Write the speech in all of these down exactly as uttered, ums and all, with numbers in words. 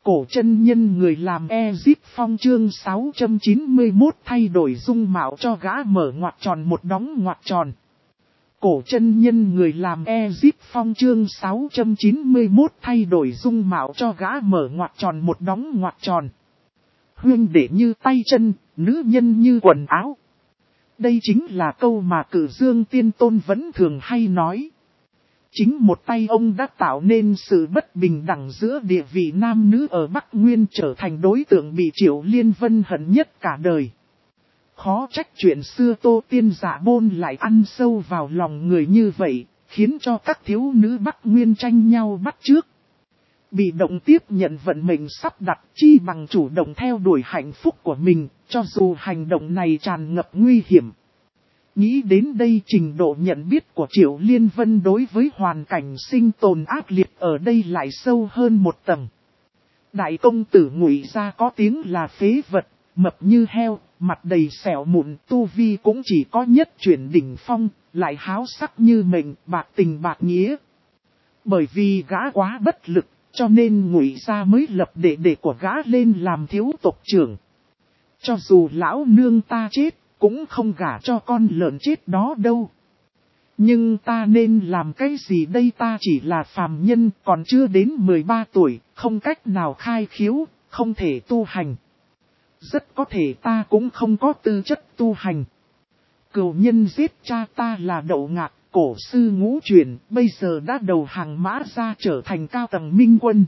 Cổ chân nhân người làm Ezip Phong chương sáu trăm chín mươi mốt thay đổi dung mạo cho gã mở ngoặc tròn một đóng ngoặc tròn. Cổ chân nhân người làm Ezip Phong chương sáu trăm chín mươi mốt thay đổi dung mạo cho gã mở ngoặc tròn một đóng ngoặc tròn. Huynh đệ như tay chân, nữ nhân như quần áo. Đây chính là câu mà Cử Dương Tiên Tôn vẫn thường hay nói. Chính một tay ông đã tạo nên sự bất bình đẳng giữa địa vị nam nữ ở Bắc Nguyên, trở thành đối tượng bị Triệu Liên Vân hận nhất cả đời. Khó trách chuyện xưa Tô Tiên Dạ Bôn lại ăn sâu vào lòng người như vậy, khiến cho các thiếu nữ Bắc Nguyên tranh nhau bắt chước. Bị động tiếp nhận vận mệnh sắp đặt, chi bằng chủ động theo đuổi hạnh phúc của mình, cho dù hành động này tràn ngập nguy hiểm. Nghĩ đến đây, trình độ nhận biết của Triệu Liên Vân đối với hoàn cảnh sinh tồn ác liệt ở đây lại sâu hơn một tầng. Đại công tử Ngụy Gia có tiếng là phế vật, mập như heo, mặt đầy sẹo mụn, tu vi cũng chỉ có nhất chuyển đỉnh phong, lại háo sắc như mệnh, bạc tình bạc nghĩa. Bởi vì gã quá bất lực, cho nên Ngụy Gia mới lập đệ đệ của gã lên làm thiếu tộc trưởng. Cho dù lão nương ta chết, cũng không gả cho con lợn chết đó đâu. Nhưng ta nên làm cái gì đây, ta chỉ là phàm nhân, còn chưa đến mười ba tuổi, không cách nào khai khiếu, không thể tu hành. Rất có thể ta cũng không có tư chất tu hành. Cửu nhân giết cha ta là Đậu Ngạc, cổ sư ngũ truyền, bây giờ đã đầu hàng Mã Gia trở thành cao tầng minh quân.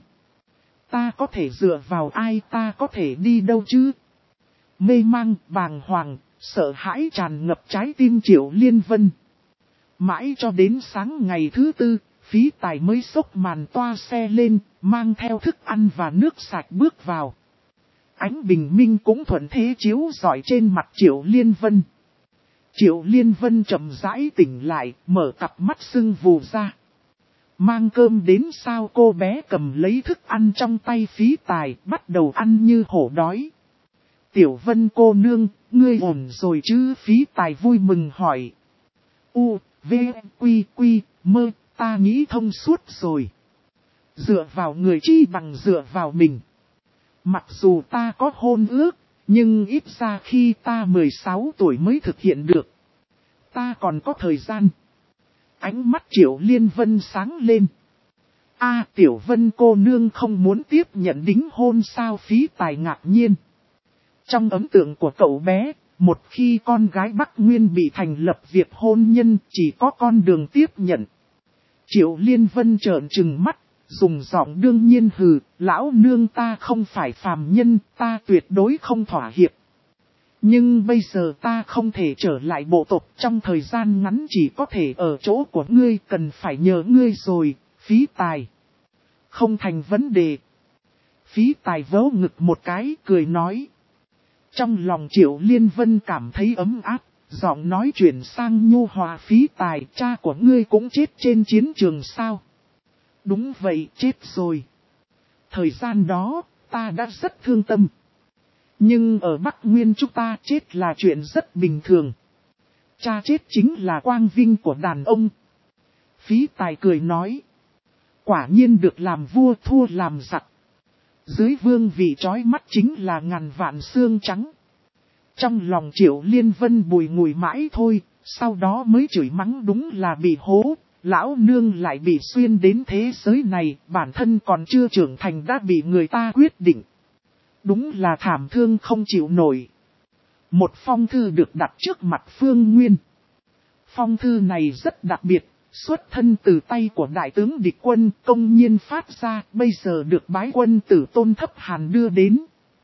Ta có thể dựa vào ai, ta có thể đi đâu chứ? Mê mang, bàng hoàng, sợ hãi tràn ngập trái tim Triệu Liên Vân. Mãi cho đến sáng ngày thứ tư, Phí Tài mới xốc màn toa xe lên, mang theo thức ăn và nước sạch bước vào. Ánh bình minh cũng thuận thế chiếu rọi trên mặt Triệu Liên Vân. Triệu Liên Vân chậm rãi tỉnh lại, mở cặp mắt sưng vù ra. Mang cơm đến sao, cô bé cầm lấy thức ăn trong tay Phí Tài, bắt đầu ăn như hổ đói. Tiểu Vân cô nương, ngươi ổn rồi chứ? Phí Tài vui mừng hỏi. U, V, Quy, Quy, mơ, ta nghĩ thông suốt rồi. Dựa vào người chi bằng dựa vào mình. Mặc dù ta có hôn ước, nhưng ít ra khi ta mười sáu tuổi mới thực hiện được. Ta còn có thời gian. Ánh mắt Triệu Liên Vân sáng lên. A, Tiểu Vân cô nương không muốn tiếp nhận đính hôn sao? Phí Tài ngạc nhiên. Trong ấn tượng của cậu bé, một khi con gái Bắc Nguyên bị thành lập việc hôn nhân, chỉ có con đường tiếp nhận. Triệu Liên Vân trợn trừng mắt, dùng giọng đương nhiên hừ, lão nương ta không phải phàm nhân, ta tuyệt đối không thỏa hiệp. Nhưng bây giờ ta không thể trở lại bộ tộc, trong thời gian ngắn chỉ có thể ở chỗ của ngươi, cần phải nhờ ngươi rồi, Phí Tài. Không thành vấn đề. Phí Tài vớ ngực một cái, cười nói. Trong lòng Triệu Liên Vân cảm thấy ấm áp, giọng nói chuyển sang nhu hòa. Phí Tài, cha của ngươi cũng chết trên chiến trường sao? Đúng vậy, chết rồi. Thời gian đó, ta đã rất thương tâm. Nhưng ở Bắc Nguyên chúng ta chết là chuyện rất bình thường. Cha chết chính là quang vinh của đàn ông. Phí Tài cười nói. Quả nhiên được làm vua thua làm giặc. Dưới vương vị trói mắt chính là ngàn vạn xương trắng. Trong lòng Triệu Liên Vân bùi ngùi mãi thôi, sau đó mới chửi mắng đúng là bị hố. Lão nương lại bị xuyên đến thế giới này, bản thân còn chưa trưởng thành đã bị người ta quyết định. Đúng là thảm thương không chịu nổi. Một phong thư được đặt trước mặt Phương Nguyên. Phong thư này rất đặc biệt, xuất thân từ tay của đại tướng địch quân, công nhiên phát ra, bây giờ được bái quân tử Tôn Thấp Hàn đưa đến.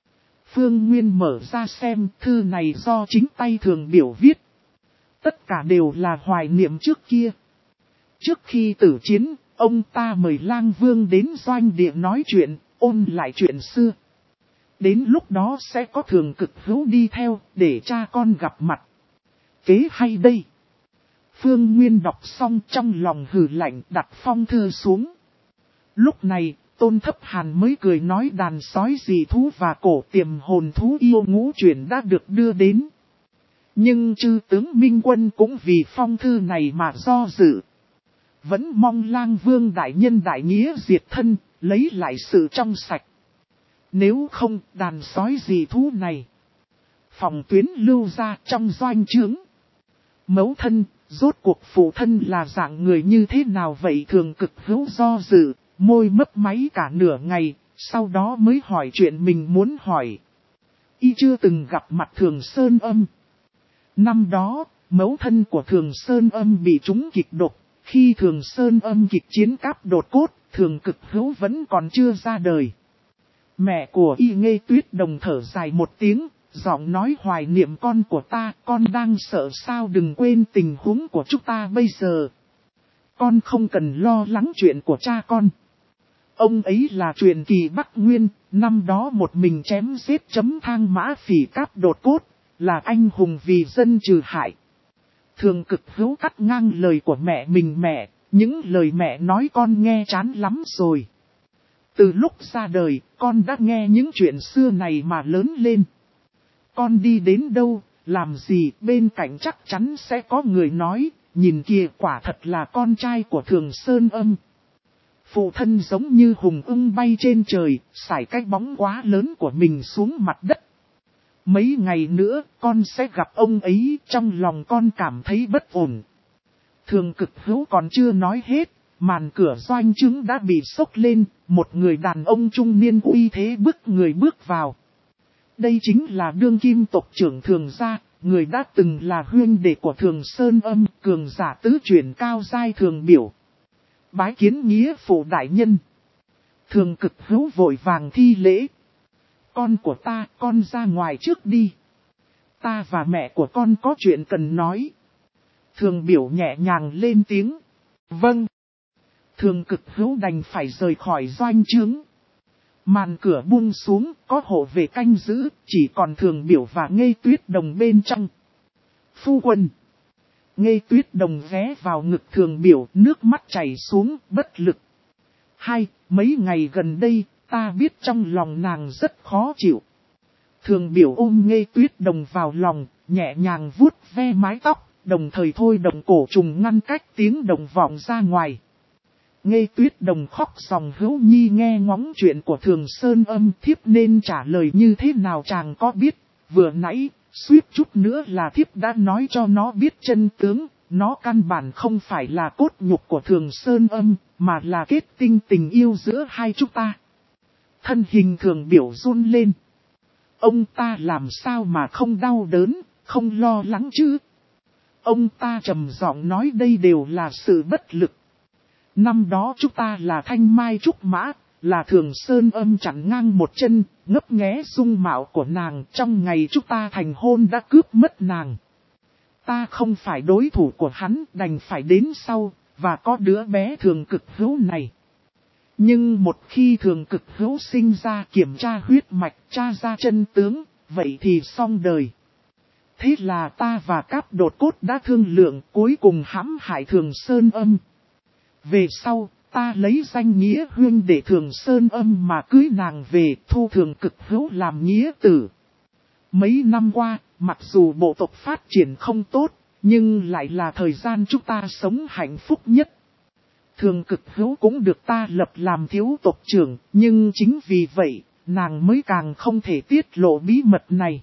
Phương Nguyên mở ra xem, thư này do chính tay Thường Biểu viết. Tất cả đều là hoài niệm trước kia. Trước khi tử chiến, ông ta mời Lang Vương đến doanh địa nói chuyện, ôn lại chuyện xưa. Đến lúc đó sẽ có Thường Cực Hữu đi theo, để cha con gặp mặt. Kế hay đây. Phương Nguyên đọc xong trong lòng hừ lạnh, đặt phong thư xuống. Lúc này, Tôn Thấp Hàn mới cười nói đàn sói dị thú và cổ tiềm hồn thú yêu ngũ chuyển đã được đưa đến. Nhưng chư tướng Minh Quân cũng vì phong thư này mà do dự. Vẫn mong Lang Vương đại nhân đại nghĩa diệt thân, lấy lại sự trong sạch. Nếu không, đàn sói dị thú này. Phòng tuyến lưu ra trong doanh trướng. Mẫu thân, rốt cuộc phụ thân là dạng người như thế nào vậy? Thường Cực Hữu do dự, môi mấp máy cả nửa ngày, sau đó mới hỏi chuyện mình muốn hỏi. Y chưa từng gặp mặt Thường Sơn Âm. Năm đó, mẫu thân của Thường Sơn Âm bị trúng kịch độc. Khi Thường Sơn Âm kịch chiến cáp đột cốt, Thường Cực Hữu vẫn còn chưa ra đời. Mẹ của Y Nghê Tuyết Đồng thở dài một tiếng, giọng nói hoài niệm con của ta, con đang sợ sao? Đừng quên tình huống của chúng ta bây giờ. Con không cần lo lắng chuyện của cha con. Ông ấy là truyền kỳ Bắc Nguyên, năm đó một mình chém giết chấm thang mã phỉ cáp đột cốt, là anh hùng vì dân trừ hại. Thường Cực Hữu cắt ngang lời của mẹ mình. Mẹ, những lời mẹ nói con nghe chán lắm rồi. Từ lúc ra đời, con đã nghe những chuyện xưa này mà lớn lên. Con đi đến đâu, làm gì, bên cạnh chắc chắn sẽ có người nói, nhìn kìa, quả thật là con trai của Thường Sơn Âm. Phụ thân giống như hùng ưng bay trên trời, sải cái bóng quá lớn của mình xuống mặt đất. Mấy ngày nữa, con sẽ gặp ông ấy, trong lòng con cảm thấy bất ổn. Thường Cực Hữu còn chưa nói hết, màn cửa doanh trướng đã bị xốc lên, một người đàn ông trung niên uy thế bức người bước vào. Đây chính là đương kim tộc trưởng Thường gia, người đã từng là huynh đệ của Thường Sơn Âm, cường giả tứ chuyển cao giai Thường Biểu. Bái kiến nghĩa phụ đại nhân. Thường Cực Hữu vội vàng thi lễ. Con của ta, con ra ngoài trước đi. Ta và mẹ của con có chuyện cần nói. Thường Biểu nhẹ nhàng lên tiếng. Vâng. Thường Cực Hữu đành phải rời khỏi doanh trướng. Màn cửa buông xuống, có hộ vệ canh giữ, chỉ còn Thường Biểu và Nghê Tuyết Đồng bên trong. Phu quân. Nghê Tuyết Đồng ghé vào ngực Thường Biểu, nước mắt chảy xuống, bất lực. Hai, mấy ngày gần đây, ta biết trong lòng nàng rất khó chịu. Thường Biểu ôm Nghê Tuyết Đồng vào lòng, nhẹ nhàng vuốt ve mái tóc, đồng thời thôi động cổ trùng ngăn cách tiếng đồng vọng ra ngoài. Nghê Tuyết Đồng khóc ròng Hữu Nhi nghe ngóng chuyện của Thường Sơn Âm, thiếp nên trả lời như thế nào chàng có biết. Vừa nãy, suýt chút nữa là thiếp đã nói cho nó biết chân tướng, nó căn bản không phải là cốt nhục của Thường Sơn Âm, mà là kết tinh tình yêu giữa hai chúng ta. Thân hình Thường Biểu run lên. Ông ta làm sao mà không đau đớn, không lo lắng chứ? Ông ta trầm giọng nói đây đều là sự bất lực. Năm đó chúng ta là thanh mai trúc mã, là Thường Sơn Âm chặn ngang một chân, ngấp nghé dung mạo của nàng, trong ngày chúng ta thành hôn đã cướp mất nàng. Ta không phải đối thủ của hắn, đành phải đến sau, và có đứa bé Thường Cực Hữu này. Nhưng một khi Thường Cực Hữu sinh ra kiểm tra huyết mạch, tra ra chân tướng, vậy thì xong đời. Thế là ta và Cáp Đột Cốt đã thương lượng, cuối cùng hãm hại Thường Sơn Âm. Về sau, ta lấy danh nghĩa huynh để Thường Sơn Âm mà cưới nàng về, thu Thường Cực Hữu làm nghĩa tử. Mấy năm qua, mặc dù bộ tộc phát triển không tốt, nhưng lại là thời gian chúng ta sống hạnh phúc nhất. Thường Cực Hữu cũng được ta lập làm thiếu tộc trưởng, nhưng chính vì vậy, nàng mới càng không thể tiết lộ bí mật này.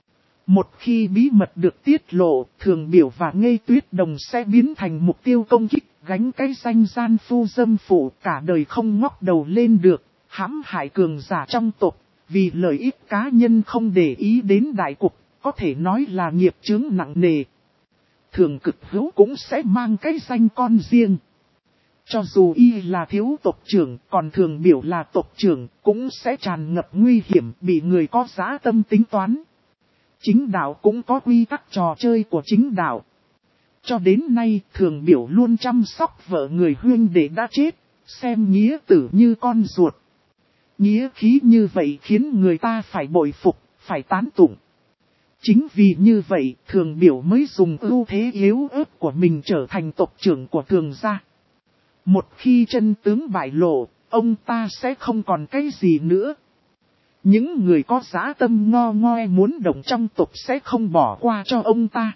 Một khi bí mật được tiết lộ, Thường Biểu và Nghê Tuyết Đồng sẽ biến thành mục tiêu công kích, gánh cái danh gian phu dâm phụ, cả đời không ngóc đầu lên được, hãm hại cường giả trong tộc, vì lợi ích cá nhân không để ý đến đại cục, có thể nói là nghiệp chướng nặng nề. Thường Cực Hữu cũng sẽ mang cái danh con riêng. Cho dù y là thiếu tộc trưởng, còn Thường Biểu là tộc trưởng, cũng sẽ tràn ngập nguy hiểm, bị người có dã tâm tính toán. Chính đạo cũng có quy tắc trò chơi của chính đạo. Cho đến nay, Thường Biểu luôn chăm sóc vợ người huynh đệ đã chết, xem nghĩa tử như con ruột. Nghĩa khí như vậy khiến người ta phải bội phục, phải tán tụng. Chính vì như vậy, Thường Biểu mới dùng ưu thế yếu ớt của mình trở thành tộc trưởng của Thường gia. Một khi chân tướng bại lộ, ông ta sẽ không còn cái gì nữa. Những người có dã tâm ngo ngoe muốn động trong tộc sẽ không bỏ qua cho ông ta.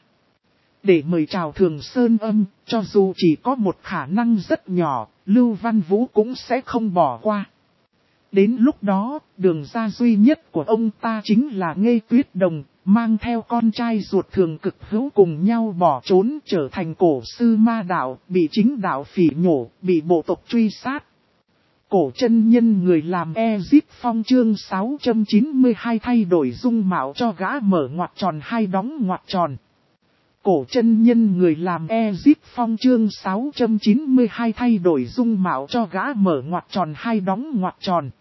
Để mời chào Thường Sơn Âm, cho dù chỉ có một khả năng rất nhỏ, Lưu Văn Vũ cũng sẽ không bỏ qua. Đến lúc đó, đường ra duy nhất của ông ta chính là Nghê Tuyết Đồng, mang theo con trai ruột Thường Cực Hữu cùng nhau bỏ trốn trở thành cổ sư ma đạo, bị chính đạo phỉ nhổ, bị bộ tộc truy sát. Cổ chân nhân người làm Ezip Phong chương sáu trăm chín mươi hai thay đổi dung mạo cho gã mở ngoặc tròn hay đóng ngoặc tròn. Cổ chân nhân người làm Ezip Phong chương sáu trăm chín mươi hai thay đổi dung mạo cho gã mở ngoặc tròn hay đóng ngoặc tròn.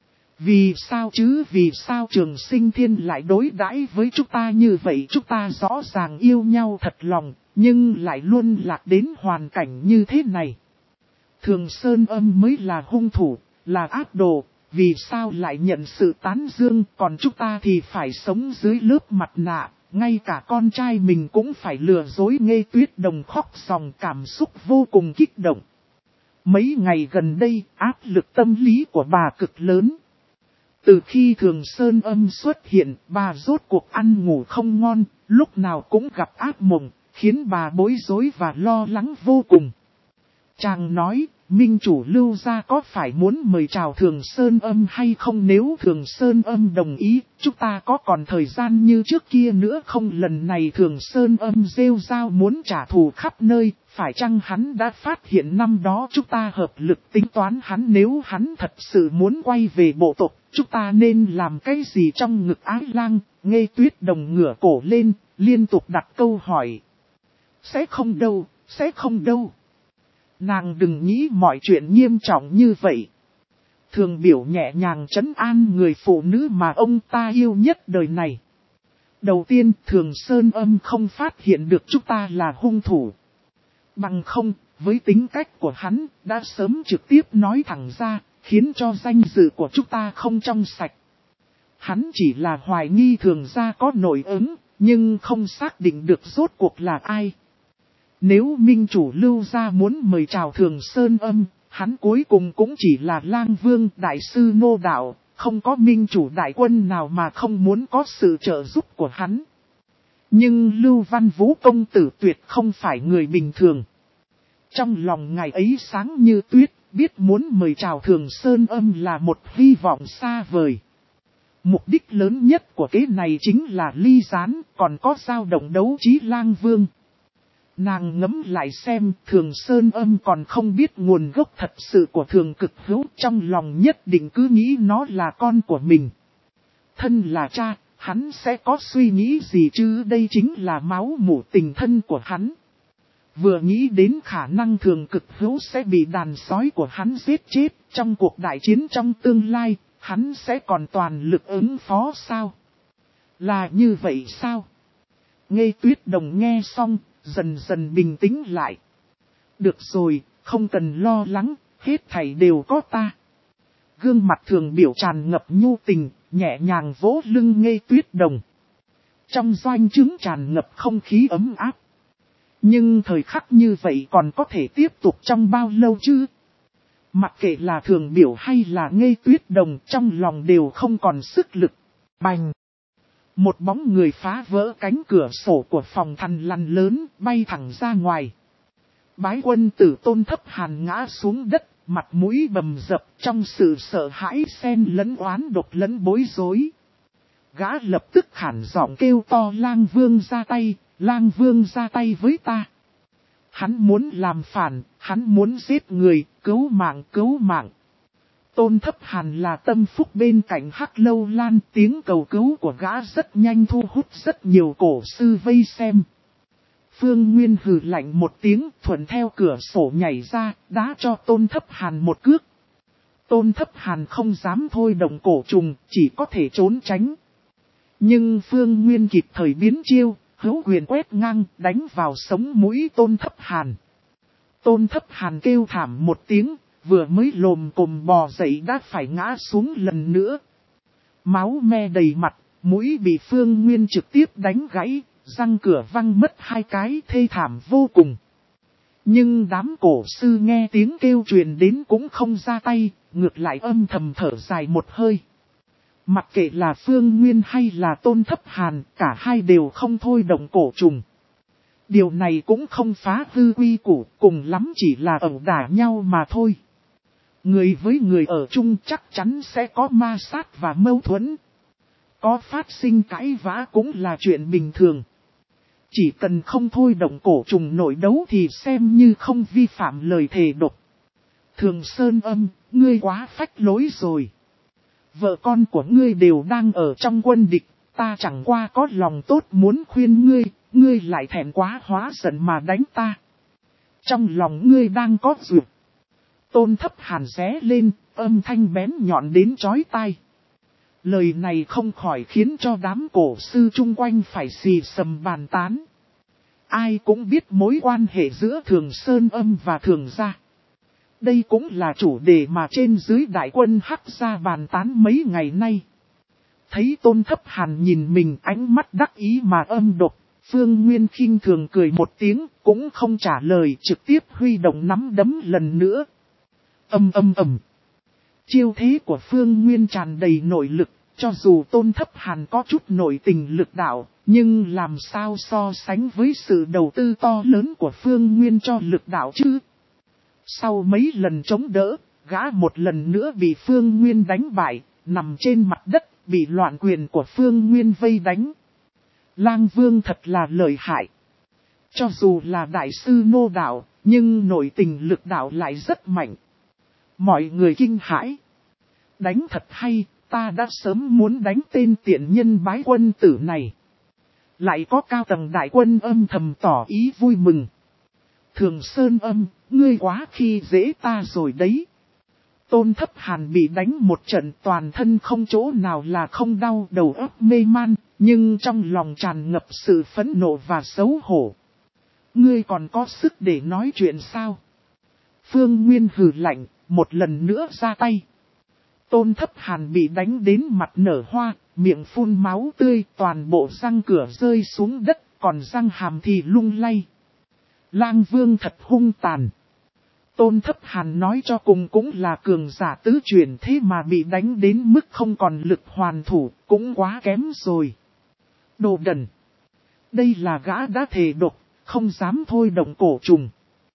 Vì sao chứ, vì sao Trường Sinh Thiên lại đối đãi với chúng ta như vậy? Chúng ta rõ ràng yêu nhau thật lòng, nhưng lại luôn lạc đến hoàn cảnh như thế này. Thường Sơn Âm mới là hung thủ, là ác đồ, vì sao lại nhận sự tán dương, còn chúng ta thì phải sống dưới lớp mặt nạ, ngay cả con trai mình cũng phải lừa dối. Nghê Tuyết Đồng khóc ròng, cảm xúc vô cùng kích động. Mấy ngày gần đây, áp lực tâm lý của bà cực lớn. Từ khi Thường Sơn Âm xuất hiện, bà rốt cuộc ăn ngủ không ngon, lúc nào cũng gặp ác mộng, khiến bà bối rối và lo lắng vô cùng. Chàng nói, Minh chủ Lưu gia có phải muốn mời chào Thường Sơn Âm hay không? Nếu Thường Sơn Âm đồng ý, chúng ta có còn thời gian như trước kia nữa không? Lần này Thường Sơn Âm rêu rao muốn trả thù khắp nơi, phải chăng hắn đã phát hiện năm đó chúng ta hợp lực tính toán hắn? Nếu hắn thật sự muốn quay về bộ tộc, chúng ta nên làm cái gì? Trong ngực Ái Lang, Nghê Tuyết Đồng ngửa cổ lên, liên tục đặt câu hỏi. Sẽ không đâu, sẽ không đâu. Nàng đừng nghĩ mọi chuyện nghiêm trọng như vậy. Thường Biểu nhẹ nhàng trấn an người phụ nữ mà ông ta yêu nhất đời này. Đầu tiên, Thường Sơn Âm không phát hiện được chúng ta là hung thủ. Bằng không, với tính cách của hắn, đã sớm trực tiếp nói thẳng ra, khiến cho danh dự của chúng ta không trong sạch. Hắn chỉ là hoài nghi Thường gia có nội ứng, nhưng không xác định được rốt cuộc là ai. Nếu Minh chủ Lưu gia muốn mời chào Thường Sơn Âm, hắn cuối cùng cũng chỉ là Lang Vương đại sư nô đạo, không có Minh chủ đại quân nào mà không muốn có sự trợ giúp của hắn. Nhưng Lưu Văn Vũ công tử tuyệt không phải người bình thường. Trong lòng ngài ấy sáng như tuyết, biết muốn mời chào Thường Sơn Âm là một hy vọng xa vời. Mục đích lớn nhất của kế này chính là ly gián, còn có dao động đấu trí Lang Vương. Nàng ngẫm lại xem, Thường Sơn Âm còn không biết nguồn gốc thật sự của Thường Cực Hữu, trong lòng nhất định cứ nghĩ nó là con của mình. Thân là cha, hắn sẽ có suy nghĩ gì chứ? Đây chính là máu mủ tình thân của hắn. Vừa nghĩ đến khả năng Thường Cực Hữu sẽ bị đàn sói của hắn giết chết trong cuộc đại chiến trong tương lai, hắn sẽ còn toàn lực ứng phó sao? Là như vậy sao? Nghê Tuyết Đồng nghe xong, dần dần bình tĩnh lại. Được rồi, không cần lo lắng, hết thảy đều có ta. Gương mặt Thường Biểu tràn ngập nhu tình, nhẹ nhàng vỗ lưng Nghê Tuyết Đồng. Trong doanh trướng tràn ngập không khí ấm áp. Nhưng thời khắc như vậy còn có thể tiếp tục trong bao lâu chứ? Mặc kệ là Thường Biểu hay là Nghê Tuyết Đồng, trong lòng đều không còn sức lực. Bành! Một bóng người phá vỡ cánh cửa sổ của phòng thằn lằn lớn, bay thẳng ra ngoài. Bái Quân Tử Tôn Thấp Hàn ngã xuống đất, mặt mũi bầm dập trong sự sợ hãi xen lẫn oán độc lẫn bối rối. Gã lập tức khản giọng kêu to: Lang Vương ra tay, Lang Vương ra tay với ta. Hắn muốn làm phản, hắn muốn giết người, cứu mạng, cứu mạng. Tôn Thấp Hàn là tâm phúc bên cạnh Hắc Lâu Lan, tiếng cầu cứu của gã rất nhanh thu hút rất nhiều cổ sư vây xem. Phương Nguyên hừ lạnh một tiếng, thuận theo cửa sổ nhảy ra, đá cho Tôn Thấp Hàn một cước. Tôn Thấp Hàn không dám thôi động cổ trùng, chỉ có thể trốn tránh. Nhưng Phương Nguyên kịp thời biến chiêu, hữu quyền quét ngang, đánh vào sống mũi Tôn Thấp Hàn. Tôn Thấp Hàn kêu thảm một tiếng, vừa mới lồm cồm bò dậy đã phải ngã xuống lần nữa. Máu me đầy mặt, mũi bị Phương Nguyên trực tiếp đánh gãy, răng cửa văng mất hai cái, thê thảm vô cùng. Nhưng đám cổ sư nghe tiếng kêu truyền đến cũng không ra tay, ngược lại âm thầm thở dài một hơi. Mặc kệ là Phương Nguyên hay là Tôn Thấp Hàn, cả hai đều không thôi động cổ trùng. Điều này cũng không phá hư quy củ, cùng lắm chỉ là ẩu đả nhau mà thôi. Người với người ở chung chắc chắn sẽ có ma sát và mâu thuẫn. Có phát sinh cãi vã cũng là chuyện bình thường. Chỉ cần không thôi động cổ trùng nội đấu thì xem như không vi phạm lời thề độc. Thường Sơn Âm, ngươi quá phách lối rồi. Vợ con của ngươi đều đang ở trong quân địch, ta chẳng qua có lòng tốt muốn khuyên ngươi, ngươi lại thẹn quá hóa giận mà đánh ta. Trong lòng ngươi đang có duyệt. Tôn Thấp Hàn ré lên, âm thanh bén nhọn đến chói tai. Lời này không khỏi khiến cho đám cổ sư chung quanh phải xì xầm bàn tán. Ai cũng biết mối quan hệ giữa Thường Sơn Âm và Thường gia. Đây cũng là chủ đề mà trên dưới đại quân Hắc gia bàn tán mấy ngày nay. Thấy Tôn Thấp Hàn nhìn mình ánh mắt đắc ý mà âm độc, Phương Nguyên khinh thường cười một tiếng, cũng không trả lời, trực tiếp huy động nắm đấm lần nữa. Âm âm ầm. Chiêu thế của Phương Nguyên tràn đầy nội lực, cho dù Tôn Thấp Hàn có chút nội tình lực đạo, nhưng làm sao so sánh với sự đầu tư to lớn của Phương Nguyên cho lực đạo chứ? Sau mấy lần chống đỡ, gã một lần nữa bị Phương Nguyên đánh bại, nằm trên mặt đất, bị loạn quyền của Phương Nguyên vây đánh. Lang Vương thật là lợi hại. Cho dù là đại sư nô đạo, nhưng nội tình lực đạo lại rất mạnh. Mọi người kinh hãi. Đánh thật hay, ta đã sớm muốn đánh tên tiện nhân bái quân tử này. Lại có cao tầng đại quân âm thầm tỏ ý vui mừng. Thường Sơn Âm, ngươi quá khi dễ ta rồi đấy. Tôn Thấp Hàn bị đánh một trận toàn thân không chỗ nào là không đau, đầu óc mê man, nhưng trong lòng tràn ngập sự phẫn nộ và xấu hổ. Ngươi còn có sức để nói chuyện sao? Phương Nguyên hừ lạnh, một lần nữa ra tay. Tôn Thấp Hàn bị đánh đến mặt nở hoa, miệng phun máu tươi, toàn bộ răng cửa rơi xuống đất, còn răng hàm thì lung lay. Lang Vương thật hung tàn. Tôn Thấp Hàn nói cho cùng cũng là cường giả tứ chuyển, thế mà bị đánh đến mức không còn lực hoàn thủ, cũng quá kém rồi. Đồ đần. Đây là gã đã thề độc, không dám thôi động cổ trùng.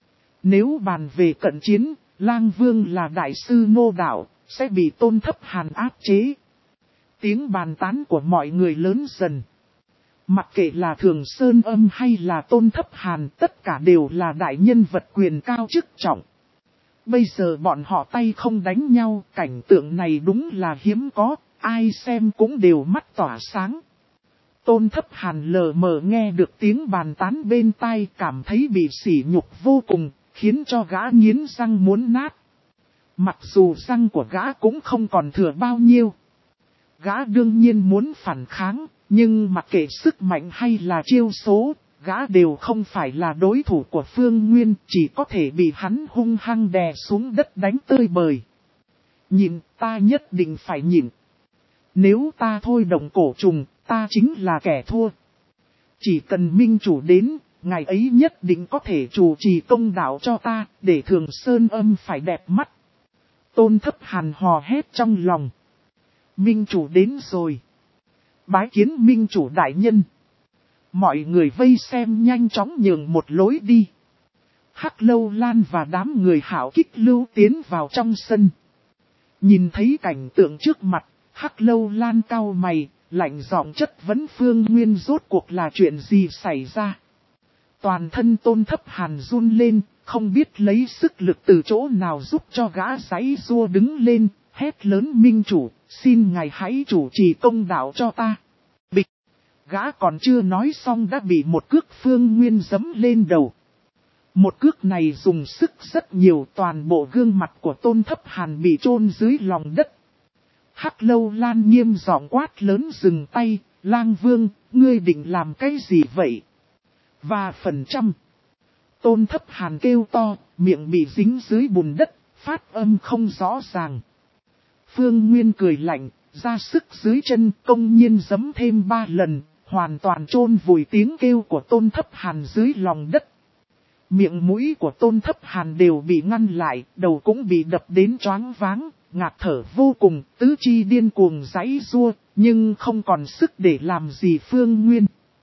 Nếu bàn về cận chiến, Lang Vương là đại sư nô đạo, sẽ bị Tôn Thấp Hàn áp chế. Tiếng bàn tán của mọi người lớn dần. Mặc kệ là Thường Sơn Âm hay là Tôn Thấp Hàn, tất cả đều là đại nhân vật quyền cao chức trọng. Bây giờ bọn họ tay không đánh nhau, cảnh tượng này đúng là hiếm có, ai xem cũng đều mắt tỏa sáng. Tôn Thấp Hàn lờ mờ nghe được tiếng bàn tán bên tai, cảm thấy bị sỉ nhục vô cùng, khiến cho gã nghiến răng muốn nát. Mặc dù răng của gã cũng không còn thừa bao nhiêu. Gã đương nhiên muốn phản kháng, nhưng mặc kệ sức mạnh hay là chiêu số, gã đều không phải là đối thủ của Phương Nguyên, chỉ có thể bị hắn hung hăng đè xuống đất đánh tơi bời. Nhịn, ta nhất định phải nhịn. Nếu ta thôi động cổ trùng, ta chính là kẻ thua. Chỉ cần minh chủ đến, ngày ấy nhất định có thể chủ trì công đạo cho ta, để Thường Sơn Âm phải đẹp mắt. Tôn Thấp Hàn hò hét trong lòng. Minh chủ đến rồi. Bái kiến minh chủ đại nhân. Mọi người vây xem nhanh chóng nhường một lối đi. Hắc Lâu Lan và đám người hảo kích lưu tiến vào trong sân. Nhìn thấy cảnh tượng trước mặt, Hắc Lâu Lan cau mày, lạnh giọng chất vấn Phương Nguyên rốt cuộc là chuyện gì xảy ra. Toàn thân Tôn Thấp Hàn run lên, không biết lấy sức lực từ chỗ nào giúp cho gã giãy giụa đứng lên, hét lớn minh chủ, xin ngài hãy chủ trì công đạo cho ta. Bịch! Gã còn chưa nói xong đã bị một cước Phương Nguyên giẫm lên đầu. Một cước này dùng sức rất nhiều, toàn bộ gương mặt của Tôn Thấp Hàn bị chôn dưới lòng đất. Hắc Lâu Lan nghiêm giọng quát lớn dừng tay, Lang Vương, ngươi định làm cái gì vậy? Và phần trăm. Tôn Thấp Hàn kêu to, miệng bị dính dưới bùn đất, phát âm không rõ ràng. Phương Nguyên cười lạnh, ra sức dưới chân công nhiên giẫm thêm ba lần, hoàn toàn chôn vùi tiếng kêu của Tôn Thấp Hàn dưới lòng đất. Miệng mũi của Tôn Thấp Hàn đều bị ngăn lại, đầu cũng bị đập đến choáng váng, ngạt thở vô cùng, tứ chi điên cuồng giãy giụa, nhưng không còn sức để làm gì Phương Nguyên.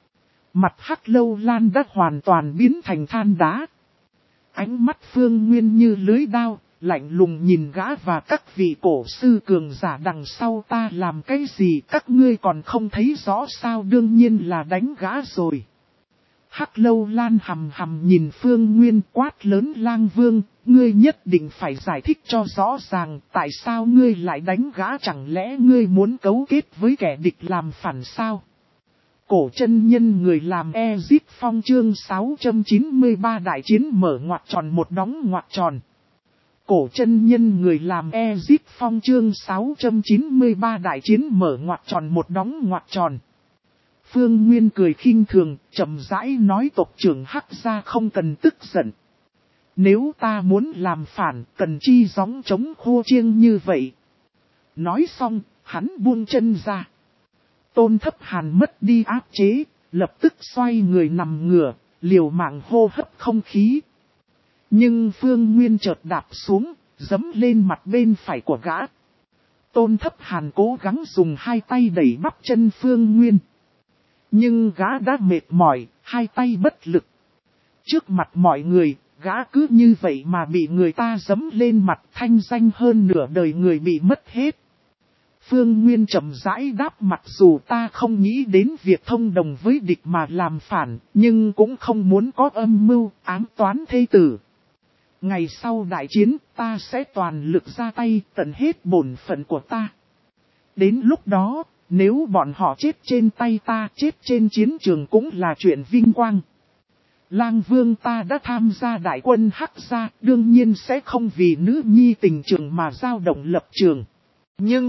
Mặt Hắc Lâu Lan đã hoàn toàn biến thành than đá. Ánh mắt Phương Nguyên như lưới đao, lạnh lùng nhìn gã và các vị cổ sư cường giả đằng sau ta làm cái gì các ngươi còn không thấy rõ sao, đương nhiên là đánh gã rồi. Hắc Lâu Lan hầm hầm nhìn Phương Nguyên quát lớn, Lang Vương, ngươi nhất định phải giải thích cho rõ ràng tại sao ngươi lại đánh gã, chẳng lẽ ngươi muốn cấu kết với kẻ địch làm phản sao? Cổ chân nhân người làm Ezic Phong chương sáu trăm chín mươi ba đại chiến mở ngoặc tròn một đóng ngoặc tròn. Cổ chân nhân người làm Ezic Phong chương sáu trăm chín mươi ba đại chiến mở ngoặc tròn một đóng ngoặc tròn. Phương Nguyên cười khinh thường, chậm rãi nói, tộc trưởng Hắc gia không cần tức giận. Nếu ta muốn làm phản, cần chi gióng chống khô chiêng như vậy. Nói xong, hắn buông chân ra. Tôn Thấp Hàn mất đi áp chế, lập tức xoay người nằm ngửa, liều mạng hô hấp không khí. Nhưng Phương Nguyên chợt đạp xuống, giẫm lên mặt bên phải của gã. Tôn Thấp Hàn cố gắng dùng hai tay đẩy bắp chân Phương Nguyên. Nhưng gã đã mệt mỏi, hai tay bất lực. Trước mặt mọi người, gã cứ như vậy mà bị người ta giẫm lên mặt, thanh danh hơn nửa đời người bị mất hết. Phương Nguyên chậm rãi đáp, mặc dù ta không nghĩ đến việc thông đồng với địch mà làm phản, nhưng cũng không muốn có âm mưu, ám toán thê tử. Ngày sau đại chiến, ta sẽ toàn lực ra tay, tận hết bổn phận của ta. Đến lúc đó, nếu bọn họ chết trên tay ta, chết trên chiến trường cũng là chuyện vinh quang. Lang Vương ta đã tham gia đại quân Hắc gia, đương nhiên sẽ không vì nữ nhi tình trường mà dao động lập trường. Nhưng,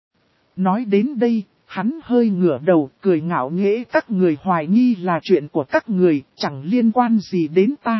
nói đến đây, hắn hơi ngửa đầu, cười ngạo nghễ, các người hoài nghi là chuyện của các người, chẳng liên quan gì đến ta.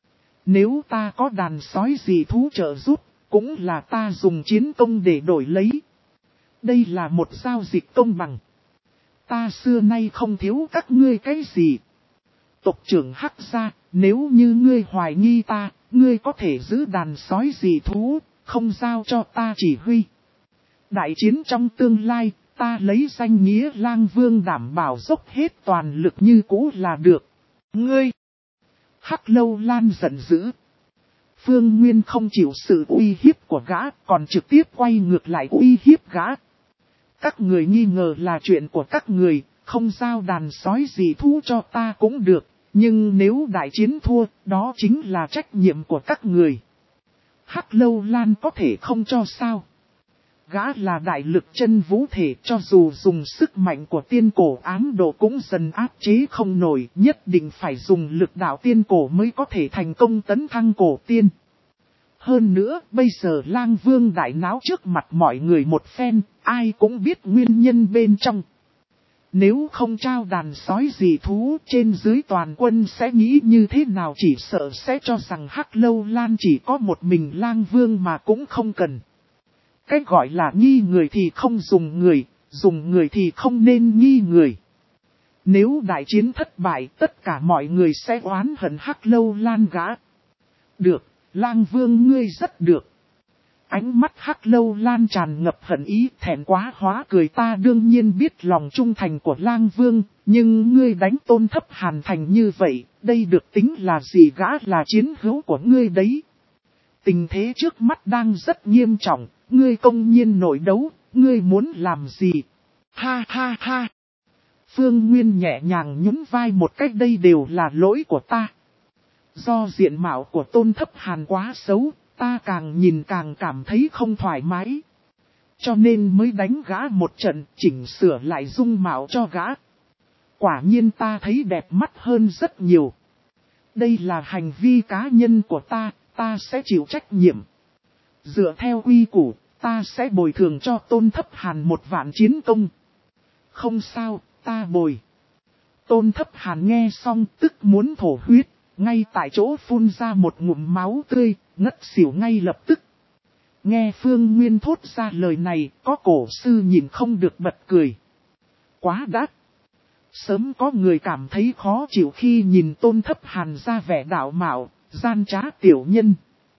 Nếu ta có đàn sói gì thú trợ giúp, cũng là ta dùng chiến công để đổi lấy. Đây là một giao dịch công bằng. Ta xưa nay không thiếu các ngươi cái gì. Tộc trưởng Hắc gia, nếu như ngươi hoài nghi ta, ngươi có thể giữ đàn sói gì thú, không giao cho ta chỉ huy. Đại chiến trong tương lai, ta lấy danh nghĩa Lang Vương đảm bảo dốc hết toàn lực như cũ là được. Ngươi! Hắc Lâu Lan giận dữ. Phương Nguyên không chịu sự uy hiếp của gã, còn trực tiếp quay ngược lại uy hiếp gã. Các người nghi ngờ là chuyện của các người, không giao đàn sói gì thú cho ta cũng được, nhưng nếu đại chiến thua, đó chính là trách nhiệm của các người. Hắc Lâu Lan có thể không cho sao? Gã là đại lực chân vũ thể, cho dù dùng sức mạnh của tiên cổ ám độ cũng dần áp chế không nổi, nhất định phải dùng lực đạo tiên cổ mới có thể thành công tấn thăng cổ tiên. Hơn nữa, bây giờ Lang Vương đại náo trước mặt mọi người một phen, ai cũng biết nguyên nhân bên trong. Nếu không trao đàn sói gì thú, trên dưới toàn quân sẽ nghĩ như thế nào, chỉ sợ sẽ cho rằng Hắc Lâu Lan chỉ có một mình Lang Vương mà cũng không cần. Cách gọi là nghi người thì không dùng người, dùng người thì không nên nghi người. Nếu đại chiến thất bại, tất cả mọi người sẽ oán hận Hắc Lâu Lan gã. Được, Lang Vương ngươi rất được. Ánh mắt Hắc Lâu Lan tràn ngập hận ý, thẹn quá hóa cười, ta đương nhiên biết lòng trung thành của Lang Vương, nhưng ngươi đánh Tôn Thấp Hàn thành như vậy, đây được tính là gì, gã là chiến hữu của ngươi đấy. Tình thế trước mắt đang rất nghiêm trọng, ngươi công nhiên nội đấu, ngươi muốn làm gì? Ha ha ha! Phương Nguyên nhẹ nhàng nhún vai một cách, đây đều là lỗi của ta. Do diện mạo của Tôn Thấp Hàn quá xấu, ta càng nhìn càng cảm thấy không thoải mái. Cho nên mới đánh gã một trận, chỉnh sửa lại dung mạo cho gã. Quả nhiên ta thấy đẹp mắt hơn rất nhiều. Đây là hành vi cá nhân của ta, ta sẽ chịu trách nhiệm. Dựa theo quy củ, ta sẽ bồi thường cho Tôn Thấp Hàn một vạn chiến công. Không sao, ta bồi. Tôn Thấp Hàn nghe xong tức muốn thổ huyết, ngay tại chỗ phun ra một ngụm máu tươi, ngất xỉu ngay lập tức. Nghe Phương Nguyên thốt ra lời này, có cổ sư nhìn không được bật cười. Quá đắt. Sớm có người cảm thấy khó chịu khi nhìn Tôn Thấp Hàn ra vẻ đạo mạo, gian trá tiểu nhân.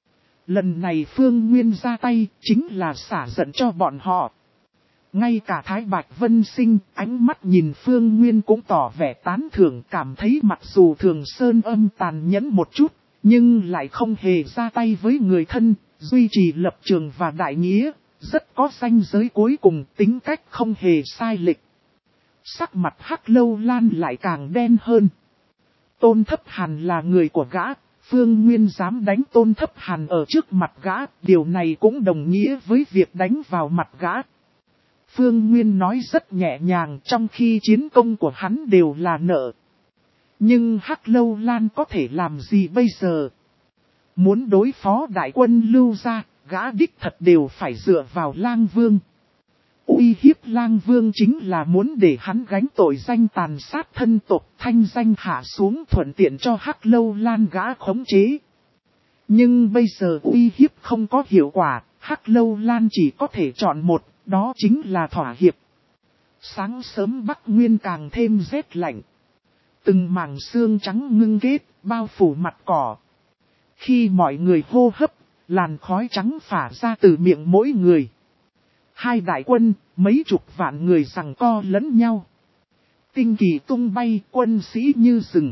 Lần này Phương Nguyên ra tay, chính là xả giận cho bọn họ. Ngay cả Thái Bạch Vân Sinh, ánh mắt nhìn Phương Nguyên cũng tỏ vẻ tán thưởng, cảm thấy mặc dù Thường Sơn âm tàn nhẫn một chút, nhưng lại không hề ra tay với người thân, duy trì lập trường và đại nghĩa, rất có ranh giới cuối cùng, tính cách không hề sai lệch. Sắc mặt Hắc Lâu Lan lại càng đen hơn. Tôn Thấp Hàn là người của gã, Phương Nguyên dám đánh Tôn Thấp Hàn ở trước mặt gã, điều này cũng đồng nghĩa với việc đánh vào mặt gã. Phương Nguyên nói rất nhẹ nhàng, trong khi chiến công của hắn đều là nợ. Nhưng Hắc Lâu Lan có thể làm gì bây giờ? Muốn đối phó đại quân Lưu gia, gã đích thật đều phải dựa vào Lang Vương. Uy hiếp Lang Vương chính là muốn để hắn gánh tội danh tàn sát thân tộc, thanh danh hạ xuống, thuận tiện cho Hắc Lâu Lan gã khống chế. Nhưng bây giờ uy hiếp không có hiệu quả, Hắc Lâu Lan chỉ có thể chọn một, đó chính là thỏa hiệp. Sáng sớm Bắc Nguyên càng thêm rét lạnh. Từng mảng xương trắng ngưng kết, bao phủ mặt cỏ. Khi mọi người hô hấp, làn khói trắng phả ra từ miệng mỗi người. Hai đại quân, mấy chục vạn người giằng co lẫn nhau. Tinh kỳ tung bay, quân sĩ như rừng.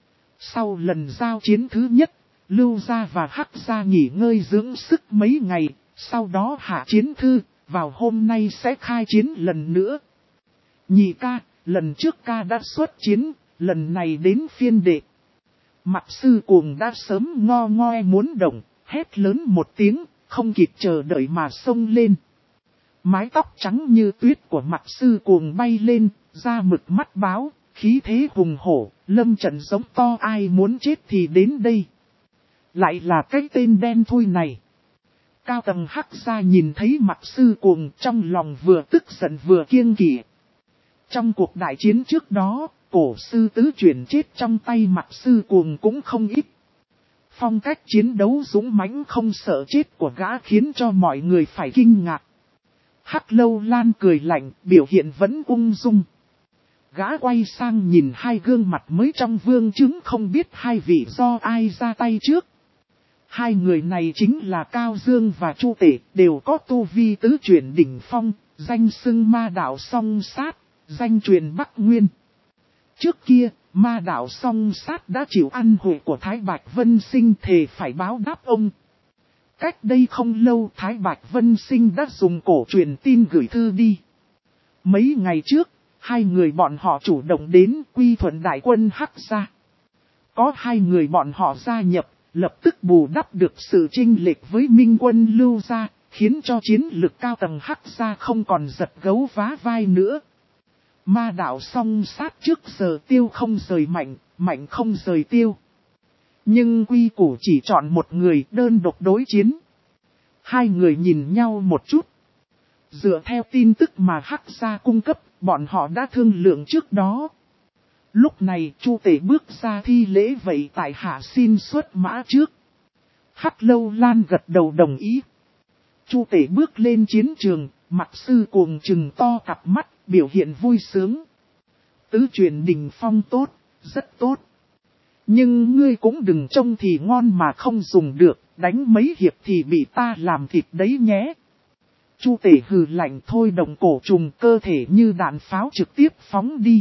Sau lần giao chiến thứ nhất, Lưu gia và Hắc gia nghỉ ngơi dưỡng sức mấy ngày, sau đó hạ chiến thư, vào hôm nay sẽ khai chiến lần nữa. Nhị ca, lần trước ca đã xuất chiến, lần này đến phiên đệ. Mặc sư cuồng đã sớm ngo ngoe muốn động, hét lớn một tiếng, không kịp chờ đợi mà xông lên. Mái tóc trắng như tuyết của mặc sư cuồng bay lên, da mực mắt báo, khí thế hùng hổ, lâm trận giống to ai muốn chết thì đến đây. Lại là cái tên đen thui này. Cao tầng Hắc gia nhìn thấy mặc sư cuồng trong lòng vừa tức giận vừa kiêng kỵ. Trong cuộc đại chiến trước đó, cổ sư tứ chuyển chết trong tay mặc sư cuồng cũng không ít. Phong cách chiến đấu dũng mãnh không sợ chết của gã khiến cho mọi người phải kinh ngạc. Hắc Lâu Lan cười lạnh, biểu hiện vẫn ung dung. Gã quay sang nhìn hai gương mặt mới trong vương chứng không biết hai vị do ai ra tay trước. Hai người này chính là Cao Dương và Chu Tể, đều có tu vi tứ chuyển đỉnh phong, danh xưng ma đạo song sát, danh truyền Bắc Nguyên. Trước kia, ma đạo song sát đã chịu ăn hội của Thái Bạch Vân Sinh thề phải báo đáp ông. Cách đây không lâu Thái Bạch Vân Sinh đã dùng cổ truyền tin gửi thư đi. Mấy ngày trước, hai người bọn họ chủ động đến quy thuận đại quân Hắc gia. Có hai người bọn họ gia nhập, lập tức bù đắp được sự chênh lệch với Minh quân Lưu gia, khiến cho chiến lực cao tầng Hắc gia không còn giật gấu vá vai nữa. Ma đạo song sát trước giờ tiêu không rời mạnh, mạnh không rời tiêu. Nhưng quy củ chỉ chọn một người đơn độc đối chiến. Hai người nhìn nhau một chút. Dựa theo tin tức mà Hắc gia cung cấp, bọn họ đã thương lượng trước đó. Lúc này Chu Tể bước ra thi lễ vậy tại hạ xin xuất mã trước. Hắc Lâu Lan gật đầu đồng ý. Chu Tể bước lên chiến trường, mặc sư cuồng trừng to cặp mắt, biểu hiện vui sướng. Tứ truyền đỉnh phong tốt, rất tốt. Nhưng ngươi cũng đừng trông thì ngon mà không dùng được, đánh mấy hiệp thì bị ta làm thịt đấy nhé. Chu Tể hừ lạnh thôi động cổ trùng cơ thể như đạn pháo trực tiếp phóng đi.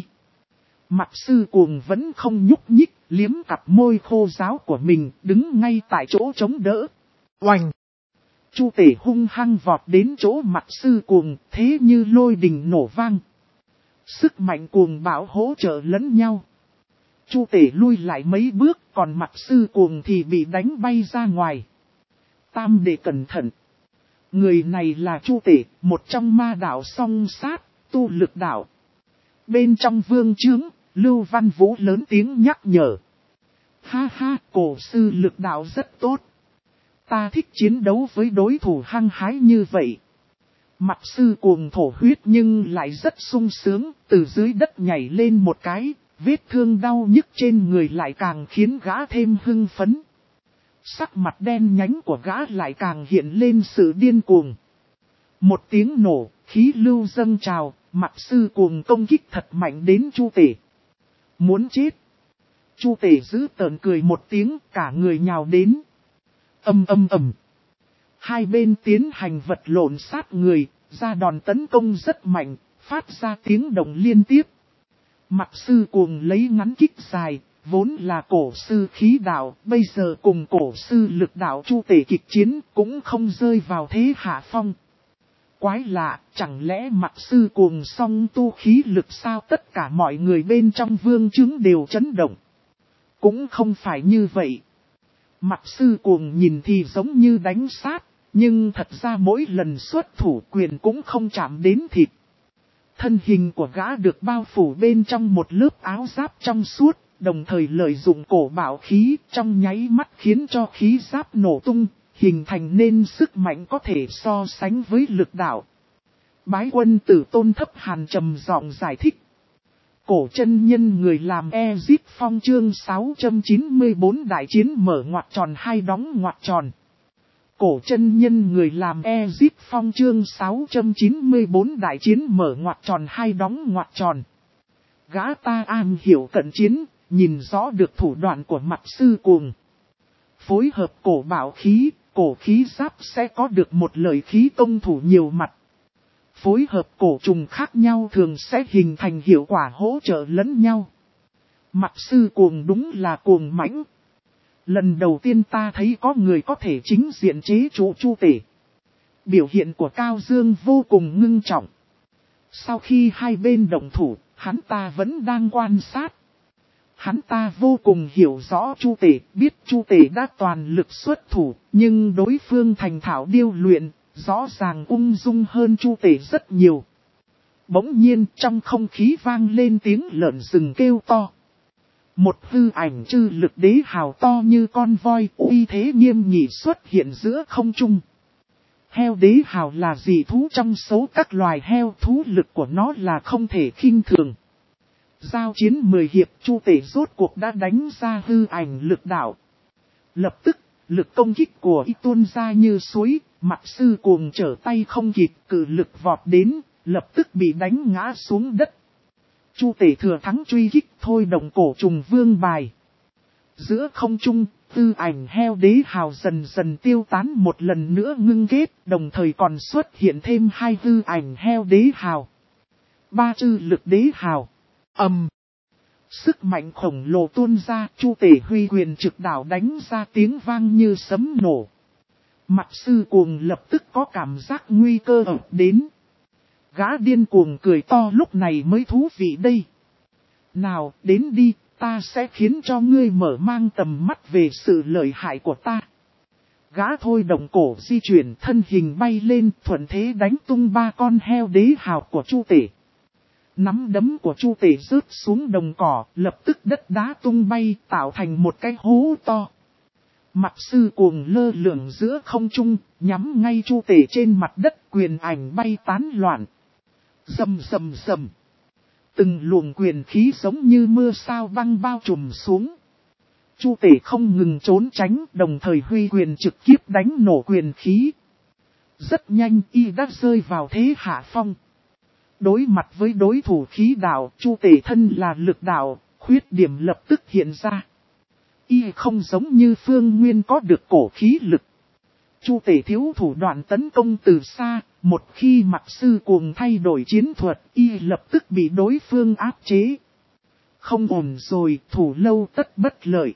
Mặc sư cuồng vẫn không nhúc nhích, liếm cặp môi khô ráo của mình, đứng ngay tại chỗ chống đỡ. Oành! Chu Tể hung hăng vọt đến chỗ mặc sư cuồng, thế như lôi đình nổ vang. Sức mạnh cuồng bão hỗ trợ lẫn nhau. Chu Tể lui lại mấy bước, còn mặc sư cuồng thì bị đánh bay ra ngoài. Tam đệ cẩn thận. Người này là Chu Tể, một trong ma đạo song sát, tu lực đạo. Bên trong vương trướng, Lưu Văn Vũ lớn tiếng nhắc nhở. Ha ha, cổ sư lực đạo rất tốt. Ta thích chiến đấu với đối thủ hăng hái như vậy. Mặc sư cuồng thổ huyết nhưng lại rất sung sướng, từ dưới đất nhảy lên một cái, vết thương đau nhức trên người lại càng khiến gã thêm hưng phấn. Sắc mặt đen nhánh của gã lại càng hiện lên sự điên cuồng. Một tiếng nổ, khí lưu dâng trào, mặc sư cuồng công kích thật mạnh đến Chu Tể. Muốn chết. Chu Tể giữ tợn cười một tiếng, cả người nhào đến. Âm âm ầm. Hai bên tiến hành vật lộn sát người, ra đòn tấn công rất mạnh, phát ra tiếng động liên tiếp. Mặc sư cuồng lấy ngắn kích dài, vốn là cổ sư khí đạo, bây giờ cùng cổ sư lực đạo Chu Tể kịch chiến cũng không rơi vào thế hạ phong. Quái lạ, chẳng lẽ mặt sư cuồng song tu khí lực sao? Tất cả mọi người bên trong vương chứng đều chấn động. Cũng không phải như vậy. Mặt sư cuồng nhìn thì giống như đánh sát, nhưng thật ra mỗi lần xuất thủ quyền cũng không chạm đến thịt. Thân hình của gã được bao phủ bên trong một lớp áo giáp trong suốt, đồng thời lợi dụng cổ bảo khí trong nháy mắt khiến cho khí giáp nổ tung, hình thành nên sức mạnh có thể so sánh với lực đạo. Bái quân tử Tôn Thấp Hàn trầm giọng giải thích. Cổ chân nhân người làm Ezip Phong chương sáu trăm chín mươi bốn đại chiến mở ngoặc tròn hai đóng ngoặc tròn. Cổ chân nhân người làm Ezip Phong chương sáu trăm chín mươi bốn đại chiến mở ngoặc tròn hai đóng ngoặc tròn. Gã ta am hiểu cận chiến, nhìn rõ được thủ đoạn của mặt sư cuồng. Phối hợp cổ bảo khí, cổ khí giáp sẽ có được một lợi khí công thủ nhiều mặt. Phối hợp cổ trùng khác nhau thường sẽ hình thành hiệu quả hỗ trợ lẫn nhau. Mặt sư cuồng đúng là cuồng mãnh. Lần đầu tiên ta thấy có người có thể chính diện chế trụ Chu Tể. Biểu hiện của Cao Dương vô cùng ngưng trọng. Sau khi hai bên động thủ, hắn ta vẫn đang quan sát. Hắn ta vô cùng hiểu rõ Chu Tể, biết Chu Tể đã toàn lực xuất thủ, nhưng đối phương thành thạo điêu luyện, rõ ràng ung dung hơn Chu Tể rất nhiều. Bỗng nhiên trong không khí vang lên tiếng lợn rừng kêu to. Một hư ảnh chư lực đế hào to như con voi uy thế nghiêm nghị xuất hiện giữa không trung. Heo đế hào là dị thú trong số các loài heo, thú lực của nó là không thể khinh thường. Giao chiến mười hiệp, Chu Tể rốt cuộc đã đánh ra hư ảnh lực đạo. Lập tức, lực công kích của y tuôn ra như suối, mặt sư cuồng trở tay không kịp, cử lực vọt đến, lập tức bị đánh ngã xuống đất. Chu Tể thừa thắng truy kích thôi động cổ trùng vương bài. Giữa không trung, hư ảnh heo đế hào dần dần tiêu tán một lần nữa ngưng kết, đồng thời còn xuất hiện thêm hai hư ảnh heo đế hào. Ba chư lực đế hào. Ầm. Sức mạnh khổng lồ tuôn ra, Chu Tể huy quyền trực đảo đánh ra tiếng vang như sấm nổ. Mặt sư cuồng lập tức có cảm giác nguy cơ ập đến. Gã điên cuồng cười to lúc này mới thú vị đây. Nào, đến đi, ta sẽ khiến cho ngươi mở mang tầm mắt về sự lợi hại của ta. Gã thôi động cổ di chuyển thân hình bay lên, thuận thế đánh tung ba con heo đế hào của Chu Tể. Nắm đấm của Chu Tể rớt xuống đồng cỏ, lập tức đất đá tung bay, tạo thành một cái hố to. Mặt sư cuồng lơ lửng giữa không trung, nhắm ngay Chu Tể trên mặt đất, quyền ảnh bay tán loạn. Rầm rầm rầm. Từng luồng quyền khí giống như mưa sao băng bao trùm xuống. Chu Tể không ngừng trốn tránh, đồng thời huy quyền trực tiếp đánh nổ quyền khí. Rất nhanh y đã rơi vào thế hạ phong. Đối mặt với đối thủ khí đạo, Chu Tể thân là lực đạo, khuyết điểm lập tức hiện ra. Y không giống như Phương Nguyên có được cổ khí lực. Chu Tể thiếu thủ đoạn tấn công từ xa, một khi mặt sư cuồng thay đổi chiến thuật, y lập tức bị đối phương áp chế. Không ổn rồi, thủ lâu tất bất lợi.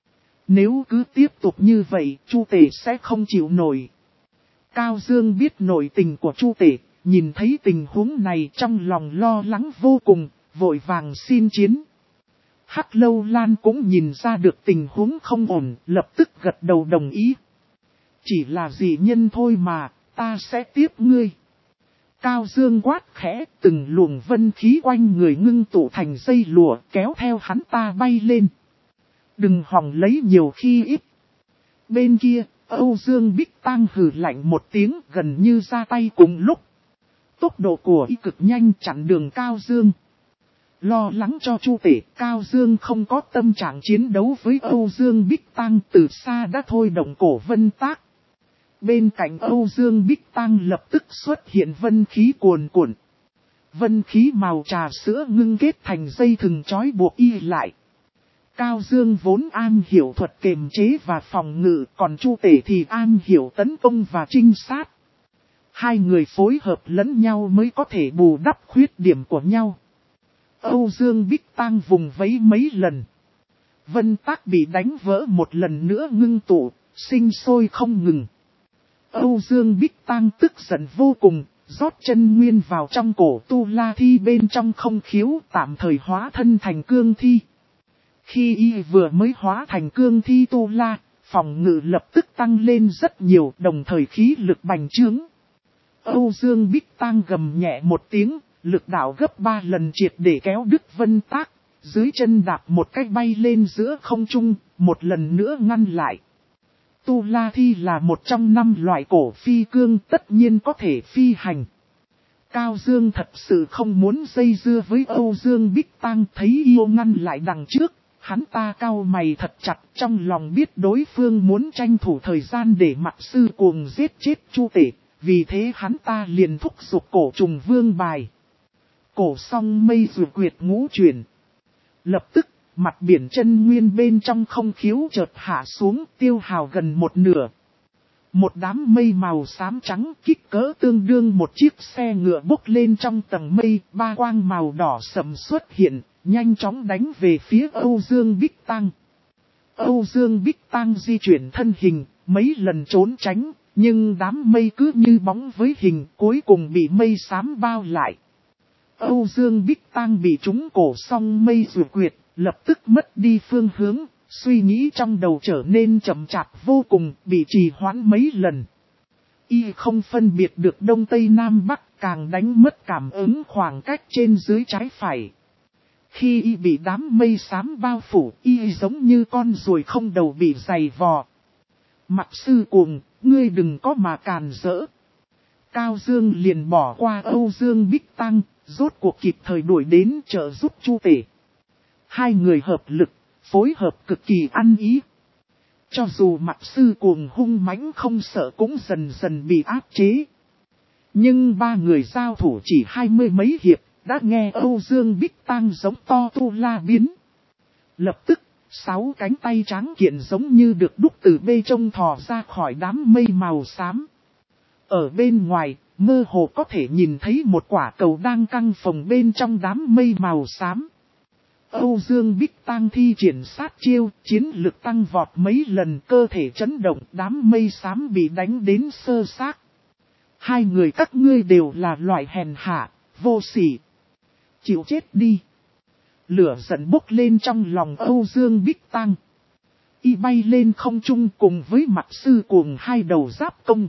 Nếu cứ tiếp tục như vậy, Chu Tể sẽ không chịu nổi. Cao Dương biết nội tình của Chu Tể, nhìn thấy tình huống này trong lòng lo lắng vô cùng, vội vàng xin chiến. Hắc Lâu Lan cũng nhìn ra được tình huống không ổn, lập tức gật đầu đồng ý. Chỉ là dị nhân thôi mà, ta sẽ tiếp ngươi. Cao Dương quát khẽ, từng luồng vân khí quanh người ngưng tụ thành dây lụa kéo theo hắn ta bay lên. Đừng hòng lấy nhiều khi ít. Bên kia, Âu Dương Bích Tăng hừ lạnh một tiếng gần như ra tay cùng lúc. Tốc độ của y cực nhanh chặn đường Cao Dương. Lo lắng cho Chu Tể, Cao Dương không có tâm trạng chiến đấu với Âu Dương Bích Tăng, từ xa đã thôi động cổ vân tác. Bên cạnh Âu Dương Bích Tăng lập tức xuất hiện vân khí cuồn cuộn. Vân khí màu trà sữa ngưng kết thành dây thừng trói buộc y lại. Cao Dương vốn am hiểu thuật kiềm chế và phòng ngự, còn Chu Tể thì am hiểu tấn công và trinh sát. Hai người phối hợp lẫn nhau mới có thể bù đắp khuyết điểm của nhau. Âu Dương Bích Tăng vùng vẫy mấy lần. vân tác bị đánh vỡ một lần nữa ngưng tụ, sinh sôi không ngừng. Âu Dương Bích Tang tức giận vô cùng, rót chân nguyên vào trong cổ Tu La Thi bên trong không khiếu, tạm thời hóa thân thành cương thi. Khi y vừa mới hóa thành cương thi Tu La, phòng ngự lập tức tăng lên rất nhiều, đồng thời khí lực bành trướng. Âu Dương Bích Tang gầm nhẹ một tiếng, lực đạo gấp ba lần triệt để kéo đứt vân tác, dưới chân đạp một cách bay lên giữa không trung, một lần nữa ngăn lại. Tu La Thi là một trong năm loại cổ phi cương, tất nhiên có thể phi hành. Cao Dương thật sự không muốn dây dưa với Âu Dương Bích Tang, thấy yêu ngăn lại đằng trước, hắn ta cau mày thật chặt, trong lòng biết đối phương muốn tranh thủ thời gian để Mặc Sư Cuồng giết chết Chu Tể, vì thế hắn ta liền thúc giục cổ trùng vương bài. Cổ song mây rùa quyệt ngũ chuyển. Lập tức, mặt biển chân nguyên bên trong không khiếu chợt hạ xuống, tiêu hào gần một nửa. Một đám mây màu xám trắng kích cỡ tương đương một chiếc xe ngựa bốc lên trong tầng mây, ba quang màu đỏ sẫm xuất hiện, nhanh chóng đánh về phía Âu Dương Bích Tang. Âu Dương Bích Tang di chuyển thân hình, mấy lần trốn tránh, nhưng đám mây cứ như bóng với hình, cuối cùng bị mây xám bao lại. Âu Dương Bích Tang bị trúng cổ song mây rùa quyệt, lập tức mất đi phương hướng, suy nghĩ trong đầu trở nên chậm chạp vô cùng, bị trì hoãn mấy lần. Y không phân biệt được đông tây nam bắc, càng đánh mất cảm ứng khoảng cách trên dưới trái phải. Khi y bị đám mây xám bao phủ, y giống như con ruồi không đầu bị giày vò. Mặc Sư Cuồng, ngươi đừng có mà càn rỡ. Cao Dương liền bỏ qua Âu Dương Bích Tang, rốt cuộc kịp thời đuổi đến trợ giúp Chu Tể. Hai người hợp lực, phối hợp cực kỳ ăn ý. Cho dù Mặc Sư Cuồng hung mãnh không sợ cũng dần dần bị áp chế. Nhưng ba người giao thủ chỉ hai mươi mấy hiệp, đã nghe Âu Dương Bích Tang giống to Tu La biến. Lập tức, sáu cánh tay trắng kiện giống như được đúc từ bê trông thò ra khỏi đám mây màu xám. Ở bên ngoài, mơ hồ có thể nhìn thấy một quả cầu đang căng phồng bên trong đám mây màu xám. Âu Dương Bích Tang thi triển sát chiêu, chiến lực tăng vọt mấy lần, cơ thể chấn động, đám mây xám bị đánh đến sơ xác. Hai người các ngươi đều là loại hèn hạ, vô sỉ. Chịu chết đi. Lửa giận bốc lên trong lòng Âu Dương Bích Tang. Y bay lên không trung cùng với Mặc Sư Cuồng hai đầu giáp công.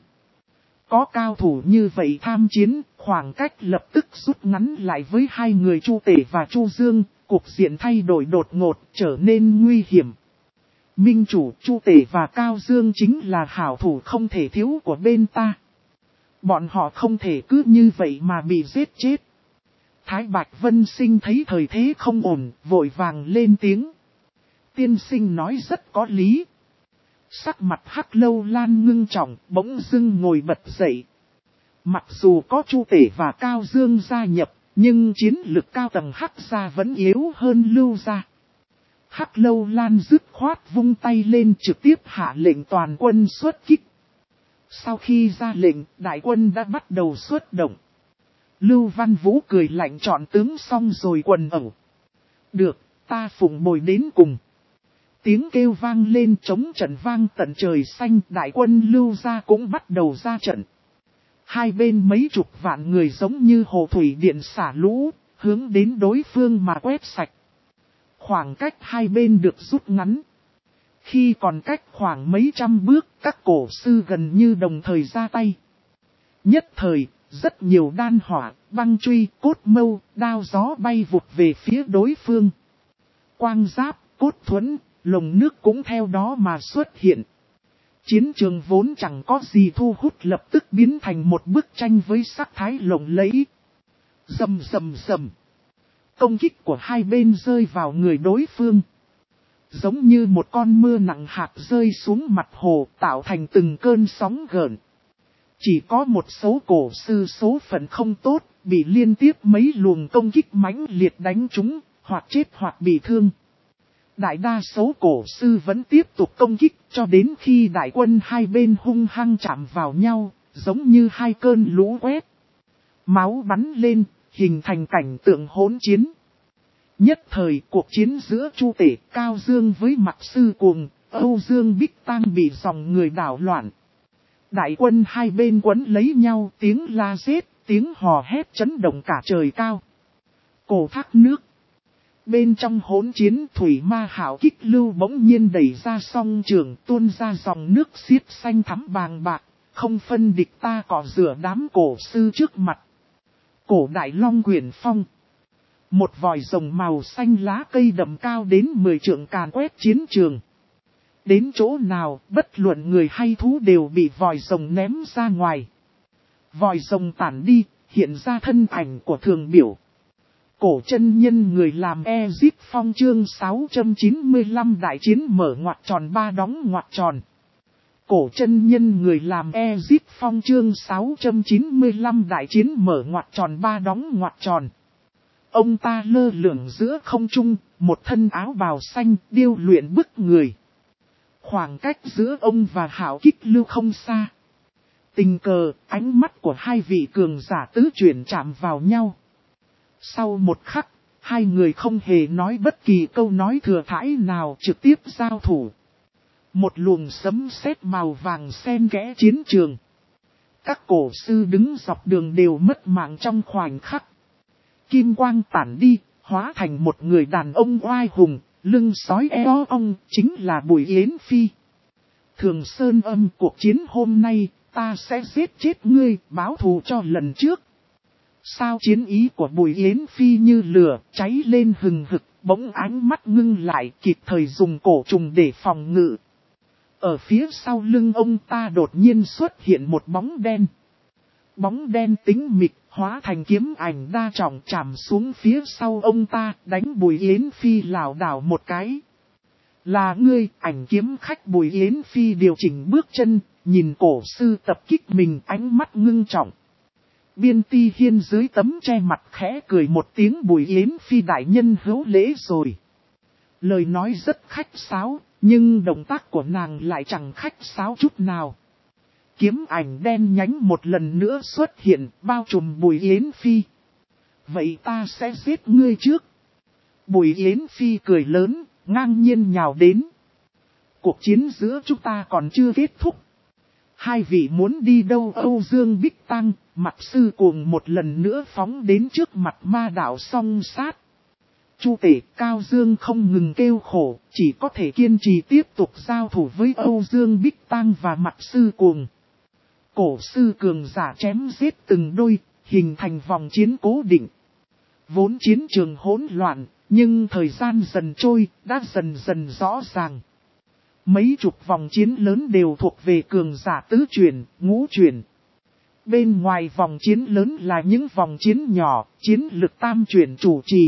Có cao thủ như vậy tham chiến, khoảng cách lập tức rút ngắn lại với hai người Chu Tể và Chu Dương, cục diện thay đổi đột ngột, trở nên nguy hiểm. Minh chủ Chu Tể và Cao Dương chính là hảo thủ không thể thiếu của bên ta. Bọn họ không thể cứ như vậy mà bị giết chết. Thái Bạch Vân Sinh thấy thời thế không ổn, vội vàng lên tiếng. Tiên sinh nói rất có lý. Sắc mặt Hắc Lâu Lan ngưng trọng, bỗng dưng ngồi bật dậy. Mặc dù có Chu Tể và Cao Dương gia nhập, nhưng chiến lực cao tầng Hắc gia vẫn yếu hơn Lưu gia. Hắc Lâu Lan dứt khoát vung tay lên trực tiếp hạ lệnh toàn quân xuất kích. Sau khi ra lệnh, đại quân đã bắt đầu xuất động. Lưu Văn Vũ cười lạnh chọn tướng xong rồi quần ẩu. Được, ta phụng bồi đến cùng. Tiếng kêu vang lên chống trận vang tận trời xanh, đại quân Lưu gia cũng bắt đầu ra trận. Hai bên mấy chục vạn người giống như hồ thủy điện xả lũ, hướng đến đối phương mà quét sạch. Khoảng cách hai bên được rút ngắn. Khi còn cách khoảng mấy trăm bước, các cổ sư gần như đồng thời ra tay. Nhất thời, rất nhiều đan hỏa, băng truy, cốt mâu, đao gió bay vụt về phía đối phương. Quang giáp, cốt thuẫn, lồng nước cũng theo đó mà xuất hiện. Chiến trường vốn chẳng có gì thu hút lập tức biến thành một bức tranh với sắc thái lộng lẫy. Rầm rầm rầm. Công kích của hai bên rơi vào người đối phương. Giống như một con mưa nặng hạt rơi xuống mặt hồ tạo thành từng cơn sóng gợn. Chỉ có một số cổ sư số phận không tốt, bị liên tiếp mấy luồng công kích mãnh liệt đánh trúng, hoặc chết hoặc bị thương. Đại đa số cổ sư vẫn tiếp tục công kích cho đến khi đại quân hai bên hung hăng chạm vào nhau, giống như hai cơn lũ quét. Máu bắn lên, hình thành cảnh tượng hỗn chiến. Nhất thời cuộc chiến giữa Chu Tể Cao Dương với Mạc Sư Cuồng, Âu Dương Bích Tang bị dòng người đảo loạn. Đại quân hai bên quấn lấy nhau, tiếng la giết, tiếng hò hét chấn động cả trời cao. Cổ thác nước. Bên trong hỗn chiến, thủy ma hảo kích lưu bỗng nhiên đẩy ra song trường, tuôn ra dòng nước xiết xanh thắm bàng bạc, không phân địch ta cọ rửa đám cổ sư trước mặt. Cổ đại long quyển phong. Một vòi rồng màu xanh lá cây đậm cao đến mười trượng càn quét chiến trường. Đến chỗ nào, bất luận người hay thú đều bị vòi rồng ném ra ngoài. Vòi rồng tản đi, hiện ra thân ảnh của thường biểu. Cổ chân nhân người làm Ezip Phong chương sáu trăm chín mươi lăm đại chiến mở ngoặc tròn ba đóng ngoặc tròn. Cổ chân nhân người làm Ezip Phong chương sáu trăm chín mươi lăm đại chiến mở ngoặc tròn ba đóng ngoặc tròn. Ông ta lơ lửng giữa không trung, một thân áo bào xanh điêu luyện bức người. Khoảng cách giữa ông và hảo kích lưu không xa. Tình cờ, ánh mắt của hai vị cường giả tứ chuyển chạm vào nhau. Sau một khắc, hai người không hề nói bất kỳ câu nói thừa thãi nào trực tiếp giao thủ. Một luồng sấm sét màu vàng xen kẽ chiến trường. Các cổ sư đứng dọc đường đều mất mạng trong khoảnh khắc. Kim quang tản đi, hóa thành một người đàn ông oai hùng, lưng sói eo ong, chính là Bùi Yến Phi. Thường Sơn Âm, cuộc chiến hôm nay, ta sẽ giết chết ngươi, báo thù cho lần trước. Sao chiến ý của Bùi Yến Phi như lửa, cháy lên hừng hực, bỗng ánh mắt ngưng lại, kịp thời dùng cổ trùng để phòng ngự. Ở phía sau lưng ông ta đột nhiên xuất hiện một bóng đen. Bóng đen tính mịt, hóa thành kiếm ảnh đa trọng chạm xuống phía sau ông ta, đánh Bùi Yến Phi lảo đảo một cái. Là ngươi, ảnh kiếm khách Bùi Yến Phi điều chỉnh bước chân, nhìn cổ sư tập kích mình, ánh mắt ngưng trọng. Biên Ti Hiên dưới tấm che mặt khẽ cười một tiếng, Bùi Yến Phi đại nhân hữu lễ rồi. Lời nói rất khách sáo, nhưng động tác của nàng lại chẳng khách sáo chút nào. Kiếm ảnh đen nhánh một lần nữa xuất hiện, bao trùm Bùi Yến Phi. Vậy ta sẽ giết ngươi trước. Bùi Yến Phi cười lớn, ngang nhiên nhào đến. Cuộc chiến giữa chúng ta còn chưa kết thúc. Hai vị muốn đi đâu? Âu Dương Bích Tăng, Mạc Sư Cuồng một lần nữa phóng đến trước mặt ma đạo song sát. Chu Tể Cao Dương không ngừng kêu khổ, chỉ có thể kiên trì tiếp tục giao thủ với Âu Dương Bích Tăng và Mạc Sư Cuồng. Cổ sư cường giả chém giết từng đôi, hình thành vòng chiến cố định. Vốn chiến trường hỗn loạn, nhưng thời gian dần trôi, đã dần dần rõ ràng. Mấy chục vòng chiến lớn đều thuộc về cường giả tứ chuyển, ngũ chuyển. Bên ngoài vòng chiến lớn là những vòng chiến nhỏ, chiến lực tam chuyển chủ trì.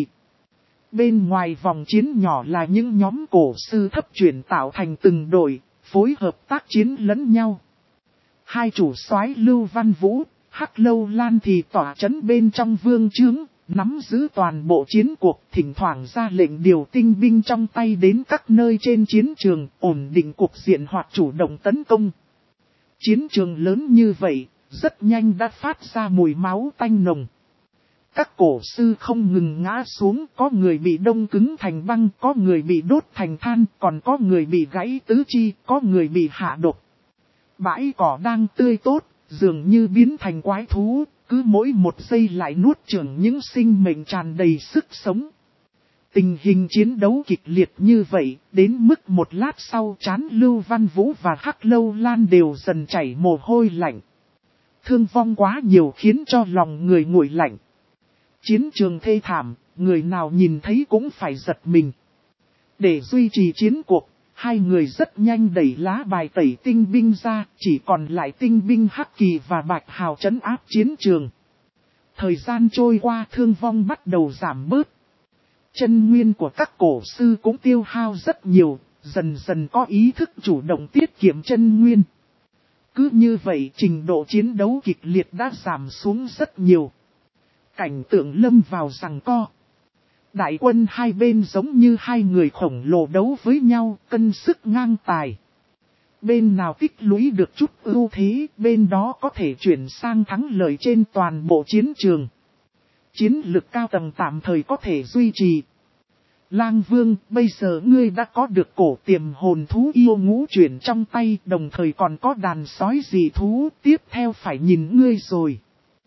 Bên ngoài vòng chiến nhỏ là những nhóm cổ sư thấp chuyển tạo thành từng đội, phối hợp tác chiến lẫn nhau. Hai chủ soái Lưu Văn Vũ, Hắc Lâu Lan thì tỏa chấn bên trong vương trướng, nắm giữ toàn bộ chiến cuộc, thỉnh thoảng ra lệnh điều tinh binh trong tay đến các nơi trên chiến trường, ổn định cục diện hoặc chủ động tấn công. Chiến trường lớn như vậy, rất nhanh đã phát ra mùi máu tanh nồng. Các cổ sư không ngừng ngã xuống, có người bị đông cứng thành băng, có người bị đốt thành than, còn có người bị gãy tứ chi, có người bị hạ độc. Bãi cỏ đang tươi tốt, dường như biến thành quái thú, cứ mỗi một giây lại nuốt chửng những sinh mệnh tràn đầy sức sống. Tình hình chiến đấu kịch liệt như vậy, đến mức một lát sau trán Lưu Văn Vũ và Hắc Lâu Lan đều dần chảy mồ hôi lạnh. Thương vong quá nhiều khiến cho lòng người nguội lạnh. Chiến trường thê thảm, người nào nhìn thấy cũng phải giật mình. Để duy trì chiến cuộc, hai người rất nhanh đẩy lá bài tẩy tinh binh ra, chỉ còn lại tinh binh Hắc Kỳ và Bạch Hào trấn áp chiến trường. Thời gian trôi qua, thương vong bắt đầu giảm bớt. Chân nguyên của các cổ sư cũng tiêu hao rất nhiều, dần dần có ý thức chủ động tiết kiệm chân nguyên. Cứ như vậy trình độ chiến đấu kịch liệt đã giảm xuống rất nhiều. Cảnh tượng lâm vào giằng co. Đại quân hai bên giống như hai người khổng lồ đấu với nhau, cân sức ngang tài. Bên nào tích lũy được chút ưu thế, bên đó có thể chuyển sang thắng lợi trên toàn bộ chiến trường. Chiến lực cao tầng tạm thời có thể duy trì. Lang Vương, bây giờ ngươi đã có được cổ tiềm hồn thú yêu ngũ chuyển trong tay, đồng thời còn có đàn sói dị thú, tiếp theo phải nhìn ngươi rồi.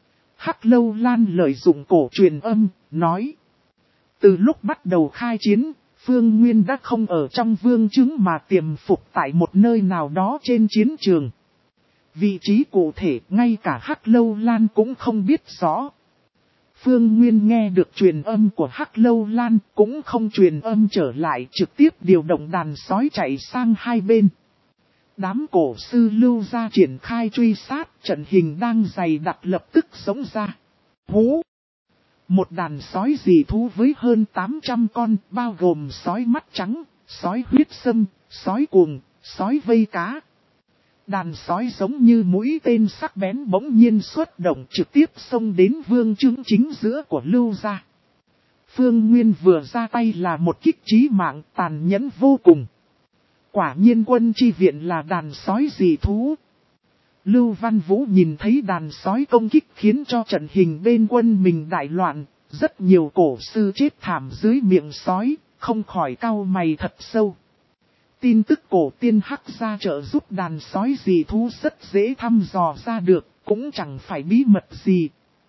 Hắc Lâu Lan lợi dụng cổ truyền âm, nói. Từ lúc bắt đầu khai chiến, Phương Nguyên đã không ở trong vương chứng mà tiềm phục tại một nơi nào đó trên chiến trường. Vị trí cụ thể ngay cả Hắc Lâu Lan cũng không biết rõ. Phương Nguyên nghe được truyền âm của Hắc Lâu Lan cũng không truyền âm trở lại, trực tiếp điều động đàn sói chạy sang hai bên. Đám cổ sư Lưu gia triển khai truy sát, trận hình đang dày đặc lập tức sống ra. Hú! Một đàn sói dị thú với hơn tám trăm con, bao gồm sói mắt trắng, sói huyết sâm, sói cuồng, sói vây cá. Đàn sói giống như mũi tên sắc bén bỗng nhiên xuất động, trực tiếp xông đến vương chứng chính giữa của Lưu gia. Phương Nguyên vừa ra tay là một kích chí mạng tàn nhẫn vô cùng. Quả nhiên quân chi viện là đàn sói dị thú. Lưu Văn Vũ nhìn thấy đàn sói công kích khiến cho trận hình bên quân mình đại loạn, rất nhiều cổ sư chết thảm dưới miệng sói, không khỏi cau mày thật sâu. Tin tức cổ tiên Hắc gia trợ giúp đàn sói dị thú rất dễ thăm dò ra được, cũng chẳng phải bí mật gì.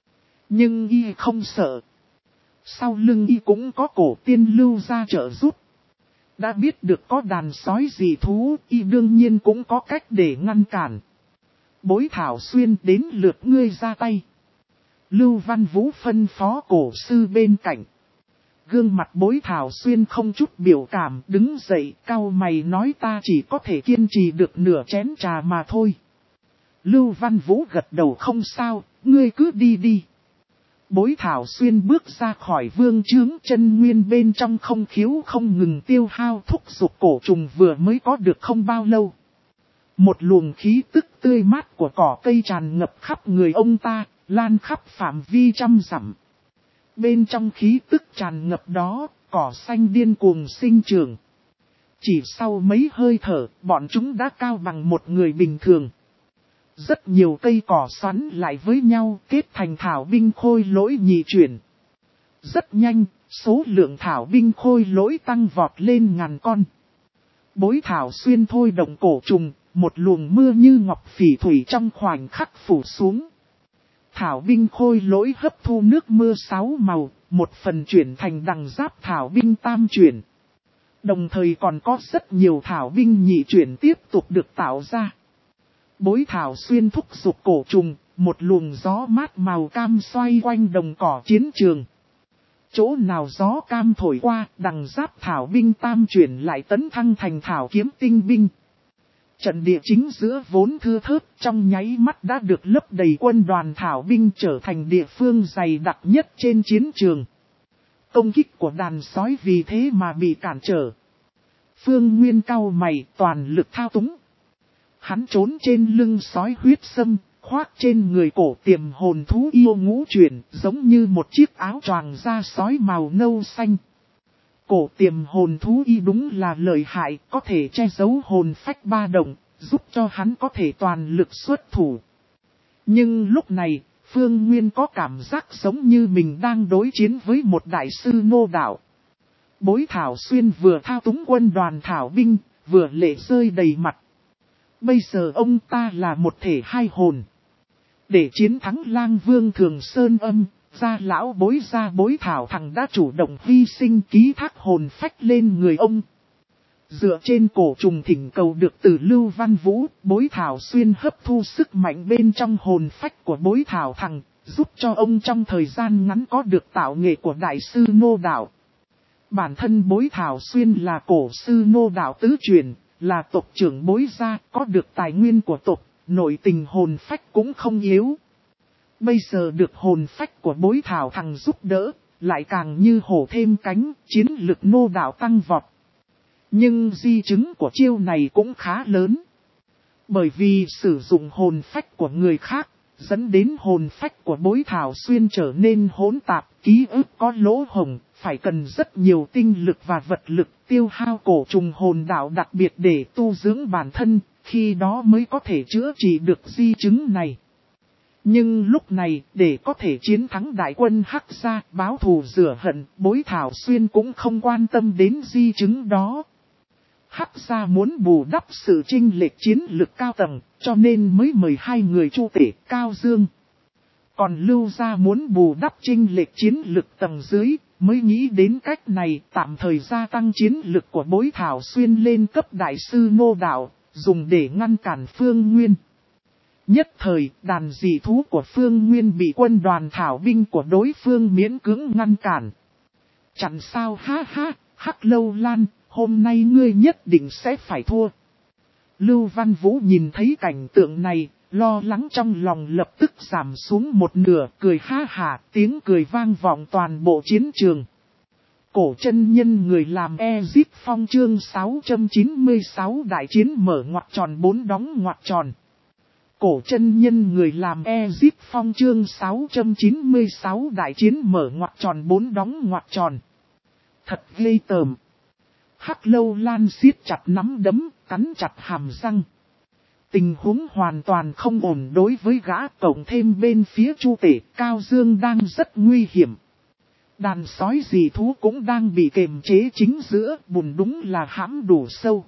Nhưng y không sợ. Sau lưng y cũng có cổ tiên Lưu gia trợ giúp. Đã biết được có đàn sói dị thú, y đương nhiên cũng có cách để ngăn cản. Bối Thảo Xuyên, đến lượt ngươi ra tay. Lưu Văn Vũ phân phó cổ sư bên cạnh. Gương mặt Bối Thảo Xuyên không chút biểu cảm, đứng dậy cau mày nói ta chỉ có thể kiên trì được nửa chén trà mà thôi. Lưu Văn Vũ gật đầu không sao, ngươi cứ đi đi. Bối Thảo Xuyên bước ra khỏi vương trướng, chân nguyên bên trong không khiếu không ngừng tiêu hao, thúc giục cổ trùng vừa mới có được không bao lâu. Một luồng khí tức tươi mát của cỏ cây tràn ngập khắp người ông ta, lan khắp phạm vi trăm dặm. Bên trong khí tức tràn ngập đó, cỏ xanh điên cuồng sinh trưởng. Chỉ sau mấy hơi thở, bọn chúng đã cao bằng một người bình thường. Rất nhiều cây cỏ xoắn lại với nhau, kết thành thảo binh khôi lỗi nhị chuyển. Rất nhanh, số lượng thảo binh khôi lỗi tăng vọt lên ngàn con. Bối Thảo Xuyên thôi động cổ trùng, một luồng mưa như ngọc phỉ thủy trong khoảnh khắc phủ xuống. Thảo binh khôi lỗi hấp thu nước mưa sáu màu, một phần chuyển thành đằng giáp thảo binh tam chuyển. Đồng thời còn có rất nhiều thảo binh nhị chuyển tiếp tục được tạo ra. Bối Thảo Xuyên thúc giục cổ trùng, một luồng gió mát màu cam xoay quanh đồng cỏ chiến trường. Chỗ nào gió cam thổi qua, đằng giáp thảo binh tam chuyển lại tấn thăng thành thảo kiếm tinh binh. Trận địa chính giữa vốn thưa thớt, trong nháy mắt đã được lấp đầy quân đoàn thảo binh, trở thành địa phương dày đặc nhất trên chiến trường. Công kích của đàn sói vì thế mà bị cản trở. Phương Nguyên cau mày, toàn lực thao túng. Hắn trốn trên lưng sói huyết sâm, khoác trên người cổ tiềm hồn thú yêu ngũ chuyển, giống như một chiếc áo choàng da sói màu nâu xanh. Cổ tiềm hồn thú y đúng là lợi hại, có thể che giấu hồn phách ba động, giúp cho hắn có thể toàn lực xuất thủ. Nhưng lúc này, Phương Nguyên có cảm giác giống như mình đang đối chiến với một đại sư nô đạo. Bối Thảo Xuyên vừa thao túng quân đoàn thảo binh, vừa lệ rơi đầy mặt. Bây giờ ông ta là một thể hai hồn. Để chiến thắng Lang Vương Thường Sơn Âm, gia lão bối gia Bối Thảo Thằng đã chủ động hy sinh ký thác hồn phách lên người ông. Dựa trên cổ trùng thỉnh cầu được từ Lưu Văn Vũ, Bối Thảo Xuyên hấp thu sức mạnh bên trong hồn phách của Bối Thảo Thằng, giúp cho ông trong thời gian ngắn có được tạo nghệ của đại sư nô đạo. Bản thân Bối Thảo Xuyên là cổ sư nô đạo tứ truyền, là tộc trưởng Bối gia, có được tài nguyên của tộc, nội tình hồn phách cũng không yếu. Bây giờ được hồn phách của Bối Thảo Thằng giúp đỡ, lại càng như hổ thêm cánh, chiến lực nô đạo tăng vọt. Nhưng di chứng của chiêu này cũng khá lớn. Bởi vì sử dụng hồn phách của người khác, dẫn đến hồn phách của Bối Thảo Xuyên trở nên hỗn tạp, ký ức có lỗ hổng, phải cần rất nhiều tinh lực và vật lực tiêu hao cổ trùng hồn đạo đặc biệt để tu dưỡng bản thân, khi đó mới có thể chữa trị được di chứng này. Nhưng lúc này, để có thể chiến thắng đại quân Hắc gia, báo thù rửa hận, Bối Thảo Xuyên cũng không quan tâm đến di chứng đó. Hắc gia muốn bù đắp sự chênh lệch chiến lực cao tầng, cho nên mới mời hai người Chu Tể, Cao Dương. Còn Lưu gia muốn bù đắp chênh lệch chiến lực tầng dưới, mới nghĩ đến cách này tạm thời gia tăng chiến lực của Bối Thảo Xuyên lên cấp đại sư Ngô Đạo, dùng để ngăn cản Phương Nguyên. Nhất thời, đàn dị thú của Phương Nguyên bị quân đoàn thảo binh của đối phương miễn cưỡng ngăn cản. Chẳng sao ha ha, Hắc Lâu Lan, hôm nay ngươi nhất định sẽ phải thua. Lưu Văn Vũ nhìn thấy cảnh tượng này, lo lắng trong lòng lập tức giảm xuống một nửa, cười ha hả, tiếng cười vang vọng toàn bộ chiến trường. Cổ chân nhân người làm Ezip Phong chương sáu trăm chín mươi sáu đại chiến mở ngoặc tròn bốn đóng ngoặc tròn. Cổ chân nhân người làm Ezip Phong chương sáu trăm chín mươi sáu đại chiến mở ngoặc tròn bốn đóng ngoặc tròn. Thật ghê tởm. Hắc Lâu Lan siết chặt nắm đấm, cắn chặt hàm răng. Tình huống hoàn toàn không ổn đối với gã, cộng thêm bên phía Chu Tể, Cao Dương đang rất nguy hiểm. Đàn sói dị thú cũng đang bị kềm chế chính giữa, bùn đúng là hãm đủ sâu.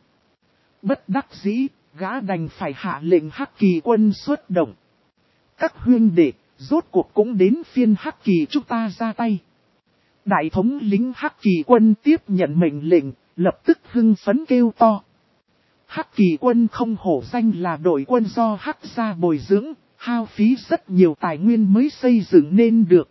Bất đắc dĩ, gã đành phải hạ lệnh Hắc Kỳ quân xuất động. Các huynh đệ, rốt cuộc cũng đến phiên Hắc Kỳ chúng ta ra tay. Đại thống lính Hắc Kỳ quân tiếp nhận mệnh lệnh, lập tức hưng phấn kêu to. Hắc Kỳ quân không hổ danh là đội quân do Hắc gia bồi dưỡng, hao phí rất nhiều tài nguyên mới xây dựng nên được.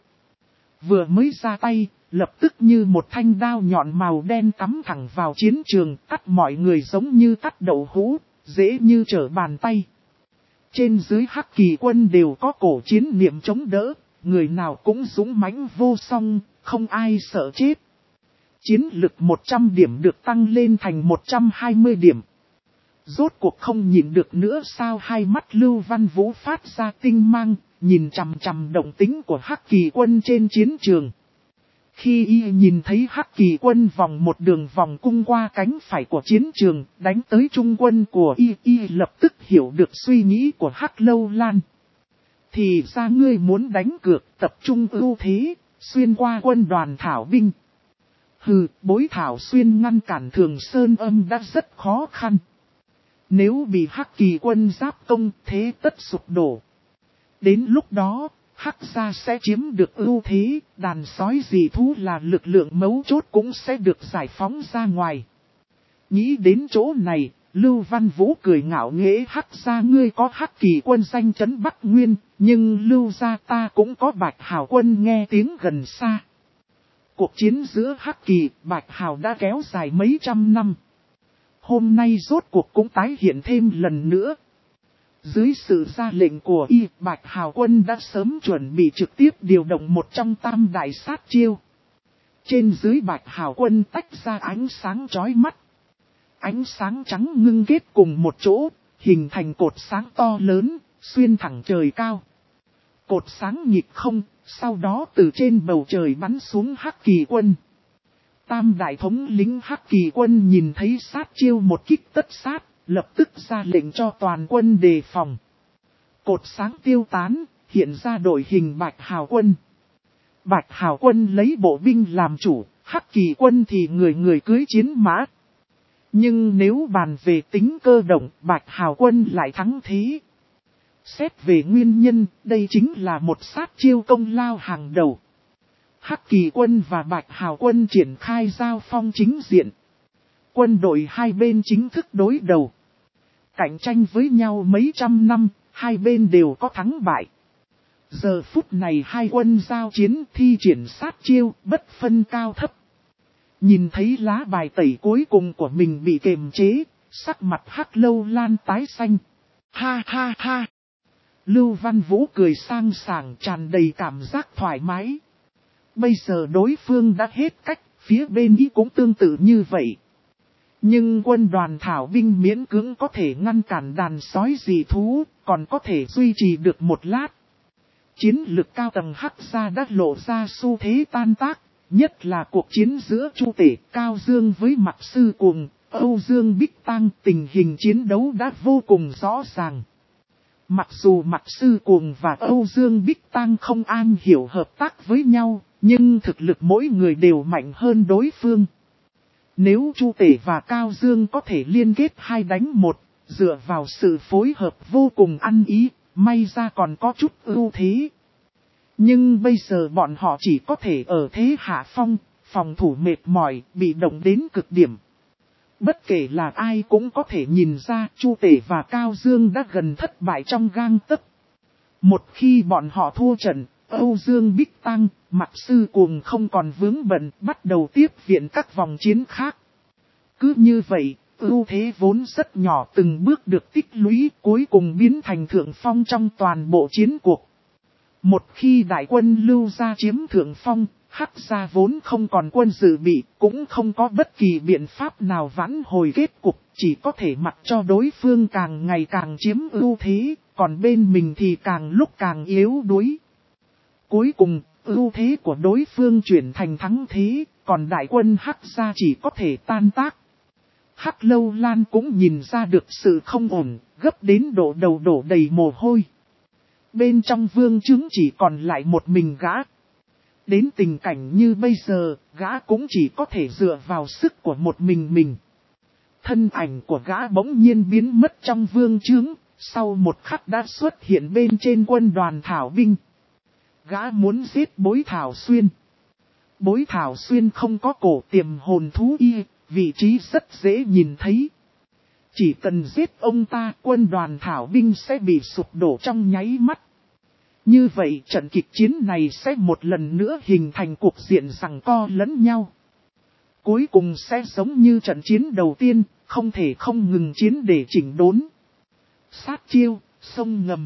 Vừa mới ra tay, lập tức như một thanh đao nhọn màu đen cắm thẳng vào chiến trường, cắt mọi người giống như cắt đậu hũ, dễ như trở bàn tay. Trên dưới Hắc Kỳ quân đều có cổ chiến niệm chống đỡ, người nào cũng dũng mãnh vô song, không ai sợ chết. Chiến lực một trăm điểm được tăng lên thành một trăm hai mươi điểm. Rốt cuộc không nhìn được nữa sao, hai mắt Lưu Văn Vũ phát ra tinh mang, nhìn chằm chằm động tính của Hắc Kỳ quân trên chiến trường. Khi y nhìn thấy Hắc Kỳ quân vòng một đường vòng cung qua cánh phải của chiến trường, đánh tới trung quân của y, y lập tức hiểu được suy nghĩ của Hắc Lâu Lan. Thì ra ngươi muốn đánh cược, tập trung ưu thế, xuyên qua quân đoàn thảo binh. Hừ, Bối Thảo Xuyên ngăn cản Thường Sơn Âm đã rất khó khăn. Nếu bị Hắc Kỳ quân giáp công, thế tất sụp đổ. Đến lúc đó, Hắc gia sẽ chiếm được ưu thế, đàn sói dị thú là lực lượng mấu chốt cũng sẽ được giải phóng ra ngoài. Nghĩ đến chỗ này, Lưu Văn Vũ cười ngạo nghễ, Hắc gia ngươi có Hắc Kỳ quân danh chấn Bắc Nguyên, nhưng Lưu gia ta cũng có Bạch Hào quân nghe tiếng gần xa. Cuộc chiến giữa Hắc Kỳ, Bạch Hào đã kéo dài mấy trăm năm. Hôm nay rốt cuộc cũng tái hiện thêm lần nữa. Dưới sự ra lệnh của y, Bạch Hào quân đã sớm chuẩn bị trực tiếp điều động một trong tam đại sát chiêu. Trên dưới Bạch Hào quân tách ra ánh sáng chói mắt. Ánh sáng trắng ngưng kết cùng một chỗ, hình thành cột sáng to lớn, xuyên thẳng trời cao. Cột sáng nhịp không, sau đó từ trên bầu trời bắn xuống Hắc Kỳ quân. Tam đại thống lính Hắc Kỳ quân nhìn thấy sát chiêu một kích tất sát, lập tức ra lệnh cho toàn quân đề phòng. Cột sáng tiêu tán, hiện ra đội hình Bạch Hào quân. Bạch Hào quân lấy bộ binh làm chủ, Hắc Kỳ quân thì người người cưỡi chiến mã. Nhưng nếu bàn về tính cơ động, Bạch Hào quân lại thắng thế. Xét về nguyên nhân, đây chính là một sát chiêu công lao hàng đầu. Hắc Kỳ quân và Bạch Hào quân triển khai giao phong chính diện. Quân đội hai bên chính thức đối đầu. Cạnh tranh với nhau mấy trăm năm, hai bên đều có thắng bại. Giờ phút này hai quân giao chiến thi triển sát chiêu, bất phân cao thấp. Nhìn thấy lá bài tẩy cuối cùng của mình bị kềm chế, sắc mặt Hắc Lâu Lan tái xanh. Ha ha ha! Lưu Văn Vũ cười sang sảng, tràn đầy cảm giác thoải mái. Bây giờ đối phương đã hết cách, phía bên ý cũng tương tự như vậy. Nhưng quân đoàn thảo binh miễn cưỡng có thể ngăn cản đàn sói dị thú, còn có thể duy trì được một lát. Chiến lực cao tầng Hắc gia đã lộ ra xu thế tan tác, nhất là cuộc chiến giữa Chu Tể, Cao Dương với Mạc Sư Cuồng, Âu Dương Bích Tăng, tình hình chiến đấu đã vô cùng rõ ràng. Mặc dù Mạc Sư Cuồng và Âu Dương Bích Tang không am hiểu hợp tác với nhau, nhưng thực lực mỗi người đều mạnh hơn đối phương. Nếu Chu Tể và Cao Dương có thể liên kết hai đánh một, dựa vào sự phối hợp vô cùng ăn ý, may ra còn có chút ưu thế. Nhưng bây giờ bọn họ chỉ có thể ở thế hạ phong, phòng thủ mệt mỏi, bị động đến cực điểm. Bất kể là ai cũng có thể nhìn ra Chu Tể và Cao Dương đã gần thất bại trong gang tấc. Một khi bọn họ thua trận, Âu Dương Bích Tang, Mạc Sư Cuồng không còn vướng bận, bắt đầu tiếp viện các vòng chiến khác. Cứ như vậy, ưu thế vốn rất nhỏ từng bước được tích lũy, cuối cùng biến thành thượng phong trong toàn bộ chiến cuộc. Một khi đại quân Lưu Gia chiếm thượng phong, Hắc Gia vốn không còn quân dự bị, cũng không có bất kỳ biện pháp nào vãn hồi kết cục, chỉ có thể mặc cho đối phương càng ngày càng chiếm ưu thế, còn bên mình thì càng lúc càng yếu đuối. Cuối cùng, ưu thế của đối phương chuyển thành thắng thế, còn đại quân Hắc Gia chỉ có thể tan tác. Hắc Lâu Lan cũng nhìn ra được sự không ổn, gấp đến độ đầu đổ đầy mồ hôi. Bên trong vương trướng chỉ còn lại một mình gã. Đến tình cảnh như bây giờ, gã cũng chỉ có thể dựa vào sức của một mình mình. Thân ảnh của gã bỗng nhiên biến mất trong vương trướng, sau một khắc đã xuất hiện bên trên quân đoàn Thảo binh. Gã muốn giết Bối Thảo Xuyên. Bối Thảo Xuyên không có cổ tiềm hồn thú y, vị trí rất dễ nhìn thấy. Chỉ cần giết ông ta, quân đoàn Thảo binh sẽ bị sụp đổ trong nháy mắt. Như vậy trận kịch chiến này sẽ một lần nữa hình thành cuộc diện giằng co lẫn nhau. Cuối cùng sẽ giống như trận chiến đầu tiên, không thể không ngừng chiến để chỉnh đốn. Sát chiêu, sông ngầm.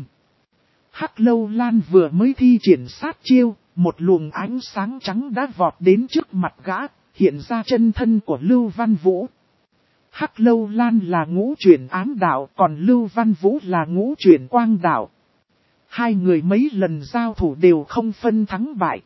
Hắc Lâu Lan vừa mới thi triển sát chiêu, một luồng ánh sáng trắng đã vọt đến trước mặt gã, hiện ra chân thân của Lưu Văn Vũ. Hắc Lâu Lan là ngũ chuyển ám đạo, còn Lưu Văn Vũ là ngũ chuyển quang đạo. Hai người mấy lần giao thủ đều không phân thắng bại.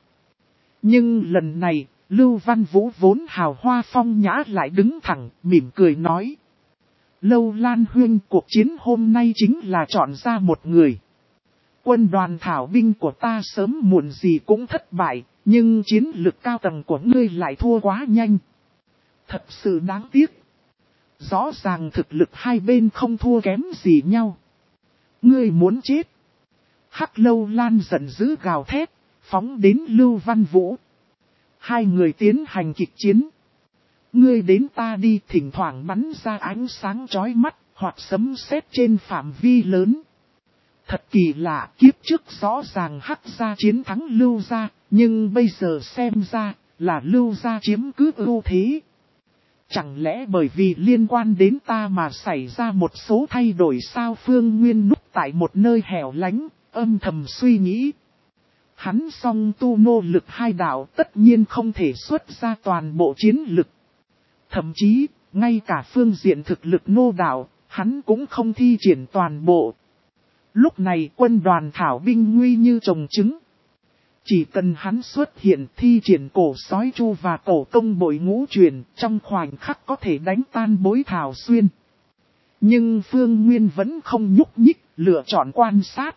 Nhưng lần này, Lưu Văn Vũ vốn hào hoa phong nhã lại đứng thẳng, mỉm cười nói. Lâu Lan huynh, cuộc chiến hôm nay chính là chọn ra một người. Quân đoàn Thảo binh của ta sớm muộn gì cũng thất bại, nhưng chiến lực cao tầng của ngươi lại thua quá nhanh. Thật sự đáng tiếc. Rõ ràng thực lực hai bên không thua kém gì nhau. Ngươi muốn chết. Hắc Lâu Lan giận dữ gào thét, phóng đến Lưu Văn Vũ. Hai người tiến hành kịch chiến. Ngươi đến ta đi, thỉnh thoảng bắn ra ánh sáng chói mắt, hoặc sấm sét trên phạm vi lớn. Thật kỳ lạ, kiếp trước rõ ràng Hắc Gia chiến thắng Lưu Gia, nhưng bây giờ xem ra là Lưu Gia chiếm cứ ưu thế. Chẳng lẽ bởi vì liên quan đến ta mà xảy ra một số thay đổi sao? Phương Nguyên núp tại một nơi hẻo lánh, âm thầm suy nghĩ. Hắn song tu nô lực hai đạo tất nhiên không thể xuất ra toàn bộ chiến lực. Thậm chí, ngay cả phương diện thực lực nô đạo, hắn cũng không thi triển toàn bộ. Lúc này quân đoàn Thảo binh nguy như trồng trứng. Chỉ cần hắn xuất hiện thi triển cổ sói chu và cổ công bội ngũ truyền, trong khoảnh khắc có thể đánh tan Bối Thảo Xuyên. Nhưng Phương Nguyên vẫn không nhúc nhích, lựa chọn quan sát.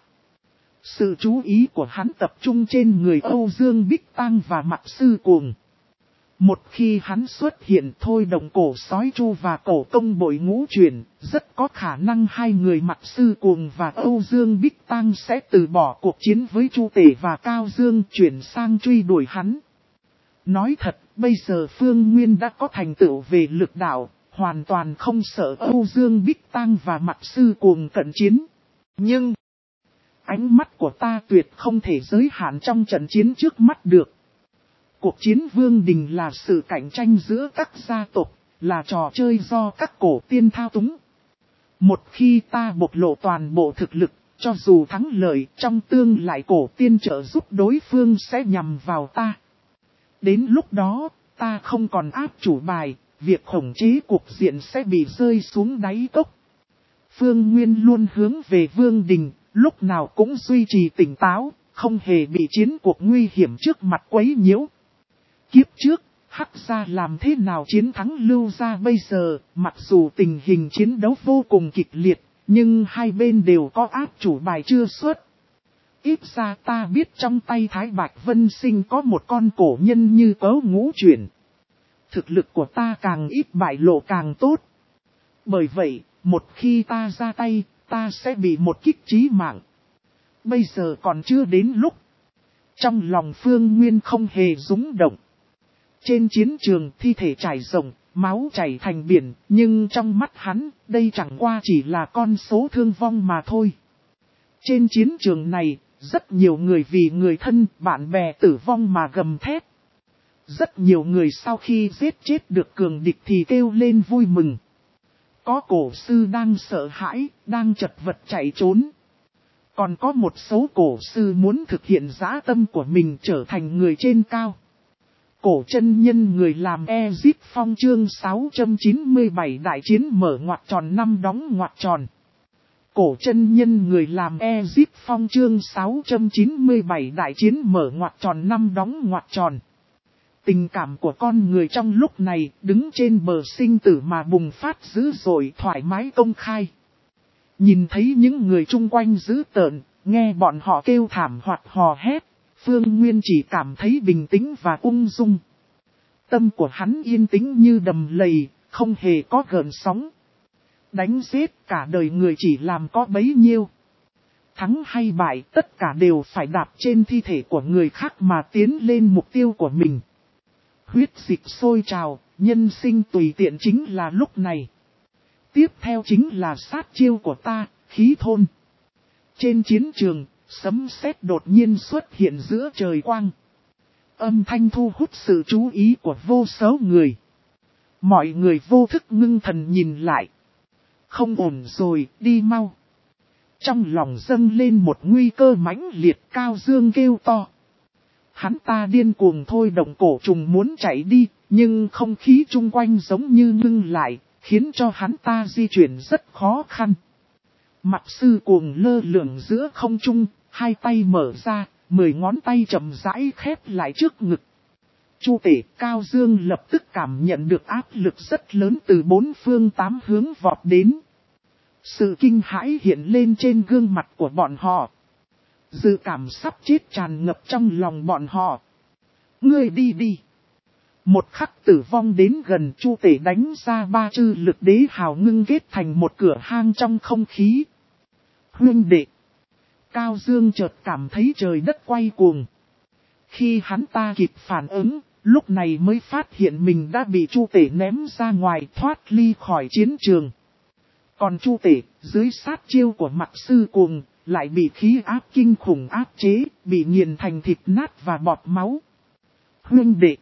Sự chú ý của hắn tập trung trên người Âu Dương Bích Tang và Mạc Sư Cuồng. Một khi hắn xuất hiện thôi động cổ sói chu và cổ công bội ngũ truyền, rất có khả năng hai người Mạc Sư Cuồng và Âu Dương Bích Tang sẽ từ bỏ cuộc chiến với Chu Tể và Cao Dương, chuyển sang truy đuổi hắn. Nói thật, bây giờ Phương Nguyên đã có thành tựu về lực đạo, hoàn toàn không sợ Âu Dương Bích Tang và Mạc Sư Cuồng cận chiến. Nhưng, ánh mắt của ta tuyệt không thể giới hạn trong trận chiến trước mắt được. Cuộc chiến vương đình là sự cạnh tranh giữa các gia tộc, là trò chơi do các cổ tiên thao túng. Một khi ta bộc lộ toàn bộ thực lực, cho dù thắng lợi, trong tương lai cổ tiên trợ giúp đối phương sẽ nhằm vào ta. Đến lúc đó, ta không còn áp chủ bài, việc khống chế cuộc diện sẽ bị rơi xuống đáy cốc. Phương Nguyên luôn hướng về vương đình, lúc nào cũng duy trì tỉnh táo, không hề bị chiến cuộc nguy hiểm trước mặt quấy nhiễu. Kiếp trước, Hắc Gia làm thế nào chiến thắng Lưu Gia bây giờ, mặc dù tình hình chiến đấu vô cùng kịch liệt, nhưng hai bên đều có áp chủ bài chưa xuất. Ít ra ta biết trong tay Thái Bạch Vân Sinh có một con cổ nhân như cấu ngũ chuyển. Thực lực của ta càng ít bại lộ càng tốt. Bởi vậy, một khi ta ra tay, ta sẽ bị một kích chí mạng. Bây giờ còn chưa đến lúc. Trong lòng Phương Nguyên không hề rúng động. Trên chiến trường thi thể trải rộng, máu chảy thành biển, nhưng trong mắt hắn, đây chẳng qua chỉ là con số thương vong mà thôi. Trên chiến trường này, rất nhiều người vì người thân, bạn bè tử vong mà gầm thét. Rất nhiều người sau khi giết chết được cường địch thì kêu lên vui mừng. Có cổ sư đang sợ hãi, đang chật vật chạy trốn. Còn có một số cổ sư muốn thực hiện dã tâm của mình trở thành người trên cao. Cổ chân nhân người làm Ezip Phong chương sáu trăm chín mươi bảy đại chiến mở ngoặc tròn năm đóng ngoặc tròn. Cổ chân nhân người làm Ezip Phong chương sáu trăm chín mươi bảy đại chiến mở ngoặc tròn năm đóng ngoặc tròn. Tình cảm của con người trong lúc này đứng trên bờ sinh tử mà bùng phát dữ dội thoải mái công khai. Nhìn thấy những người chung quanh dữ tợn, nghe bọn họ kêu thảm hoặc hò hét, Phương Nguyên chỉ cảm thấy bình tĩnh và ung dung. Tâm của hắn yên tĩnh như đầm lầy, không hề có gợn sóng. Đánh giết cả đời người chỉ làm có bấy nhiêu. Thắng hay bại tất cả đều phải đạp trên thi thể của người khác mà tiến lên mục tiêu của mình. Huyết dịch sôi trào, nhân sinh tùy tiện chính là lúc này. Tiếp theo chính là sát chiêu của ta, khí thôn. Trên chiến trường, sấm sét đột nhiên xuất hiện giữa trời quang. Âm thanh thu hút sự chú ý của vô số người. Mọi người vô thức ngưng thần nhìn lại. Không ổn rồi, đi mau. Trong lòng dâng lên một nguy cơ mãnh liệt. Cao Dương kêu to. Hắn ta điên cuồng thôi động cổ trùng muốn chạy đi, nhưng không khí chung quanh giống như ngưng lại, khiến cho hắn ta di chuyển rất khó khăn. Mặt sư cuồng lơ lửng giữa không trung, hai tay mở ra, mười ngón tay chậm rãi khép lại trước ngực. Chu Tể Cao Dương lập tức cảm nhận được áp lực rất lớn từ bốn phương tám hướng vọt đến. Sự kinh hãi hiện lên trên gương mặt của bọn họ. Dự cảm sắp chết tràn ngập trong lòng bọn họ. Ngươi đi đi. Một khắc tử vong đến gần, Chu Tể đánh ra ba chư lực đế hào ngưng kết thành một cửa hang trong không khí. Huynh đệ. Cao Dương chợt cảm thấy trời đất quay cuồng. Khi hắn ta kịp phản ứng, lúc này mới phát hiện mình đã bị Chu Tể ném ra ngoài thoát ly khỏi chiến trường. Còn Chu Tể, dưới sát chiêu của mặt sư cuồng, lại bị khí áp kinh khủng áp chế, bị nghiền thành thịt nát và bọt máu. Huynh đệ.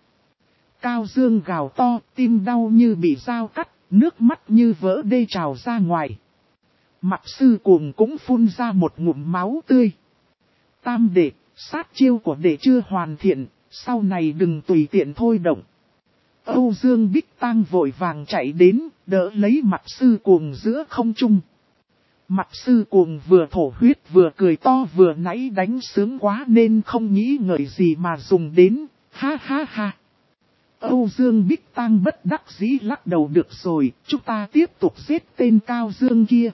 Cao Dương gào to, tim đau như bị dao cắt, nước mắt như vỡ đê trào ra ngoài. Mặt sư cuồng cũng phun ra một ngụm máu tươi. Tam đệ, sát chiêu của đệ chưa hoàn thiện, sau này đừng tùy tiện thôi động. Âu Dương Bích Tang vội vàng chạy đến, đỡ lấy mặt sư cuồng giữa không trung. Mặt sư cuồng vừa thổ huyết vừa cười to, vừa nãy đánh sướng quá nên không nghĩ ngợi gì mà dùng đến, ha ha ha. Âu Dương Bích Tang bất đắc dĩ lắc đầu, được rồi, chúng ta tiếp tục giết tên Cao Dương kia.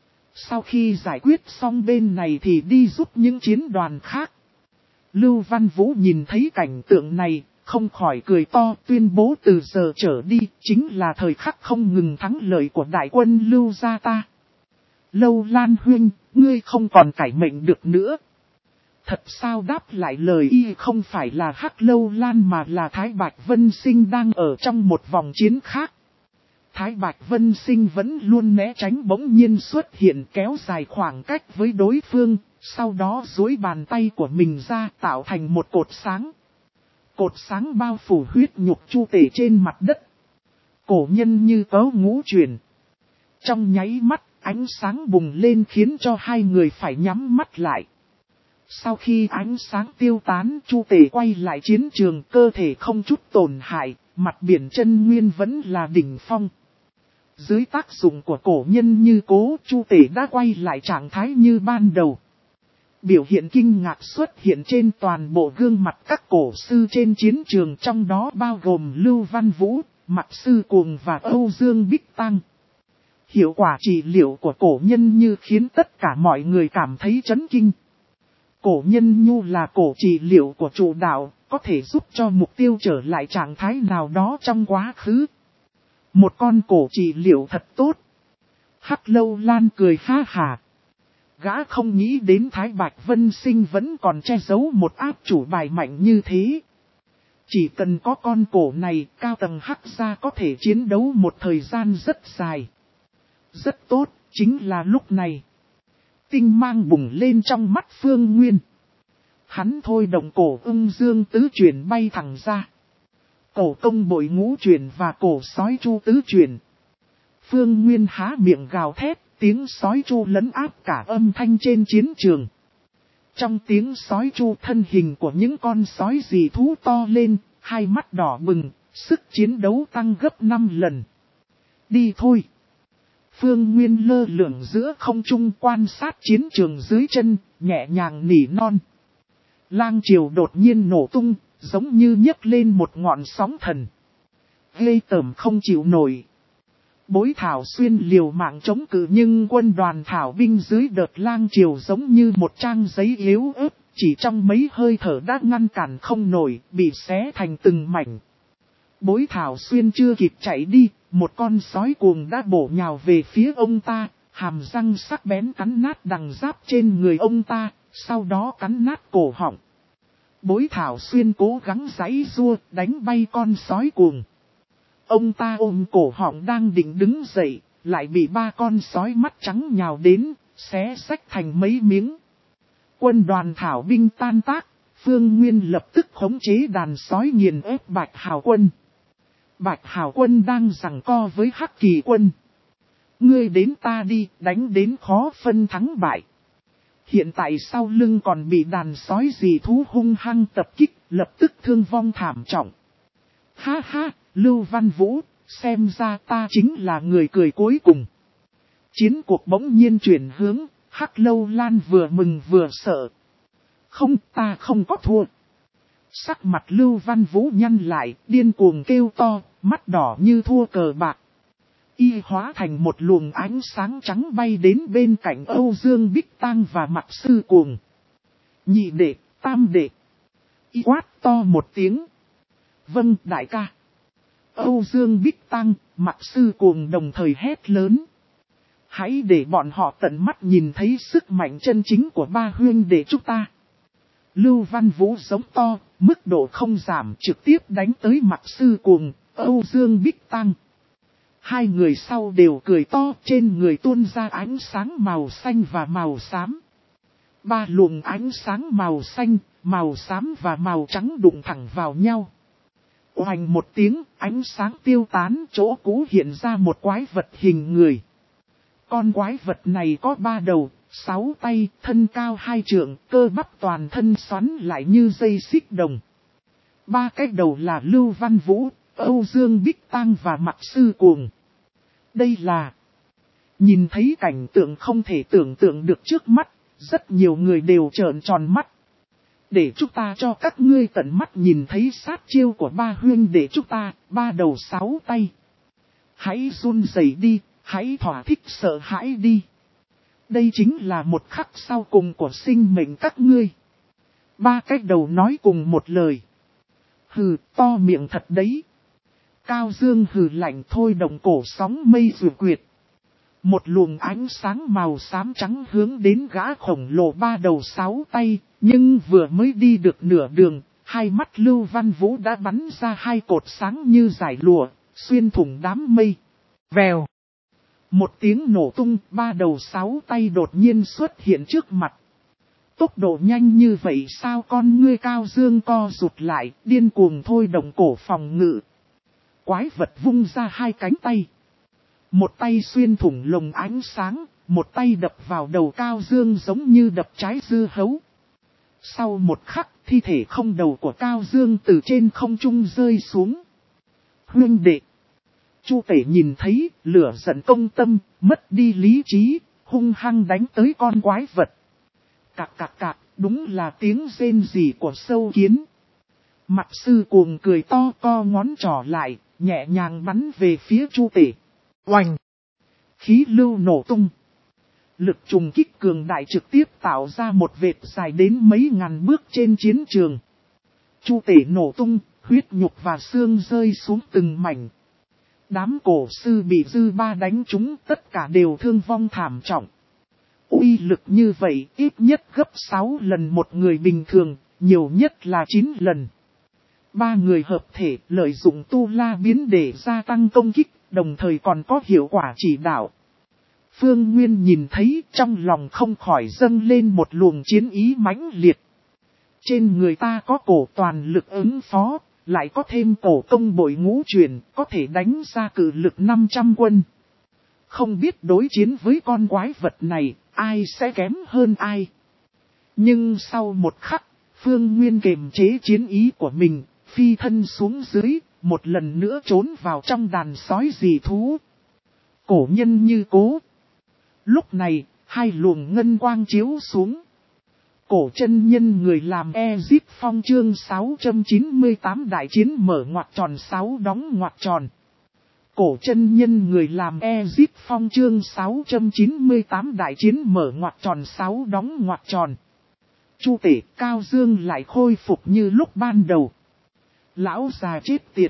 Sau khi giải quyết xong bên này thì đi giúp những chiến đoàn khác. Lưu Văn Vũ nhìn thấy cảnh tượng này, không khỏi cười to, tuyên bố từ giờ trở đi chính là thời khắc không ngừng thắng lợi của đại quân Lưu gia ta. Lâu Lan huynh, ngươi không còn cải mệnh được nữa. Thật sao? Đáp lại lời y không phải là Hắc Lâu Lan mà là Thái Bạch Vân Sinh đang ở trong một vòng chiến khác. Thái Bạch Vân Sinh vẫn luôn né tránh, bỗng nhiên xuất hiện kéo dài khoảng cách với đối phương, sau đó duỗi bàn tay của mình ra tạo thành một cột sáng. Cột sáng bao phủ huyết nhục Chu Tể trên mặt đất. Cổ nhân như cấu ngũ chuyển. Trong nháy mắt, ánh sáng bùng lên khiến cho hai người phải nhắm mắt lại. Sau khi ánh sáng tiêu tán, Chu Tể quay lại chiến trường, cơ thể không chút tổn hại, mặt biển chân nguyên vẫn là đỉnh phong. Dưới tác dụng của cổ nhân như cố, Chu Tể đã quay lại trạng thái như ban đầu. Biểu hiện kinh ngạc xuất hiện trên toàn bộ gương mặt các cổ sư trên chiến trường, trong đó bao gồm Lưu Văn Vũ, Mặt Sư Cuồng và Âu Dương Bích Tang. Hiệu quả trị liệu của cổ nhân như khiến tất cả mọi người cảm thấy chấn kinh. Cổ nhân nhu là cổ trị liệu của chủ đạo, có thể giúp cho mục tiêu trở lại trạng thái nào đó trong quá khứ. Một con cổ trị liệu thật tốt. Hắc Lâu Lan cười ha hà. Gã không nghĩ đến Thái Bạch Vân Sinh vẫn còn che giấu một áp chủ bài mạnh như thế. Chỉ cần có con cổ này, cao tầng Hắc gia có thể chiến đấu một thời gian rất dài. Rất tốt, chính là lúc này. Tinh mang bùng lên trong mắt Phương Nguyên. Hắn thôi động cổ ưng dương tứ chuyển bay thẳng ra. Cổ công bội ngũ chuyển và cổ sói chu tứ chuyển. Phương Nguyên há miệng gào thét, tiếng sói chu lấn áp cả âm thanh trên chiến trường. Trong tiếng sói chu, thân hình của những con sói dị thú to lên, hai mắt đỏ bừng, sức chiến đấu tăng gấp năm lần. Đi thôi. Phương Nguyên lơ lửng giữa không trung quan sát chiến trường dưới chân, nhẹ nhàng nỉ non. Lang triều đột nhiên nổ tung, giống như nhấc lên một ngọn sóng thần. Ghê tởm không chịu nổi. Bối Thảo Xuyên liều mạng chống cự, nhưng quân đoàn thảo binh dưới đợt lang triều giống như một trang giấy yếu ớt, chỉ trong mấy hơi thở đã ngăn cản không nổi, bị xé thành từng mảnh. Bối Thảo Xuyên chưa kịp chạy đi, một con sói cuồng đã bổ nhào về phía ông ta, hàm răng sắc bén cắn nát đằng giáp trên người ông ta, sau đó cắn nát cổ họng. Bối Thảo Xuyên cố gắng giãy giụa, đánh bay con sói cuồng. Ông ta ôm cổ họng đang định đứng dậy, lại bị ba con sói mắt trắng nhào đến, xé xách thành mấy miếng. Quân đoàn thảo binh tan tác, Phương Nguyên lập tức khống chế đàn sói nghiền ép Bạch Hào Quân. Bạch Hào Quân đang giằng co với Hắc Kỳ Quân. Ngươi đến ta đi, đánh đến khó phân thắng bại. Hiện tại sau lưng còn bị đàn sói dị thú hung hăng tập kích, lập tức thương vong thảm trọng. Ha ha, Lưu Văn Vũ, xem ra ta chính là người cười cuối cùng. Chiến cuộc bỗng nhiên chuyển hướng, Hắc Lâu Lan vừa mừng vừa sợ. Không, ta không có thua. Sắc mặt Lưu Văn Vũ nhăn lại, điên cuồng kêu to, mắt đỏ như thua cờ bạc. Y hóa thành một luồng ánh sáng trắng bay đến bên cạnh Âu Dương Bích Tang và Mạc Sư Cuồng. Nhị đệ, tam đệ. Y quát to một tiếng. Vâng, đại ca. Âu Dương Bích Tang, Mạc Sư Cuồng đồng thời hét lớn. Hãy để bọn họ tận mắt nhìn thấy sức mạnh chân chính của ba huynh đệ chúng ta. Lưu Văn Vũ giống to, mức độ không giảm, trực tiếp đánh tới Mạc Sư Cuồng, Âu Dương Bích Tang. Hai người sau đều cười to, trên người tuôn ra ánh sáng màu xanh và màu xám. Ba luồng ánh sáng màu xanh, màu xám và màu trắng đụng thẳng vào nhau. Oành một tiếng, ánh sáng tiêu tán, chỗ cũ hiện ra một quái vật hình người. Con quái vật này có ba đầu, sáu tay, thân cao hai trượng, cơ bắp toàn thân xoắn lại như dây xích đồng. Ba cái đầu là Lưu Văn Vũ, Âu Dương Bích Tang và Mạc Sư Cuồng. Đây là... Nhìn thấy cảnh tượng không thể tưởng tượng được trước mắt, rất nhiều người đều trợn tròn mắt. Để chúng ta cho các ngươi tận mắt nhìn thấy sát chiêu của ba huynh đệ chúng ta, ba đầu sáu tay. Hãy run rẩy đi, hãy thỏa thích sợ hãi đi. Đây chính là một khắc sau cùng của sinh mệnh các ngươi. Ba cái đầu nói cùng một lời. Hừ, to miệng thật đấy. Cao Dương hừ lạnh thôi động cổ sóng mây rùa quyệt. Một luồng ánh sáng màu xám trắng hướng đến gã khổng lồ ba đầu sáu tay, nhưng vừa mới đi được nửa đường, hai mắt Lưu Văn Vũ đã bắn ra hai cột sáng như giải lụa, xuyên thủng đám mây. Vèo. Một tiếng nổ tung, ba đầu sáu tay đột nhiên xuất hiện trước mặt. Tốc độ nhanh như vậy sao? Con ngươi Cao Dương co rụt lại, điên cuồng thôi động cổ phòng ngự. Quái vật vung ra hai cánh tay. Một tay xuyên thủng lồng ánh sáng, một tay đập vào đầu Cao Dương giống như đập trái dưa hấu. Sau một khắc, thi thể không đầu của Cao Dương từ trên không trung rơi xuống. Huynh đệ. Chu Tể nhìn thấy, lửa giận công tâm, mất đi lý trí, hung hăng đánh tới con quái vật. Cạc cạc cạc, đúng là tiếng rên rỉ của sâu kiến. Mạc Sư Cuồng cười to, co ngón trỏ lại, nhẹ nhàng bắn về phía Chu Tể. Oành! Khí lưu nổ tung. Lực trùng kích cường đại trực tiếp tạo ra một vệt dài đến mấy ngàn bước trên chiến trường. Chu tể nổ tung, huyết nhục và xương rơi xuống từng mảnh. Đám cổ sư bị dư ba đánh trúng tất cả đều thương vong thảm trọng. Uy lực như vậy ít nhất gấp sáu lần một người bình thường, nhiều nhất là chín lần. Ba người hợp thể lợi dụng tu la biến để gia tăng công kích, đồng thời còn có hiệu quả chỉ đạo. Phương Nguyên nhìn thấy trong lòng không khỏi dâng lên một luồng chiến ý mãnh liệt. Trên người ta có cổ toàn lực ứng phó, lại có thêm cổ công bội ngũ truyền, có thể đánh ra cự lực năm trăm quân. Không biết đối chiến với con quái vật này, ai sẽ kém hơn ai. Nhưng sau một khắc, Phương Nguyên kiềm chế chiến ý của mình, phi thân xuống dưới, một lần nữa trốn vào trong đàn sói dị thú. Cổ nhân như cố. Lúc này, hai luồng ngân quang chiếu xuống. Cổ chân nhân người làm Ezip Phong chương sáu trăm chín mươi tám đại chiến mở ngoặc tròn sáu đóng ngoặc tròn. Cổ chân nhân người làm Ezip Phong chương sáu trăm chín mươi tám đại chiến mở ngoặc tròn sáu đóng ngoặc tròn. Chu tể Cao Dương lại khôi phục như lúc ban đầu. Lão già chết tiệt.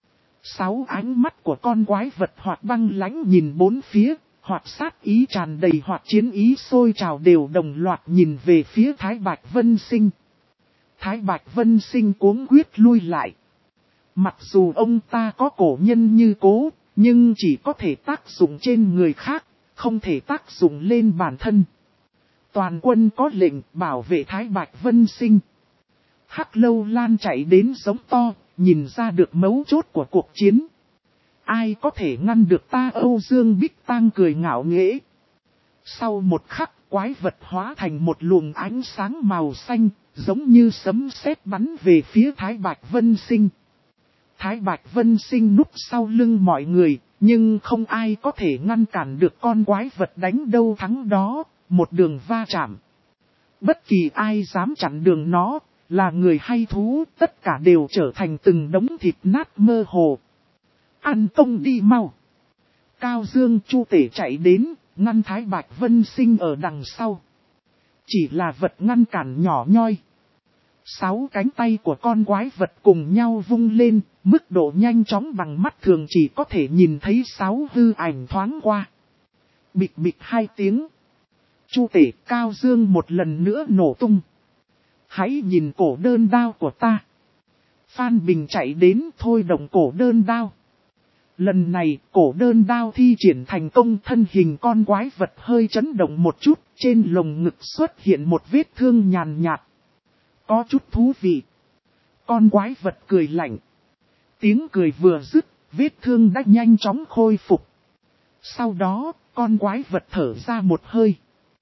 Sáu ánh mắt của con quái vật hoặc băng lãnh nhìn bốn phía, hoặc sát ý tràn đầy hoặc chiến ý sôi trào đều đồng loạt nhìn về phía Thái Bạch Vân Sinh. Thái Bạch Vân Sinh cuống quyết lui lại. Mặc dù ông ta có cổ nhân như cố, nhưng chỉ có thể tác dụng trên người khác, không thể tác dụng lên bản thân. Toàn quân có lệnh bảo vệ Thái Bạch Vân Sinh. Hắc Lâu Lan chạy đến giống to, nhìn ra được mấu chốt của cuộc chiến. Ai có thể ngăn được ta? Âu Dương Bích Tăng cười ngạo nghễ. Sau một khắc, quái vật hóa thành một luồng ánh sáng màu xanh, giống như sấm sét bắn về phía Thái Bạch Vân Sinh. Thái Bạch Vân Sinh núp sau lưng mọi người, nhưng không ai có thể ngăn cản được con quái vật đánh đâu thắng đó, một đường va chạm. Bất kỳ ai dám chặn đường nó, là người hay thú, tất cả đều trở thành từng đống thịt nát mơ hồ. Ăn công đi mau. Cao Dương Chu tể chạy đến, ngăn Thái Bạch Vân Sinh ở đằng sau. Chỉ là vật ngăn cản nhỏ nhoi. Sáu cánh tay của con quái vật cùng nhau vung lên, mức độ nhanh chóng bằng mắt thường chỉ có thể nhìn thấy sáu hư ảnh thoáng qua. Bịch bịch hai tiếng. Chu tể Cao Dương một lần nữa nổ tung. Hãy nhìn cổ đơn đao của ta. Phan Bình chạy đến thôi động cổ đơn đao. Lần này cổ đơn đao thi triển thành công, thân hình con quái vật hơi chấn động một chút, trên lồng ngực xuất hiện một vết thương nhàn nhạt. Có chút thú vị. Con quái vật cười lạnh. Tiếng cười vừa dứt, vết thương đã nhanh chóng khôi phục. Sau đó, con quái vật thở ra một hơi.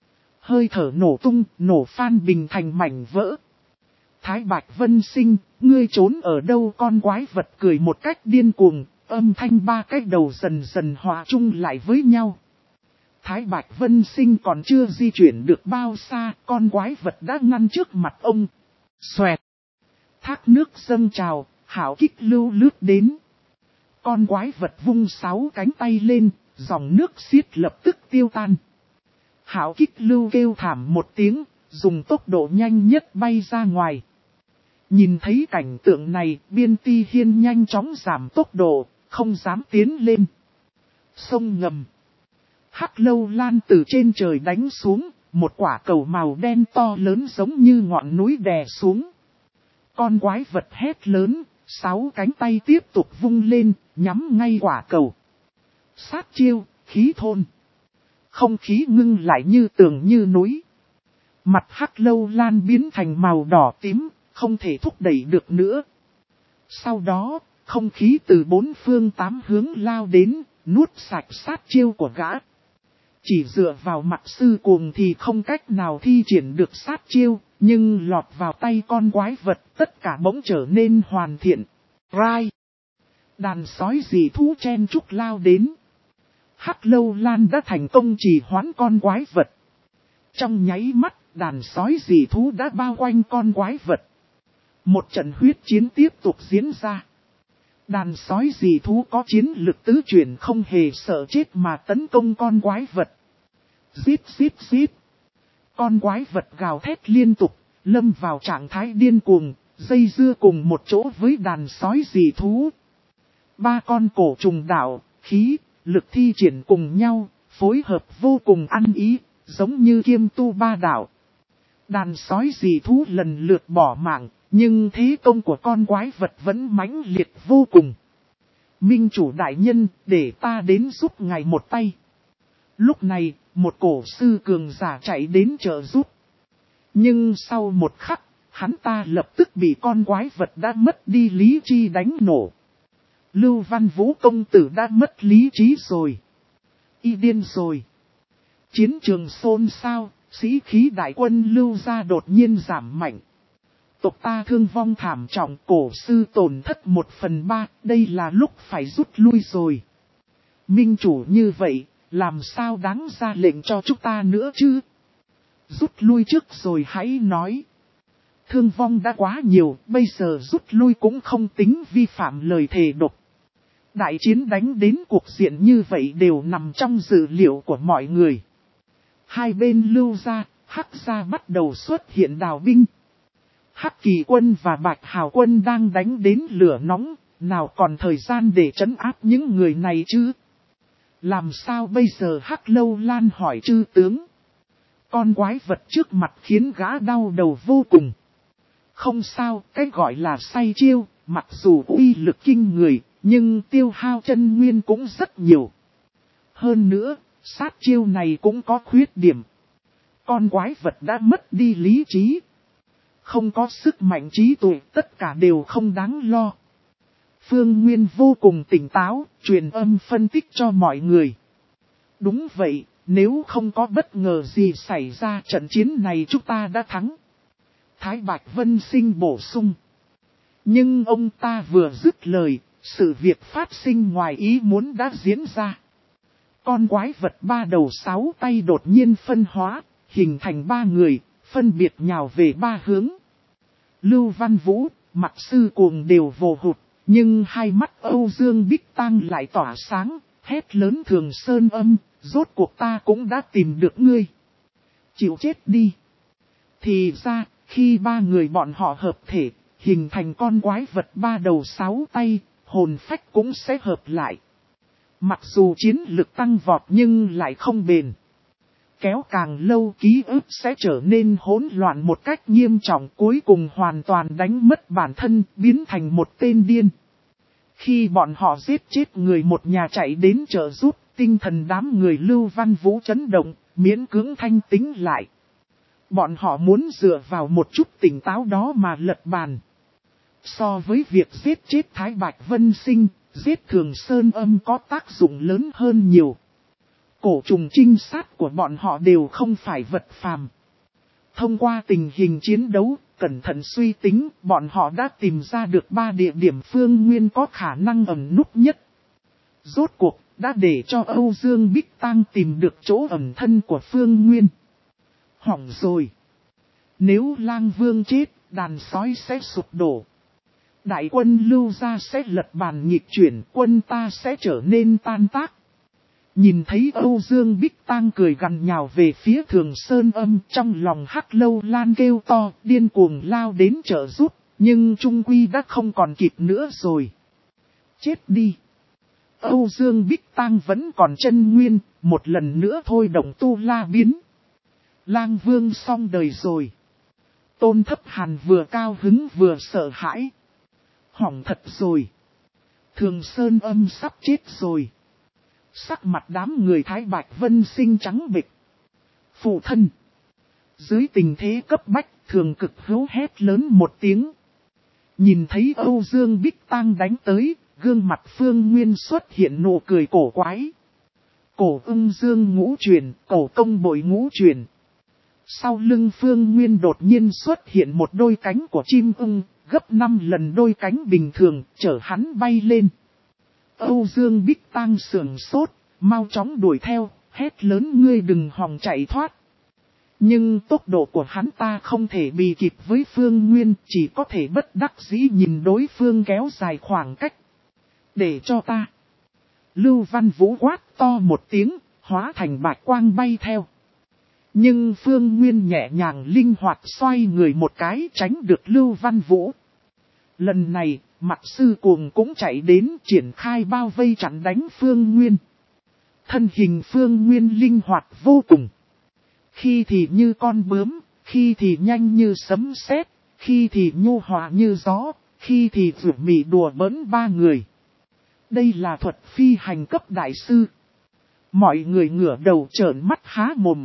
Hơi thở nổ tung, nổ Phan Bình thành mảnh vỡ. Thái Bạch Vân Sinh, ngươi trốn ở đâu? Con quái vật cười một cách điên cuồng, âm thanh ba cái đầu dần dần hòa chung lại với nhau. Thái Bạch Vân Sinh còn chưa di chuyển được bao xa, con quái vật đã ngăn trước mặt ông. Xoẹt! Thác nước dâng trào, hảo kích lưu lướt đến. Con quái vật vung sáu cánh tay lên, dòng nước xiết lập tức tiêu tan. Hảo kích lưu kêu thảm một tiếng, dùng tốc độ nhanh nhất bay ra ngoài. Nhìn thấy cảnh tượng này, Biên Ti Hiên nhanh chóng giảm tốc độ, không dám tiến lên. Sông ngầm. Hắc Lâu Lan từ trên trời đánh xuống, một quả cầu màu đen to lớn giống như ngọn núi đè xuống. Con quái vật hét lớn, sáu cánh tay tiếp tục vung lên, nhắm ngay quả cầu. Sát chiêu, khí thôn. Không khí ngưng lại như tường như núi. Mặt Hắc Lâu Lan biến thành màu đỏ tím, không thể thúc đẩy được nữa. Sau đó, không khí từ bốn phương tám hướng lao đến, nuốt sạch sát chiêu của gã. Chỉ dựa vào mặt sư cuồng thì không cách nào thi triển được sát chiêu, nhưng lọt vào tay con quái vật tất cả bỗng trở nên hoàn thiện. Rai! Đàn sói dị thú chen chúc lao đến. Hắc Lâu Lan đã thành công trì hoãn con quái vật. Trong nháy mắt, đàn sói dị thú đã bao quanh con quái vật. Một trận huyết chiến tiếp tục diễn ra. Đàn sói dị thú có chiến lực tứ chuyển không hề sợ chết mà tấn công con quái vật. Giết giết giết. Con quái vật gào thét liên tục, lâm vào trạng thái điên cuồng, dây dưa cùng một chỗ với đàn sói dị thú. Ba con cổ trùng đạo, khí, lực thi triển cùng nhau, phối hợp vô cùng ăn ý, giống như kiêm tu ba đạo. Đàn sói dị thú lần lượt bỏ mạng, nhưng thế công của con quái vật vẫn mãnh liệt vô cùng. Minh chủ đại nhân, để ta đến giúp ngài một tay. Lúc này, một cổ sư cường giả chạy đến trợ giúp. Nhưng sau một khắc, hắn ta lập tức bị con quái vật đã mất đi lý trí đánh nổ. Lưu Văn Vũ công tử đã mất lý trí rồi. Y điên rồi. Chiến trường xôn xao, sĩ khí đại quân Lưu gia đột nhiên giảm mạnh. Tộc ta thương vong thảm trọng, cổ sư tổn thất một phần ba, đây là lúc phải rút lui rồi. Minh chủ như vậy, làm sao đáng ra lệnh cho chúng ta nữa chứ? Rút lui trước rồi hãy nói. Thương vong đã quá nhiều, bây giờ rút lui cũng không tính vi phạm lời thề độc. Đại chiến đánh đến cuộc diện như vậy đều nằm trong dự liệu của mọi người. Hai bên Lưu gia, Hắc gia bắt đầu xuất hiện đào binh. Hắc Kỳ quân và Bạch Hào quân đang đánh đến lửa nóng, nào còn thời gian để trấn áp những người này chứ? Làm sao bây giờ? Hắc Lâu Lan hỏi chư tướng. Con quái vật trước mặt khiến gã đau đầu vô cùng. Không sao, cái gọi là say chiêu, mặc dù uy lực kinh người, nhưng tiêu hao chân nguyên cũng rất nhiều. Hơn nữa, sát chiêu này cũng có khuyết điểm. Con quái vật đã mất đi lý trí. Không có sức mạnh trí tuệ, tất cả đều không đáng lo. Phương Nguyên vô cùng tỉnh táo, truyền âm phân tích cho mọi người. Đúng vậy, nếu không có bất ngờ gì xảy ra, trận chiến này chúng ta đã thắng. Thái Bạch Vân Sinh bổ sung. Nhưng ông ta vừa dứt lời, sự việc phát sinh ngoài ý muốn đã diễn ra. Con quái vật ba đầu sáu tay đột nhiên phân hóa, hình thành ba người, phân biệt nhào về ba hướng. Lưu Văn Vũ, Mặc Sư Cuồng đều vồ hụt, nhưng hai mắt Âu Dương Bích Tăng lại tỏa sáng, hét lớn Thường Sơn Âm, rốt cuộc ta cũng đã tìm được ngươi. Chịu chết đi. Thì ra, khi ba người bọn họ hợp thể, hình thành con quái vật ba đầu sáu tay, hồn phách cũng sẽ hợp lại. Mặc dù chiến lực tăng vọt nhưng lại không bền. Kéo càng lâu ký ức sẽ trở nên hỗn loạn một cách nghiêm trọng, cuối cùng hoàn toàn đánh mất bản thân, biến thành một tên điên. Khi bọn họ giết chết người một nhà chạy đến trợ giúp, tinh thần đám người Lưu Văn Vũ chấn động, miễn cưỡng thanh tính lại. Bọn họ muốn dựa vào một chút tỉnh táo đó mà lật bàn. So với việc giết chết Thái Bạch Vân Sinh, giết Thường Sơn Âm có tác dụng lớn hơn nhiều. Cổ trùng trinh sát của bọn họ đều không phải vật phàm. Thông qua tình hình chiến đấu, cẩn thận suy tính, bọn họ đã tìm ra được ba địa điểm Phương Nguyên có khả năng ẩn núp nhất. Rốt cuộc, đã để cho Âu Dương Bích Tăng tìm được chỗ ẩn thân của Phương Nguyên. Hỏng rồi. Nếu Lang Vương chết, đàn sói sẽ sụp đổ. Đại quân Lưu gia sẽ lật bàn nghịch chuyển, quân ta sẽ trở nên tan tác. Nhìn thấy Âu Dương Bích Tăng cười gằn nhào về phía Thường Sơn Âm, trong lòng Hắc Lâu Lan kêu to, điên cuồng lao đến trợ giúp, nhưng trung quy đã không còn kịp nữa rồi. Chết đi! Âu Dương Bích Tăng vẫn còn chân nguyên, một lần nữa thôi động tu la biến. Lang Vương xong đời rồi. Tôn Thấp Hàn vừa cao hứng vừa sợ hãi. Hỏng thật rồi. Thường Sơn Âm sắp chết rồi. Sắc mặt đám người Thái Bạch Vân Sinh trắng bệch. Phụ thân. Dưới tình thế cấp bách, Thường Cực hữu hét lớn một tiếng. Nhìn thấy Âu Dương Bích Tăng đánh tới, gương mặt Phương Nguyên xuất hiện nụ cười cổ quái. Cổ ưng dương ngũ truyền, cổ công bội ngũ truyền. Sau lưng Phương Nguyên đột nhiên xuất hiện một đôi cánh của chim ưng, gấp năm lần đôi cánh bình thường, chở hắn bay lên. Âu Dương Bích Tăng sườn sốt, mau chóng đuổi theo, hét lớn ngươi đừng hòng chạy thoát. Nhưng tốc độ của hắn ta không thể bì kịp với Phương Nguyên, chỉ có thể bất đắc dĩ nhìn đối phương kéo dài khoảng cách. Để cho ta. Lưu Văn Vũ quát to một tiếng, hóa thành bạch quang bay theo. Nhưng Phương Nguyên nhẹ nhàng linh hoạt xoay người một cái tránh được Lưu Văn Vũ. Lần này, Mặc Sư Cuồng cũng chạy đến triển khai bao vây chặn đánh Phương Nguyên. Thân hình Phương Nguyên linh hoạt vô cùng. Khi thì như con bướm, khi thì nhanh như sấm sét, khi thì nhu hòa như gió, khi thì rủ mị đùa bỡn ba người. Đây là thuật phi hành cấp đại sư. Mọi người ngửa đầu trợn mắt há mồm.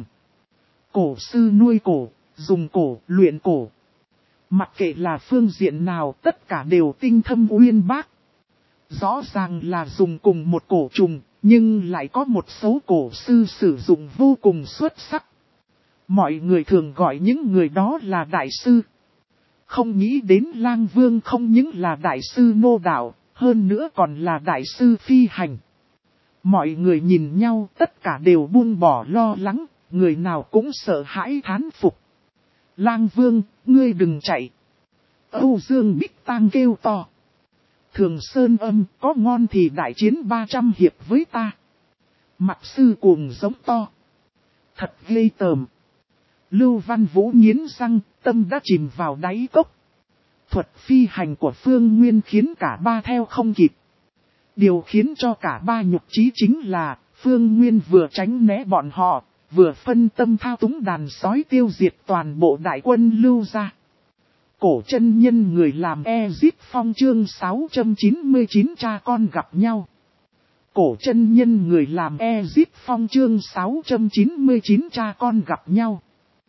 Cổ sư nuôi cổ, dùng cổ, luyện cổ. Mặc kệ là phương diện nào tất cả đều tinh thâm uyên bác. Rõ ràng là dùng cùng một cổ trùng, nhưng lại có một số cổ sư sử dụng vô cùng xuất sắc. Mọi người thường gọi những người đó là đại sư. Không nghĩ đến Lang Vương không những là đại sư nô đạo, hơn nữa còn là đại sư phi hành. Mọi người nhìn nhau tất cả đều buông bỏ lo lắng, người nào cũng sợ hãi thán phục. Lang Vương, ngươi đừng chạy. Âu Dương Bích Tang kêu to. Thường Sơn Âm có ngon thì đại chiến ba trăm hiệp với ta. Mặc Sư Cuồng giống to. Thật ghê tởm. Lưu Văn Vũ nghiến răng, tâm đã chìm vào đáy cốc. Thuật phi hành của Phương Nguyên khiến cả ba theo không kịp. Điều khiến cho cả ba nhục chí chính là, Phương Nguyên vừa tránh né bọn họ, vừa phân tâm thao túng đàn sói tiêu diệt toàn bộ đại quân Lưu gia. Cổ chân nhân người làm Ezip Phong chương sáu trăm chín mươi chín cha con gặp nhau. Cổ chân nhân người làm Ezip Phong chương sáu trăm chín mươi chín cha con gặp nhau.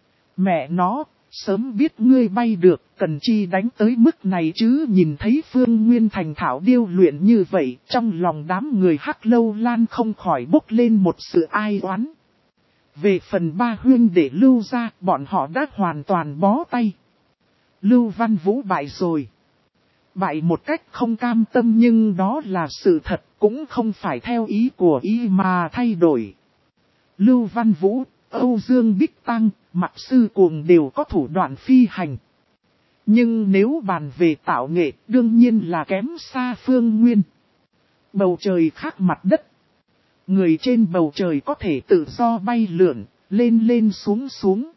Mẹ nó, sớm biết ngươi bay được, cần chi đánh tới mức này chứ. Nhìn thấy Phương Nguyên thành thạo điêu luyện như vậy, trong lòng đám người Hắc Lâu Lan không khỏi bốc lên một sự ai oán. Về phần ba huynh đệ Lưu gia, bọn họ đã hoàn toàn bó tay. Lưu Văn Vũ bại rồi. Bại một cách không cam tâm nhưng đó là sự thật, cũng không phải theo ý của ý mà thay đổi. Lưu Văn Vũ, Âu Dương Bích Tăng, Mặc Sư Cuồng đều có thủ đoạn phi hành. Nhưng nếu bàn về tạo nghệ, đương nhiên là kém xa Phương Nguyên. Bầu trời khác mặt đất. Người trên bầu trời có thể tự do bay lượn, lên lên xuống xuống.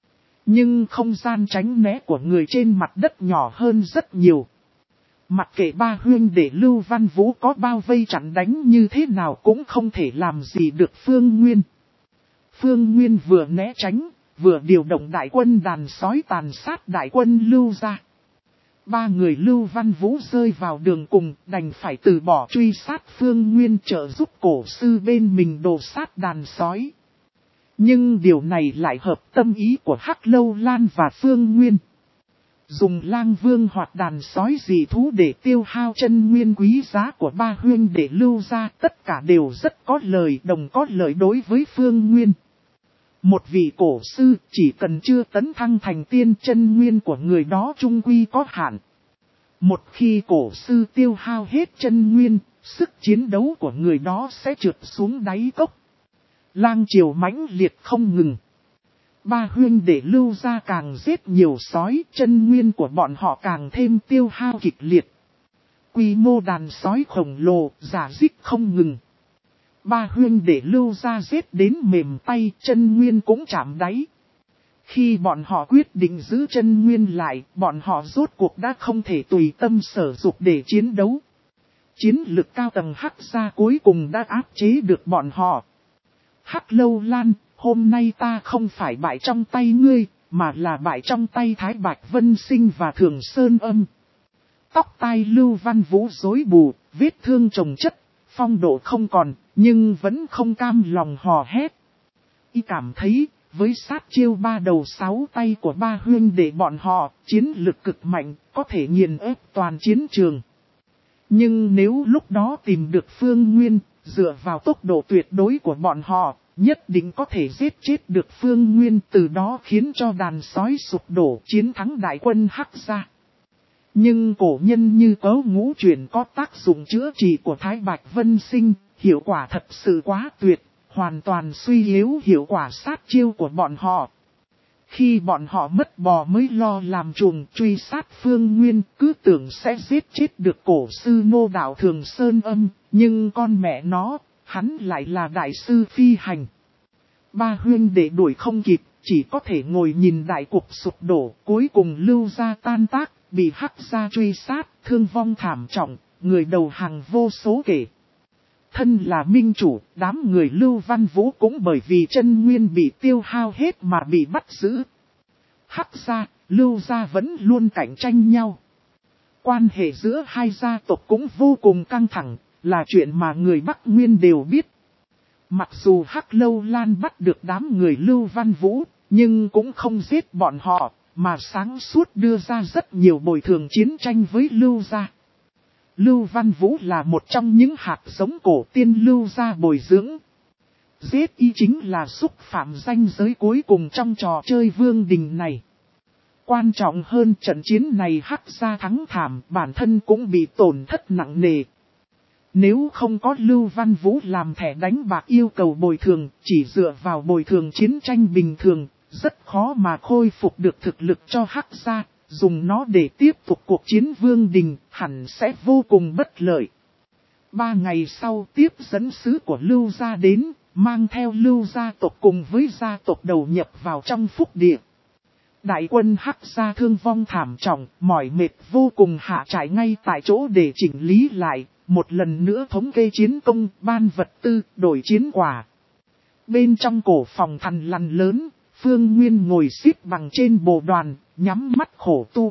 Nhưng không gian tránh né của người trên mặt đất nhỏ hơn rất nhiều. Mặc kệ ba huynh đệ Lưu Văn Vũ có bao vây chặn đánh như thế nào cũng không thể làm gì được Phương Nguyên. Phương Nguyên vừa né tránh, vừa điều động đại quân đàn sói tàn sát đại quân Lưu gia. Ba người Lưu Văn Vũ rơi vào đường cùng, đành phải từ bỏ truy sát Phương Nguyên trợ giúp cổ sư bên mình đồ sát đàn sói. Nhưng điều này lại hợp tâm ý của Hắc Lâu Lan và Phương Nguyên. Dùng Lang Vương hoặc đàn sói dị thú để tiêu hao chân nguyên quý giá của ba huynh để Lưu gia, tất cả đều rất có lợi, đồng có lợi đối với Phương Nguyên. Một vị cổ sư chỉ cần chưa tấn thăng thành tiên, chân nguyên của người đó chung quy có hạn. Một khi cổ sư tiêu hao hết chân nguyên, sức chiến đấu của người đó sẽ trượt xuống đáy cốc. Lang triều mãnh liệt không ngừng. Ba huynh đệ Lưu gia càng giết nhiều sói, chân nguyên của bọn họ càng thêm tiêu hao kịch liệt. Quy mô đàn sói khổng lồ, giả dích không ngừng. Ba huynh đệ Lưu gia giết đến mềm tay, chân nguyên cũng chạm đáy. Khi bọn họ quyết định giữ chân nguyên lại, bọn họ rốt cuộc đã không thể tùy tâm sở dục để chiến đấu. Chiến lực cao tầng Hắc gia cuối cùng đã áp chế được bọn họ. Hắc Lâu Lan, hôm nay ta không phải bại trong tay ngươi, mà là bại trong tay Thái Bạch Vân Sinh và Thường Sơn Âm. Tóc tai Lưu Văn Vũ rối bù, vết thương chồng chất, phong độ không còn, nhưng vẫn không cam lòng hò hét. Y cảm thấy, với sát chiêu ba đầu sáu tay của ba huynh đệ bọn họ, chiến lực cực mạnh, có thể nghiền ép toàn chiến trường. Nhưng nếu lúc đó tìm được Phương Nguyên, dựa vào tốc độ tuyệt đối của bọn họ, nhất định có thể giết chết được Phương Nguyên, từ đó khiến cho đàn sói sụp đổ, chiến thắng đại quân Hắc gia. Nhưng cổ nhân như cấu ngũ chuyển có tác dụng chữa trị của Thái Bạch Vân Sinh, hiệu quả thật sự quá tuyệt, hoàn toàn suy yếu hiệu quả sát chiêu của bọn họ. Khi bọn họ mất bò mới lo làm chuồng truy sát Phương Nguyên, cứ tưởng sẽ giết chết được cổ sư Nô Đạo Thường Sơn Âm, nhưng con mẹ nó, hắn lại là đại sư phi hành. Ba huynh đệ đuổi không kịp, chỉ có thể ngồi nhìn đại cuộc sụp đổ, cuối cùng Lưu gia tan tác, bị Hắc gia truy sát, thương vong thảm trọng, người đầu hàng vô số kể. Thân là minh chủ, đám người Lưu Văn Vũ cũng bởi vì chân nguyên bị tiêu hao hết mà bị bắt giữ. Hắc gia, Lưu gia vẫn luôn cạnh tranh nhau. Quan hệ giữa hai gia tộc cũng vô cùng căng thẳng, là chuyện mà người Bắc Nguyên đều biết. Mặc dù Hắc Lâu Lan bắt được đám người Lưu Văn Vũ, nhưng cũng không giết bọn họ, mà sáng suốt đưa ra rất nhiều bồi thường chiến tranh với Lưu gia. Lưu Văn Vũ là một trong những hạt giống cổ tiên Lưu gia bồi dưỡng. Giết y chính là xúc phạm ranh giới cuối cùng trong trò chơi vương đình này. Quan trọng hơn trận chiến này Hắc gia thắng thảm, bản thân cũng bị tổn thất nặng nề. Nếu không có Lưu Văn Vũ làm thẻ đánh bạc yêu cầu bồi thường, chỉ dựa vào bồi thường chiến tranh bình thường, rất khó mà khôi phục được thực lực cho Hắc gia. Dùng nó để tiếp tục cuộc chiến vương đình, hẳn sẽ vô cùng bất lợi. Ba ngày sau tiếp dẫn sứ của Lưu gia đến, mang theo Lưu gia tộc cùng với gia tộc đầu nhập vào trong phúc địa. Đại quân Hắc gia thương vong thảm trọng, mỏi mệt vô cùng hạ trại ngay tại chỗ để chỉnh lý lại, một lần nữa thống kê chiến công, ban vật tư, đổi chiến quả. Bên trong cổ phòng thằn lằn lớn, Phương Nguyên ngồi xếp bằng trên bồ đoàn, nhắm mắt khổ tu.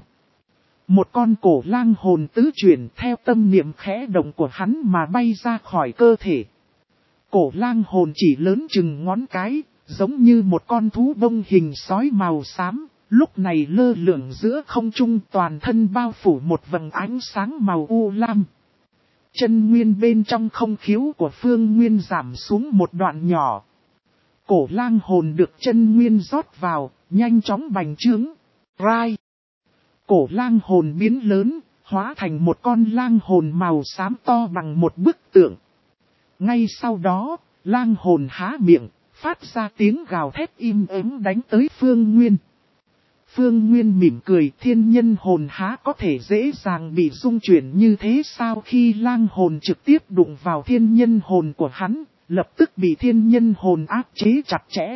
Một con cổ lang hồn tứ chuyển theo tâm niệm khẽ động của hắn mà bay ra khỏi cơ thể. Cổ lang hồn chỉ lớn chừng ngón cái, giống như một con thú bông hình sói màu xám, lúc này lơ lửng giữa không trung, toàn thân bao phủ một vầng ánh sáng màu u lam. Chân nguyên bên trong không khiếu của Phương Nguyên giảm xuống một đoạn nhỏ. Cổ lang hồn được chân nguyên rót vào, nhanh chóng bành trướng. Rai. Cổ lang hồn biến lớn, hóa thành một con lang hồn màu xám to bằng một bức tượng. Ngay sau đó, lang hồn há miệng, phát ra tiếng gào thét im ắng đánh tới Phương Nguyên. Phương Nguyên mỉm cười, thiên nhân hồn há có thể dễ dàng bị rung chuyển như thế sao? Khi lang hồn trực tiếp đụng vào thiên nhân hồn của hắn, lập tức bị thiên nhân hồn áp chế chặt chẽ.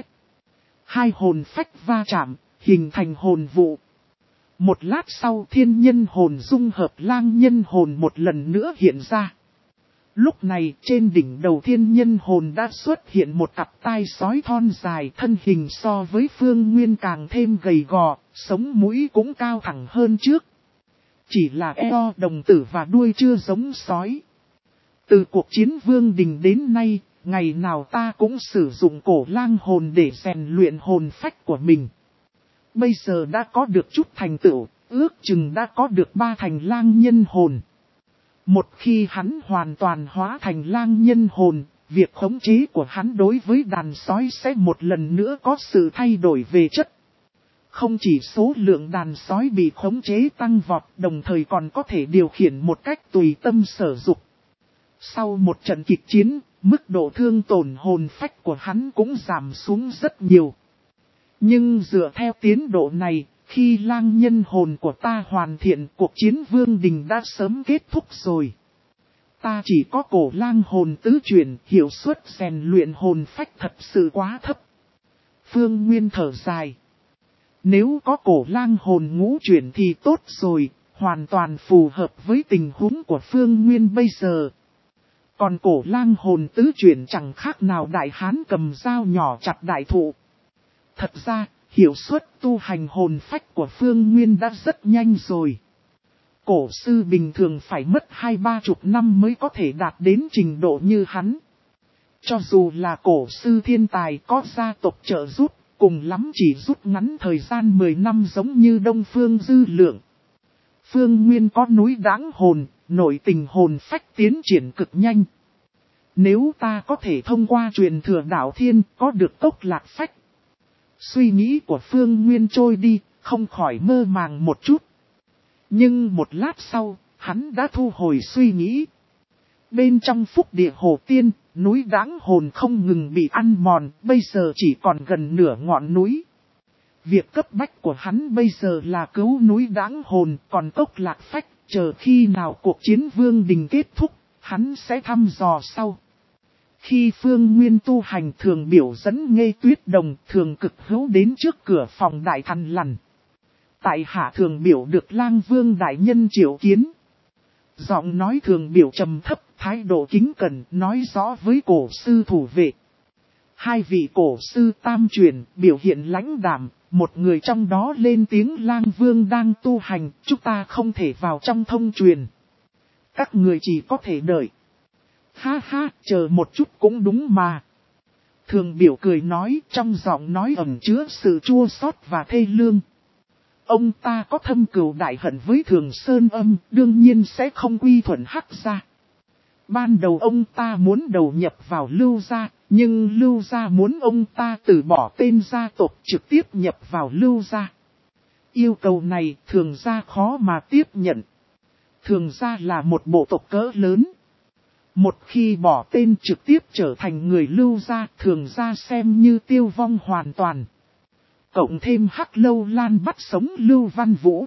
Hai hồn phách va chạm, hình thành hồn vụ. Một lát sau thiên nhân hồn dung hợp lang nhân hồn một lần nữa hiện ra. Lúc này trên đỉnh đầu thiên nhân hồn đã xuất hiện một cặp tai sói thon dài, thân hình so với Phương Nguyên càng thêm gầy gò, sống mũi cũng cao thẳng hơn trước. Chỉ là eo đồng tử và đuôi chưa giống sói. Từ cuộc chiến vương đình đến nay, ngày nào ta cũng sử dụng cổ lang hồn để rèn luyện hồn phách của mình. Bây giờ đã có được chút thành tựu, ước chừng đã có được ba thành lang nhân hồn. Một khi hắn hoàn toàn hóa thành lang nhân hồn, việc khống chế của hắn đối với đàn sói sẽ một lần nữa có sự thay đổi về chất. Không chỉ số lượng đàn sói bị khống chế tăng vọt, đồng thời còn có thể điều khiển một cách tùy tâm sở dục. Sau một trận kịch chiến, mức độ thương tổn hồn phách của hắn cũng giảm xuống rất nhiều. Nhưng dựa theo tiến độ này, khi lang nhân hồn của ta hoàn thiện, cuộc chiến vương đình đã sớm kết thúc rồi. Ta chỉ có cổ lang hồn tứ chuyển, hiệu suất rèn luyện hồn phách thật sự quá thấp. Phương Nguyên thở dài. Nếu có cổ lang hồn ngũ chuyển thì tốt rồi, hoàn toàn phù hợp với tình huống của Phương Nguyên bây giờ. Còn cổ lang hồn tứ chuyển chẳng khác nào đại hán cầm dao nhỏ chặt đại thụ. Thật ra, hiệu suất tu hành hồn phách của Phương Nguyên đã rất nhanh rồi. Cổ sư bình thường phải mất hai ba chục năm mới có thể đạt đến trình độ như hắn. Cho dù là cổ sư thiên tài có gia tộc trợ giúp, cùng lắm chỉ rút ngắn thời gian mười năm giống như Đông Phương Dư Lượng. Phương Nguyên có núi Đãng hồn, nội tình hồn phách tiến triển cực nhanh. Nếu ta có thể thông qua truyền thừa đạo thiên có được tốc lạc phách. Suy nghĩ của Phương Nguyên trôi đi, không khỏi mơ màng một chút. Nhưng một lát sau, hắn đã thu hồi suy nghĩ. Bên trong phúc địa hồ tiên, núi Đãng hồn không ngừng bị ăn mòn, bây giờ chỉ còn gần nửa ngọn núi. Việc cấp bách của hắn bây giờ là cứu núi Đãng Hồn, còn Cốc Lạc Phách, chờ khi nào cuộc chiến Vương Đình kết thúc, hắn sẽ thăm dò sau. Khi Phương Nguyên tu hành, Thường Biểu dẫn Nghê Tuyết Đồng, Thường Cực Hữu đến trước cửa phòng Đại Thần Lằn. Tại hạ Thường Biểu được Lang Vương đại nhân triệu kiến. Giọng nói Thường Biểu trầm thấp, thái độ kính cẩn, nói rõ với cổ sư thủ vệ. Hai vị cổ sư tam truyền, biểu hiện lãnh đạm, một người trong đó lên tiếng: Lang Vương đang tu hành, chúng ta không thể vào trong thông truyền. Các người chỉ có thể đợi. Ha ha, chờ một chút cũng đúng mà. Thường Biểu cười nói, trong giọng nói ẩn chứa sự chua xót và thê lương. Ông ta có thâm cừu đại hận với Thường Sơn Âm, đương nhiên sẽ không quy thuận Hắc gia. Ban đầu ông ta muốn đầu nhập vào Lưu gia, nhưng Lưu gia muốn ông ta từ bỏ tên gia tộc trực tiếp nhập vào Lưu gia. Yêu cầu này Thường gia khó mà tiếp nhận. Thường gia là một bộ tộc cỡ lớn. Một khi bỏ tên trực tiếp trở thành người Lưu gia, Thường gia xem như tiêu vong hoàn toàn. Cộng thêm Hắc Lâu Lan bắt sống Lưu Văn Vũ.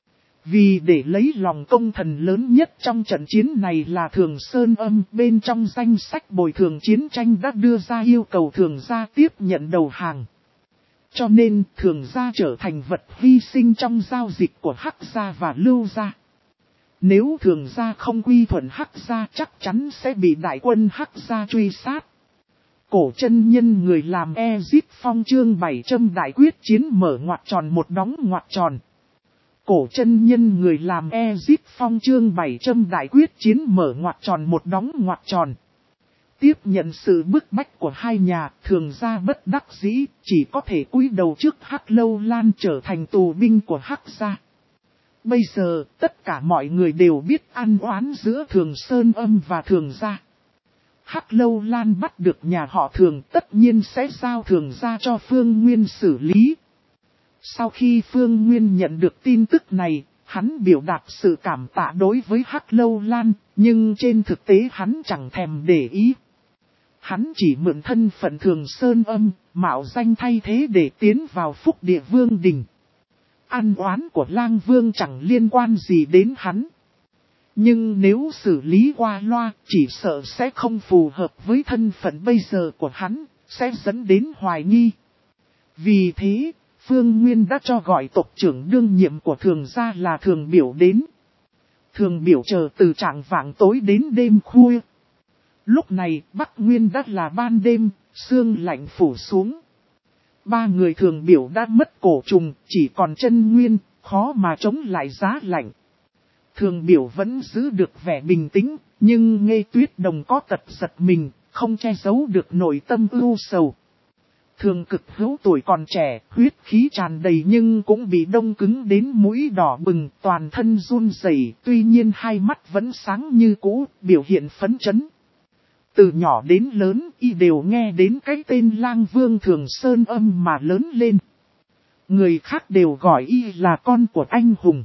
Vì để lấy lòng công thần lớn nhất trong trận chiến này là Thường Sơn Âm, bên trong danh sách bồi thường chiến tranh đã đưa ra yêu cầu Thường gia tiếp nhận đầu hàng. Cho nên Thường gia trở thành vật hy sinh trong giao dịch của Hắc gia và Lưu gia. Nếu Thường gia không quy thuận Hắc gia, chắc chắn sẽ bị đại quân Hắc gia truy sát. Cổ chân nhân người làm Ezip Phong chương bảy trăm đại quyết chiến mở ngoặc tròn một đóng ngoặc tròn. Cổ chân nhân người làm Ezip Phong chương bảy trăm đại quyết chiến mở ngoặc tròn một đóng ngoặc tròn. Tiếp nhận sự bức bách của hai nhà, Thường gia bất đắc dĩ, chỉ có thể cúi đầu trước Hắc Lâu Lan trở thành tù binh của Hắc gia. Bây giờ, tất cả mọi người đều biết ăn oán giữa Thường Sơn Âm và Thường gia. Hắc Lâu Lan bắt được nhà họ Thường, tất nhiên sẽ giao Thường gia cho Phương Nguyên xử lý. Sau khi Phương Nguyên nhận được tin tức này, hắn biểu đạt sự cảm tạ đối với Hắc Lâu Lan, nhưng trên thực tế hắn chẳng thèm để ý. Hắn chỉ mượn thân phận Thường Sơn Âm, mạo danh thay thế để tiến vào Phúc Địa Vương Đình. Ăn oán của Lang Vương chẳng liên quan gì đến hắn. Nhưng nếu xử lý qua loa, chỉ sợ sẽ không phù hợp với thân phận bây giờ của hắn, sẽ dẫn đến hoài nghi. Vì thế, Phương Nguyên đã cho gọi tộc trưởng đương nhiệm của Thường gia là Thường Biểu đến. Thường Biểu chờ từ trạng vạng tối đến đêm khuya. Lúc này, Bắc Nguyên đã là ban đêm, sương lạnh phủ xuống. Ba người Thường Biểu đã mất cổ trùng, chỉ còn chân nguyên, khó mà chống lại giá lạnh. Thường Biểu vẫn giữ được vẻ bình tĩnh, nhưng Nghê Tuyết Đồng có tật giật mình, không che giấu được nội tâm ưu sầu. Thường Cực Hữu tuổi còn trẻ, huyết khí tràn đầy nhưng cũng bị đông cứng đến mũi đỏ bừng, toàn thân run rẩy, tuy nhiên hai mắt vẫn sáng như cũ, biểu hiện phấn chấn. Từ nhỏ đến lớn, y đều nghe đến cái tên Lang Vương Thường Sơn Âm mà lớn lên. Người khác đều gọi y là con của anh hùng.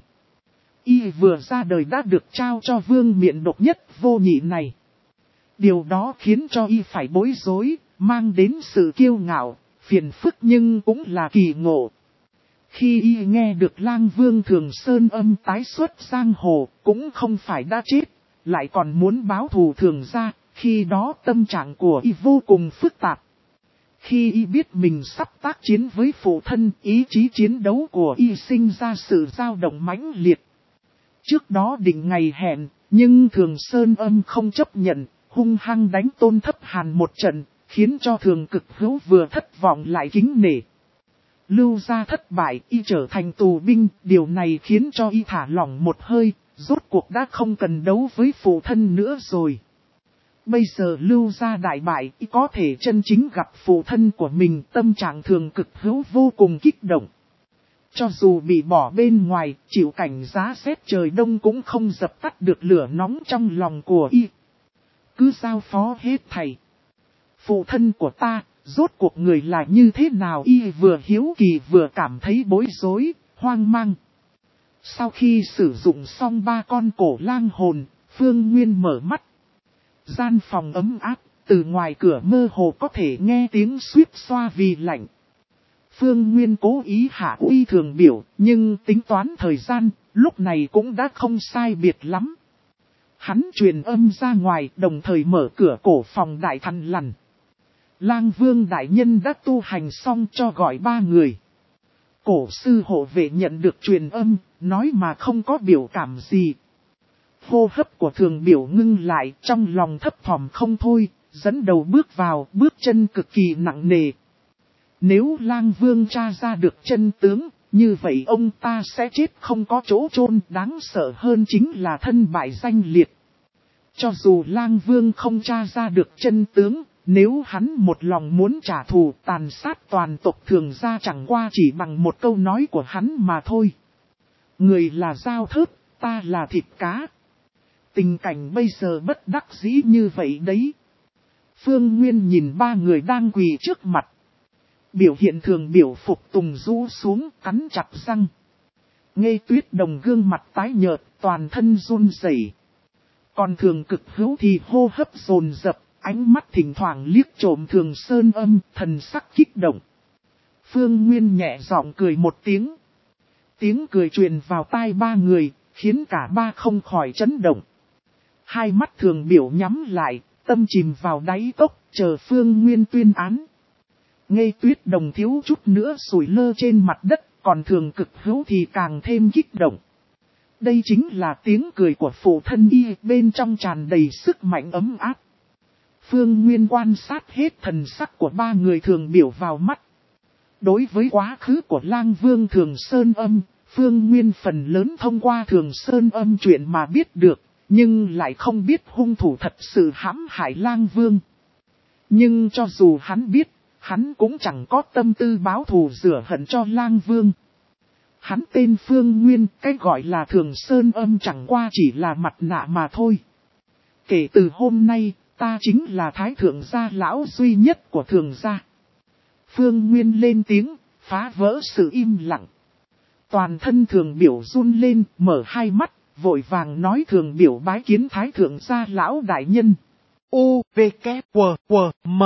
Y vừa ra đời đã được trao cho vương miện độc nhất vô nhị này. Điều đó khiến cho y phải bối rối, mang đến sự kiêu ngạo, phiền phức nhưng cũng là kỳ ngộ. Khi y nghe được Lang Vương Thường Sơn Âm tái xuất giang hồ, cũng không phải đã chết, lại còn muốn báo thù Thường gia, khi đó tâm trạng của y vô cùng phức tạp. Khi y biết mình sắp tác chiến với phụ thân, ý chí chiến đấu của y sinh ra sự dao động mãnh liệt. Trước đó định ngày hẹn, nhưng Thường Sơn Âm không chấp nhận, hung hăng đánh Tôn Thấp Hàn một trận, khiến cho Thường Cực Hữu vừa thất vọng lại kính nể. Lưu gia thất bại, y trở thành tù binh, điều này khiến cho y thả lỏng một hơi, rốt cuộc đã không cần đấu với phụ thân nữa rồi. Bây giờ Lưu gia đại bại, y có thể chân chính gặp phụ thân của mình, tâm trạng Thường Cực Hữu vô cùng kích động. Cho dù bị bỏ bên ngoài, chịu cảnh giá rét trời đông cũng không dập tắt được lửa nóng trong lòng của y. Cứ giao phó hết thầy. Phụ thân của ta, rốt cuộc người là như thế nào, y vừa hiếu kỳ vừa cảm thấy bối rối, hoang mang. Sau khi sử dụng xong ba con cổ lang hồn, Phương Nguyên mở mắt. Gian phòng ấm áp, từ ngoài cửa mơ hồ có thể nghe tiếng suýt xoa vì lạnh. Phương Nguyên cố ý hạ uy thường biểu, nhưng tính toán thời gian, lúc này cũng đã không sai biệt lắm. Hắn truyền âm ra ngoài, đồng thời mở cửa cổ phòng đại thằn lằn. Lang Vương đại nhân đã tu hành xong, cho gọi ba người. Cổ sư hộ vệ nhận được truyền âm, nói mà không có biểu cảm gì. Hô hấp của thường biểu ngưng lại, trong lòng thấp thỏm không thôi, dẫn đầu bước vào, bước chân cực kỳ nặng nề. Nếu Lang Vương tra ra được chân tướng, như vậy ông ta sẽ chết không có chỗ chôn. Đáng sợ hơn chính là thân bại danh liệt. Cho dù Lang Vương không tra ra được chân tướng, nếu hắn một lòng muốn trả thù tàn sát toàn tộc Thường gia chẳng qua chỉ bằng một câu nói của hắn mà thôi. Người là dao thớt, ta là thịt cá. Tình cảnh bây giờ bất đắc dĩ như vậy đấy. Phương Nguyên nhìn ba người đang quỳ trước mặt. Biểu hiện thường biểu phục tùng rũ xuống, cắn chặt răng. Nghê Tuyết Đồng gương mặt tái nhợt, toàn thân run rẩy. Còn Thường Cực Hữu thì hô hấp dồn dập, ánh mắt thỉnh thoảng liếc trộm Thường Sơn Âm, thần sắc kích động. Phương Nguyên nhẹ giọng cười một tiếng. Tiếng cười truyền vào tai ba người, khiến cả ba không khỏi chấn động. Hai mắt Thường biểu nhắm lại, tâm chìm vào đáy cốc, chờ Phương Nguyên tuyên án. Nghê Tuyết Đồng thiếu chút nữa sủi lơ trên mặt đất, còn Thường Cực Hữu thì càng thêm kích động. Đây chính là tiếng cười của phụ thân y, bên trong tràn đầy sức mạnh ấm áp. Phương Nguyên quan sát hết thần sắc của ba người Thường biểu vào mắt. Đối với quá khứ của Lang Vương Thường Sơn Âm, Phương Nguyên phần lớn thông qua Thường Sơn Âm chuyện mà biết được, nhưng lại không biết hung thủ thật sự hãm hại Lang Vương. Nhưng cho dù hắn biết, hắn cũng chẳng có tâm tư báo thù rửa hận cho Lang Vương. Hắn tên Phương Nguyên, cái gọi là Thường Sơn Âm chẳng qua chỉ là mặt nạ mà thôi. Kể từ hôm nay, ta chính là Thái Thượng gia lão duy nhất của Thường gia. Phương Nguyên lên tiếng, phá vỡ sự im lặng. Toàn thân Thường biểu run lên, mở hai mắt, vội vàng nói Thường biểu bái kiến Thái Thượng gia lão đại nhân. U, V, K, W, W, M.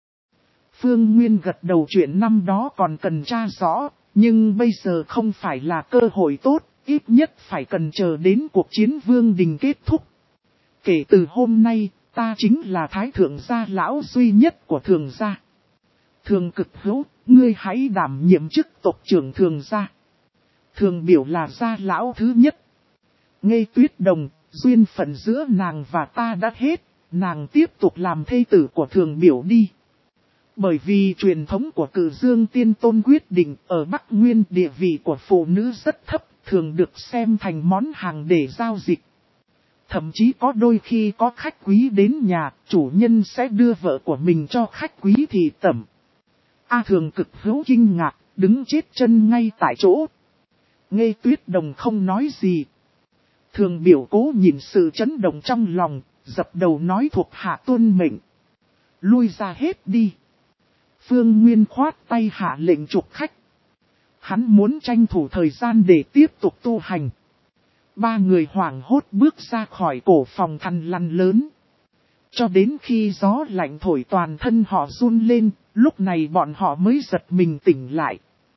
Phương Nguyên gật đầu, chuyện năm đó còn cần tra rõ, nhưng bây giờ không phải là cơ hội tốt, ít nhất phải cần chờ đến cuộc chiến vương đình kết thúc. Kể từ hôm nay, ta chính là Thái Thượng gia lão duy nhất của Thường gia. Thường Cực Hữu, ngươi hãy đảm nhiệm chức tộc trưởng Thường gia. Thường biểu là gia lão thứ nhất. Nghê Tuyết Đồng, duyên phận giữa nàng và ta đã hết, nàng tiếp tục làm thê tử của Thường biểu đi. Bởi vì truyền thống của Cử Dương Tiên Tôn quyết định ở Bắc Nguyên địa vị của phụ nữ rất thấp, thường được xem thành món hàng để giao dịch. Thậm chí có đôi khi có khách quý đến nhà, chủ nhân sẽ đưa vợ của mình cho khách quý thị tẩm. A Thường Cực Hữu kinh ngạc, đứng chết chân ngay tại chỗ. Nghê Tuyết Đồng không nói gì. Thường biểu cố nhìn sự chấn động trong lòng, dập đầu nói thuộc hạ tuân mệnh. Lui ra hết đi. Phương Nguyên khoát tay hạ lệnh trục khách. Hắn muốn tranh thủ thời gian để tiếp tục tu hành. Ba người hoảng hốt bước ra khỏi cổ phòng thằn lằn lớn. Cho đến khi gió lạnh thổi toàn thân họ run lên, lúc này bọn họ mới giật mình tỉnh lại.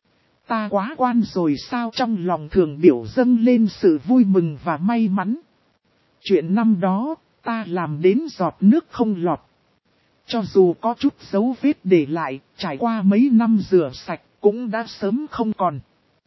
Ta quá quan rồi sao? Trong lòng Thường biểu dâng lên sự vui mừng và may mắn. Chuyện năm đó, ta làm đến giọt nước không lọt. Cho dù có chút dấu vết để lại, trải qua mấy năm rửa sạch, cũng đã sớm không còn.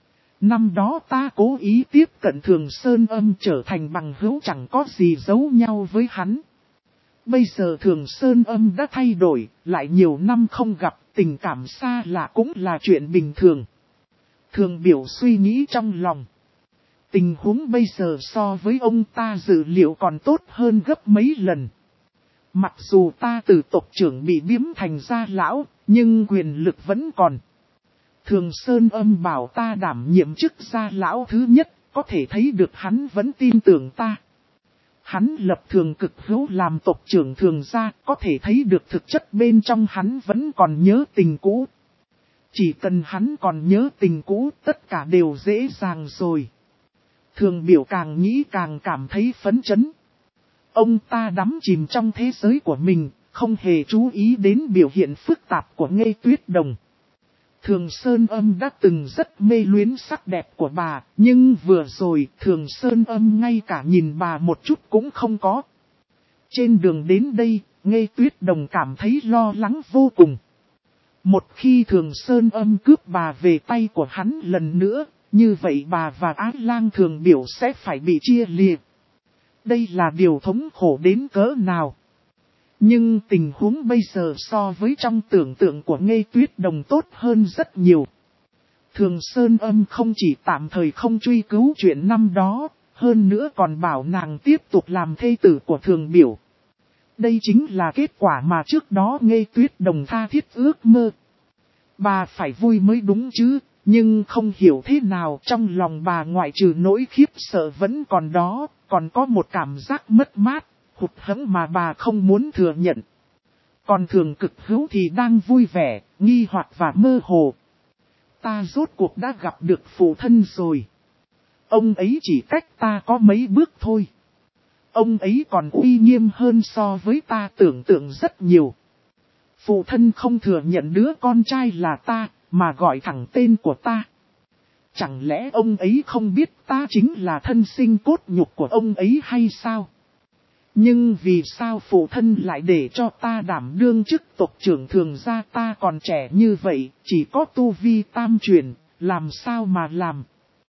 Năm đó ta cố ý tiếp cận Thường Sơn Âm trở thành bằng hữu, chẳng có gì giấu nhau với hắn. Bây giờ Thường Sơn Âm đã thay đổi, lại nhiều năm không gặp, tình cảm xa lạ cũng là chuyện bình thường. Thường biểu suy nghĩ trong lòng. Tình huống bây giờ so với ông ta dự liệu còn tốt hơn gấp mấy lần. Mặc dù ta từ tộc trưởng bị biếm thành gia lão, nhưng quyền lực vẫn còn. Thường Sơn Âm bảo ta đảm nhiệm chức gia lão thứ nhất, có thể thấy được hắn vẫn tin tưởng ta. Hắn lập Thường Cực Hữu làm tộc trưởng Thường gia, có thể thấy được thực chất bên trong hắn vẫn còn nhớ tình cũ. Chỉ cần hắn còn nhớ tình cũ, tất cả đều dễ dàng rồi. Thường biểu càng nghĩ càng cảm thấy phấn chấn. Ông ta đắm chìm trong thế giới của mình, không hề chú ý đến biểu hiện phức tạp của Nghê Tuyết Đồng. Thường Sơn Âm đã từng rất mê luyến sắc đẹp của bà, nhưng vừa rồi Thường Sơn Âm ngay cả nhìn bà một chút cũng không có. Trên đường đến đây, Nghê Tuyết Đồng cảm thấy lo lắng vô cùng. Một khi Thường Sơn Âm cướp bà về tay của hắn lần nữa, như vậy bà và Ái Lang Thường Biểu sẽ phải bị chia liệt. Đây là điều thống khổ đến cỡ nào. Nhưng tình huống bây giờ so với trong tưởng tượng của Nghê Tuyết Đồng tốt hơn rất nhiều. Thường Sơn Âm không chỉ tạm thời không truy cứu chuyện năm đó, hơn nữa còn bảo nàng tiếp tục làm thê tử của Thường Biểu. Đây chính là kết quả mà trước đó Nghê Tuyết Đồng tha thiết ước mơ. Bà phải vui mới đúng chứ, nhưng không hiểu thế nào trong lòng bà ngoại trừ nỗi khiếp sợ vẫn còn đó, còn có một cảm giác mất mát, hụt hẫng mà bà không muốn thừa nhận. Còn Thường Cực Hữu thì đang vui vẻ, nghi hoặc và mơ hồ. Ta rốt cuộc đã gặp được phụ thân rồi. Ông ấy chỉ cách ta có mấy bước thôi. Ông ấy còn uy nghiêm hơn so với ta tưởng tượng rất nhiều. Phụ thân không thừa nhận đứa con trai là ta, mà gọi thẳng tên của ta. Chẳng lẽ ông ấy không biết ta chính là thân sinh cốt nhục của ông ấy hay sao? Nhưng vì sao phụ thân lại để cho ta đảm đương chức tộc trưởng Thường gia, ta còn trẻ như vậy, chỉ có tu vi tam truyền, làm sao mà làm?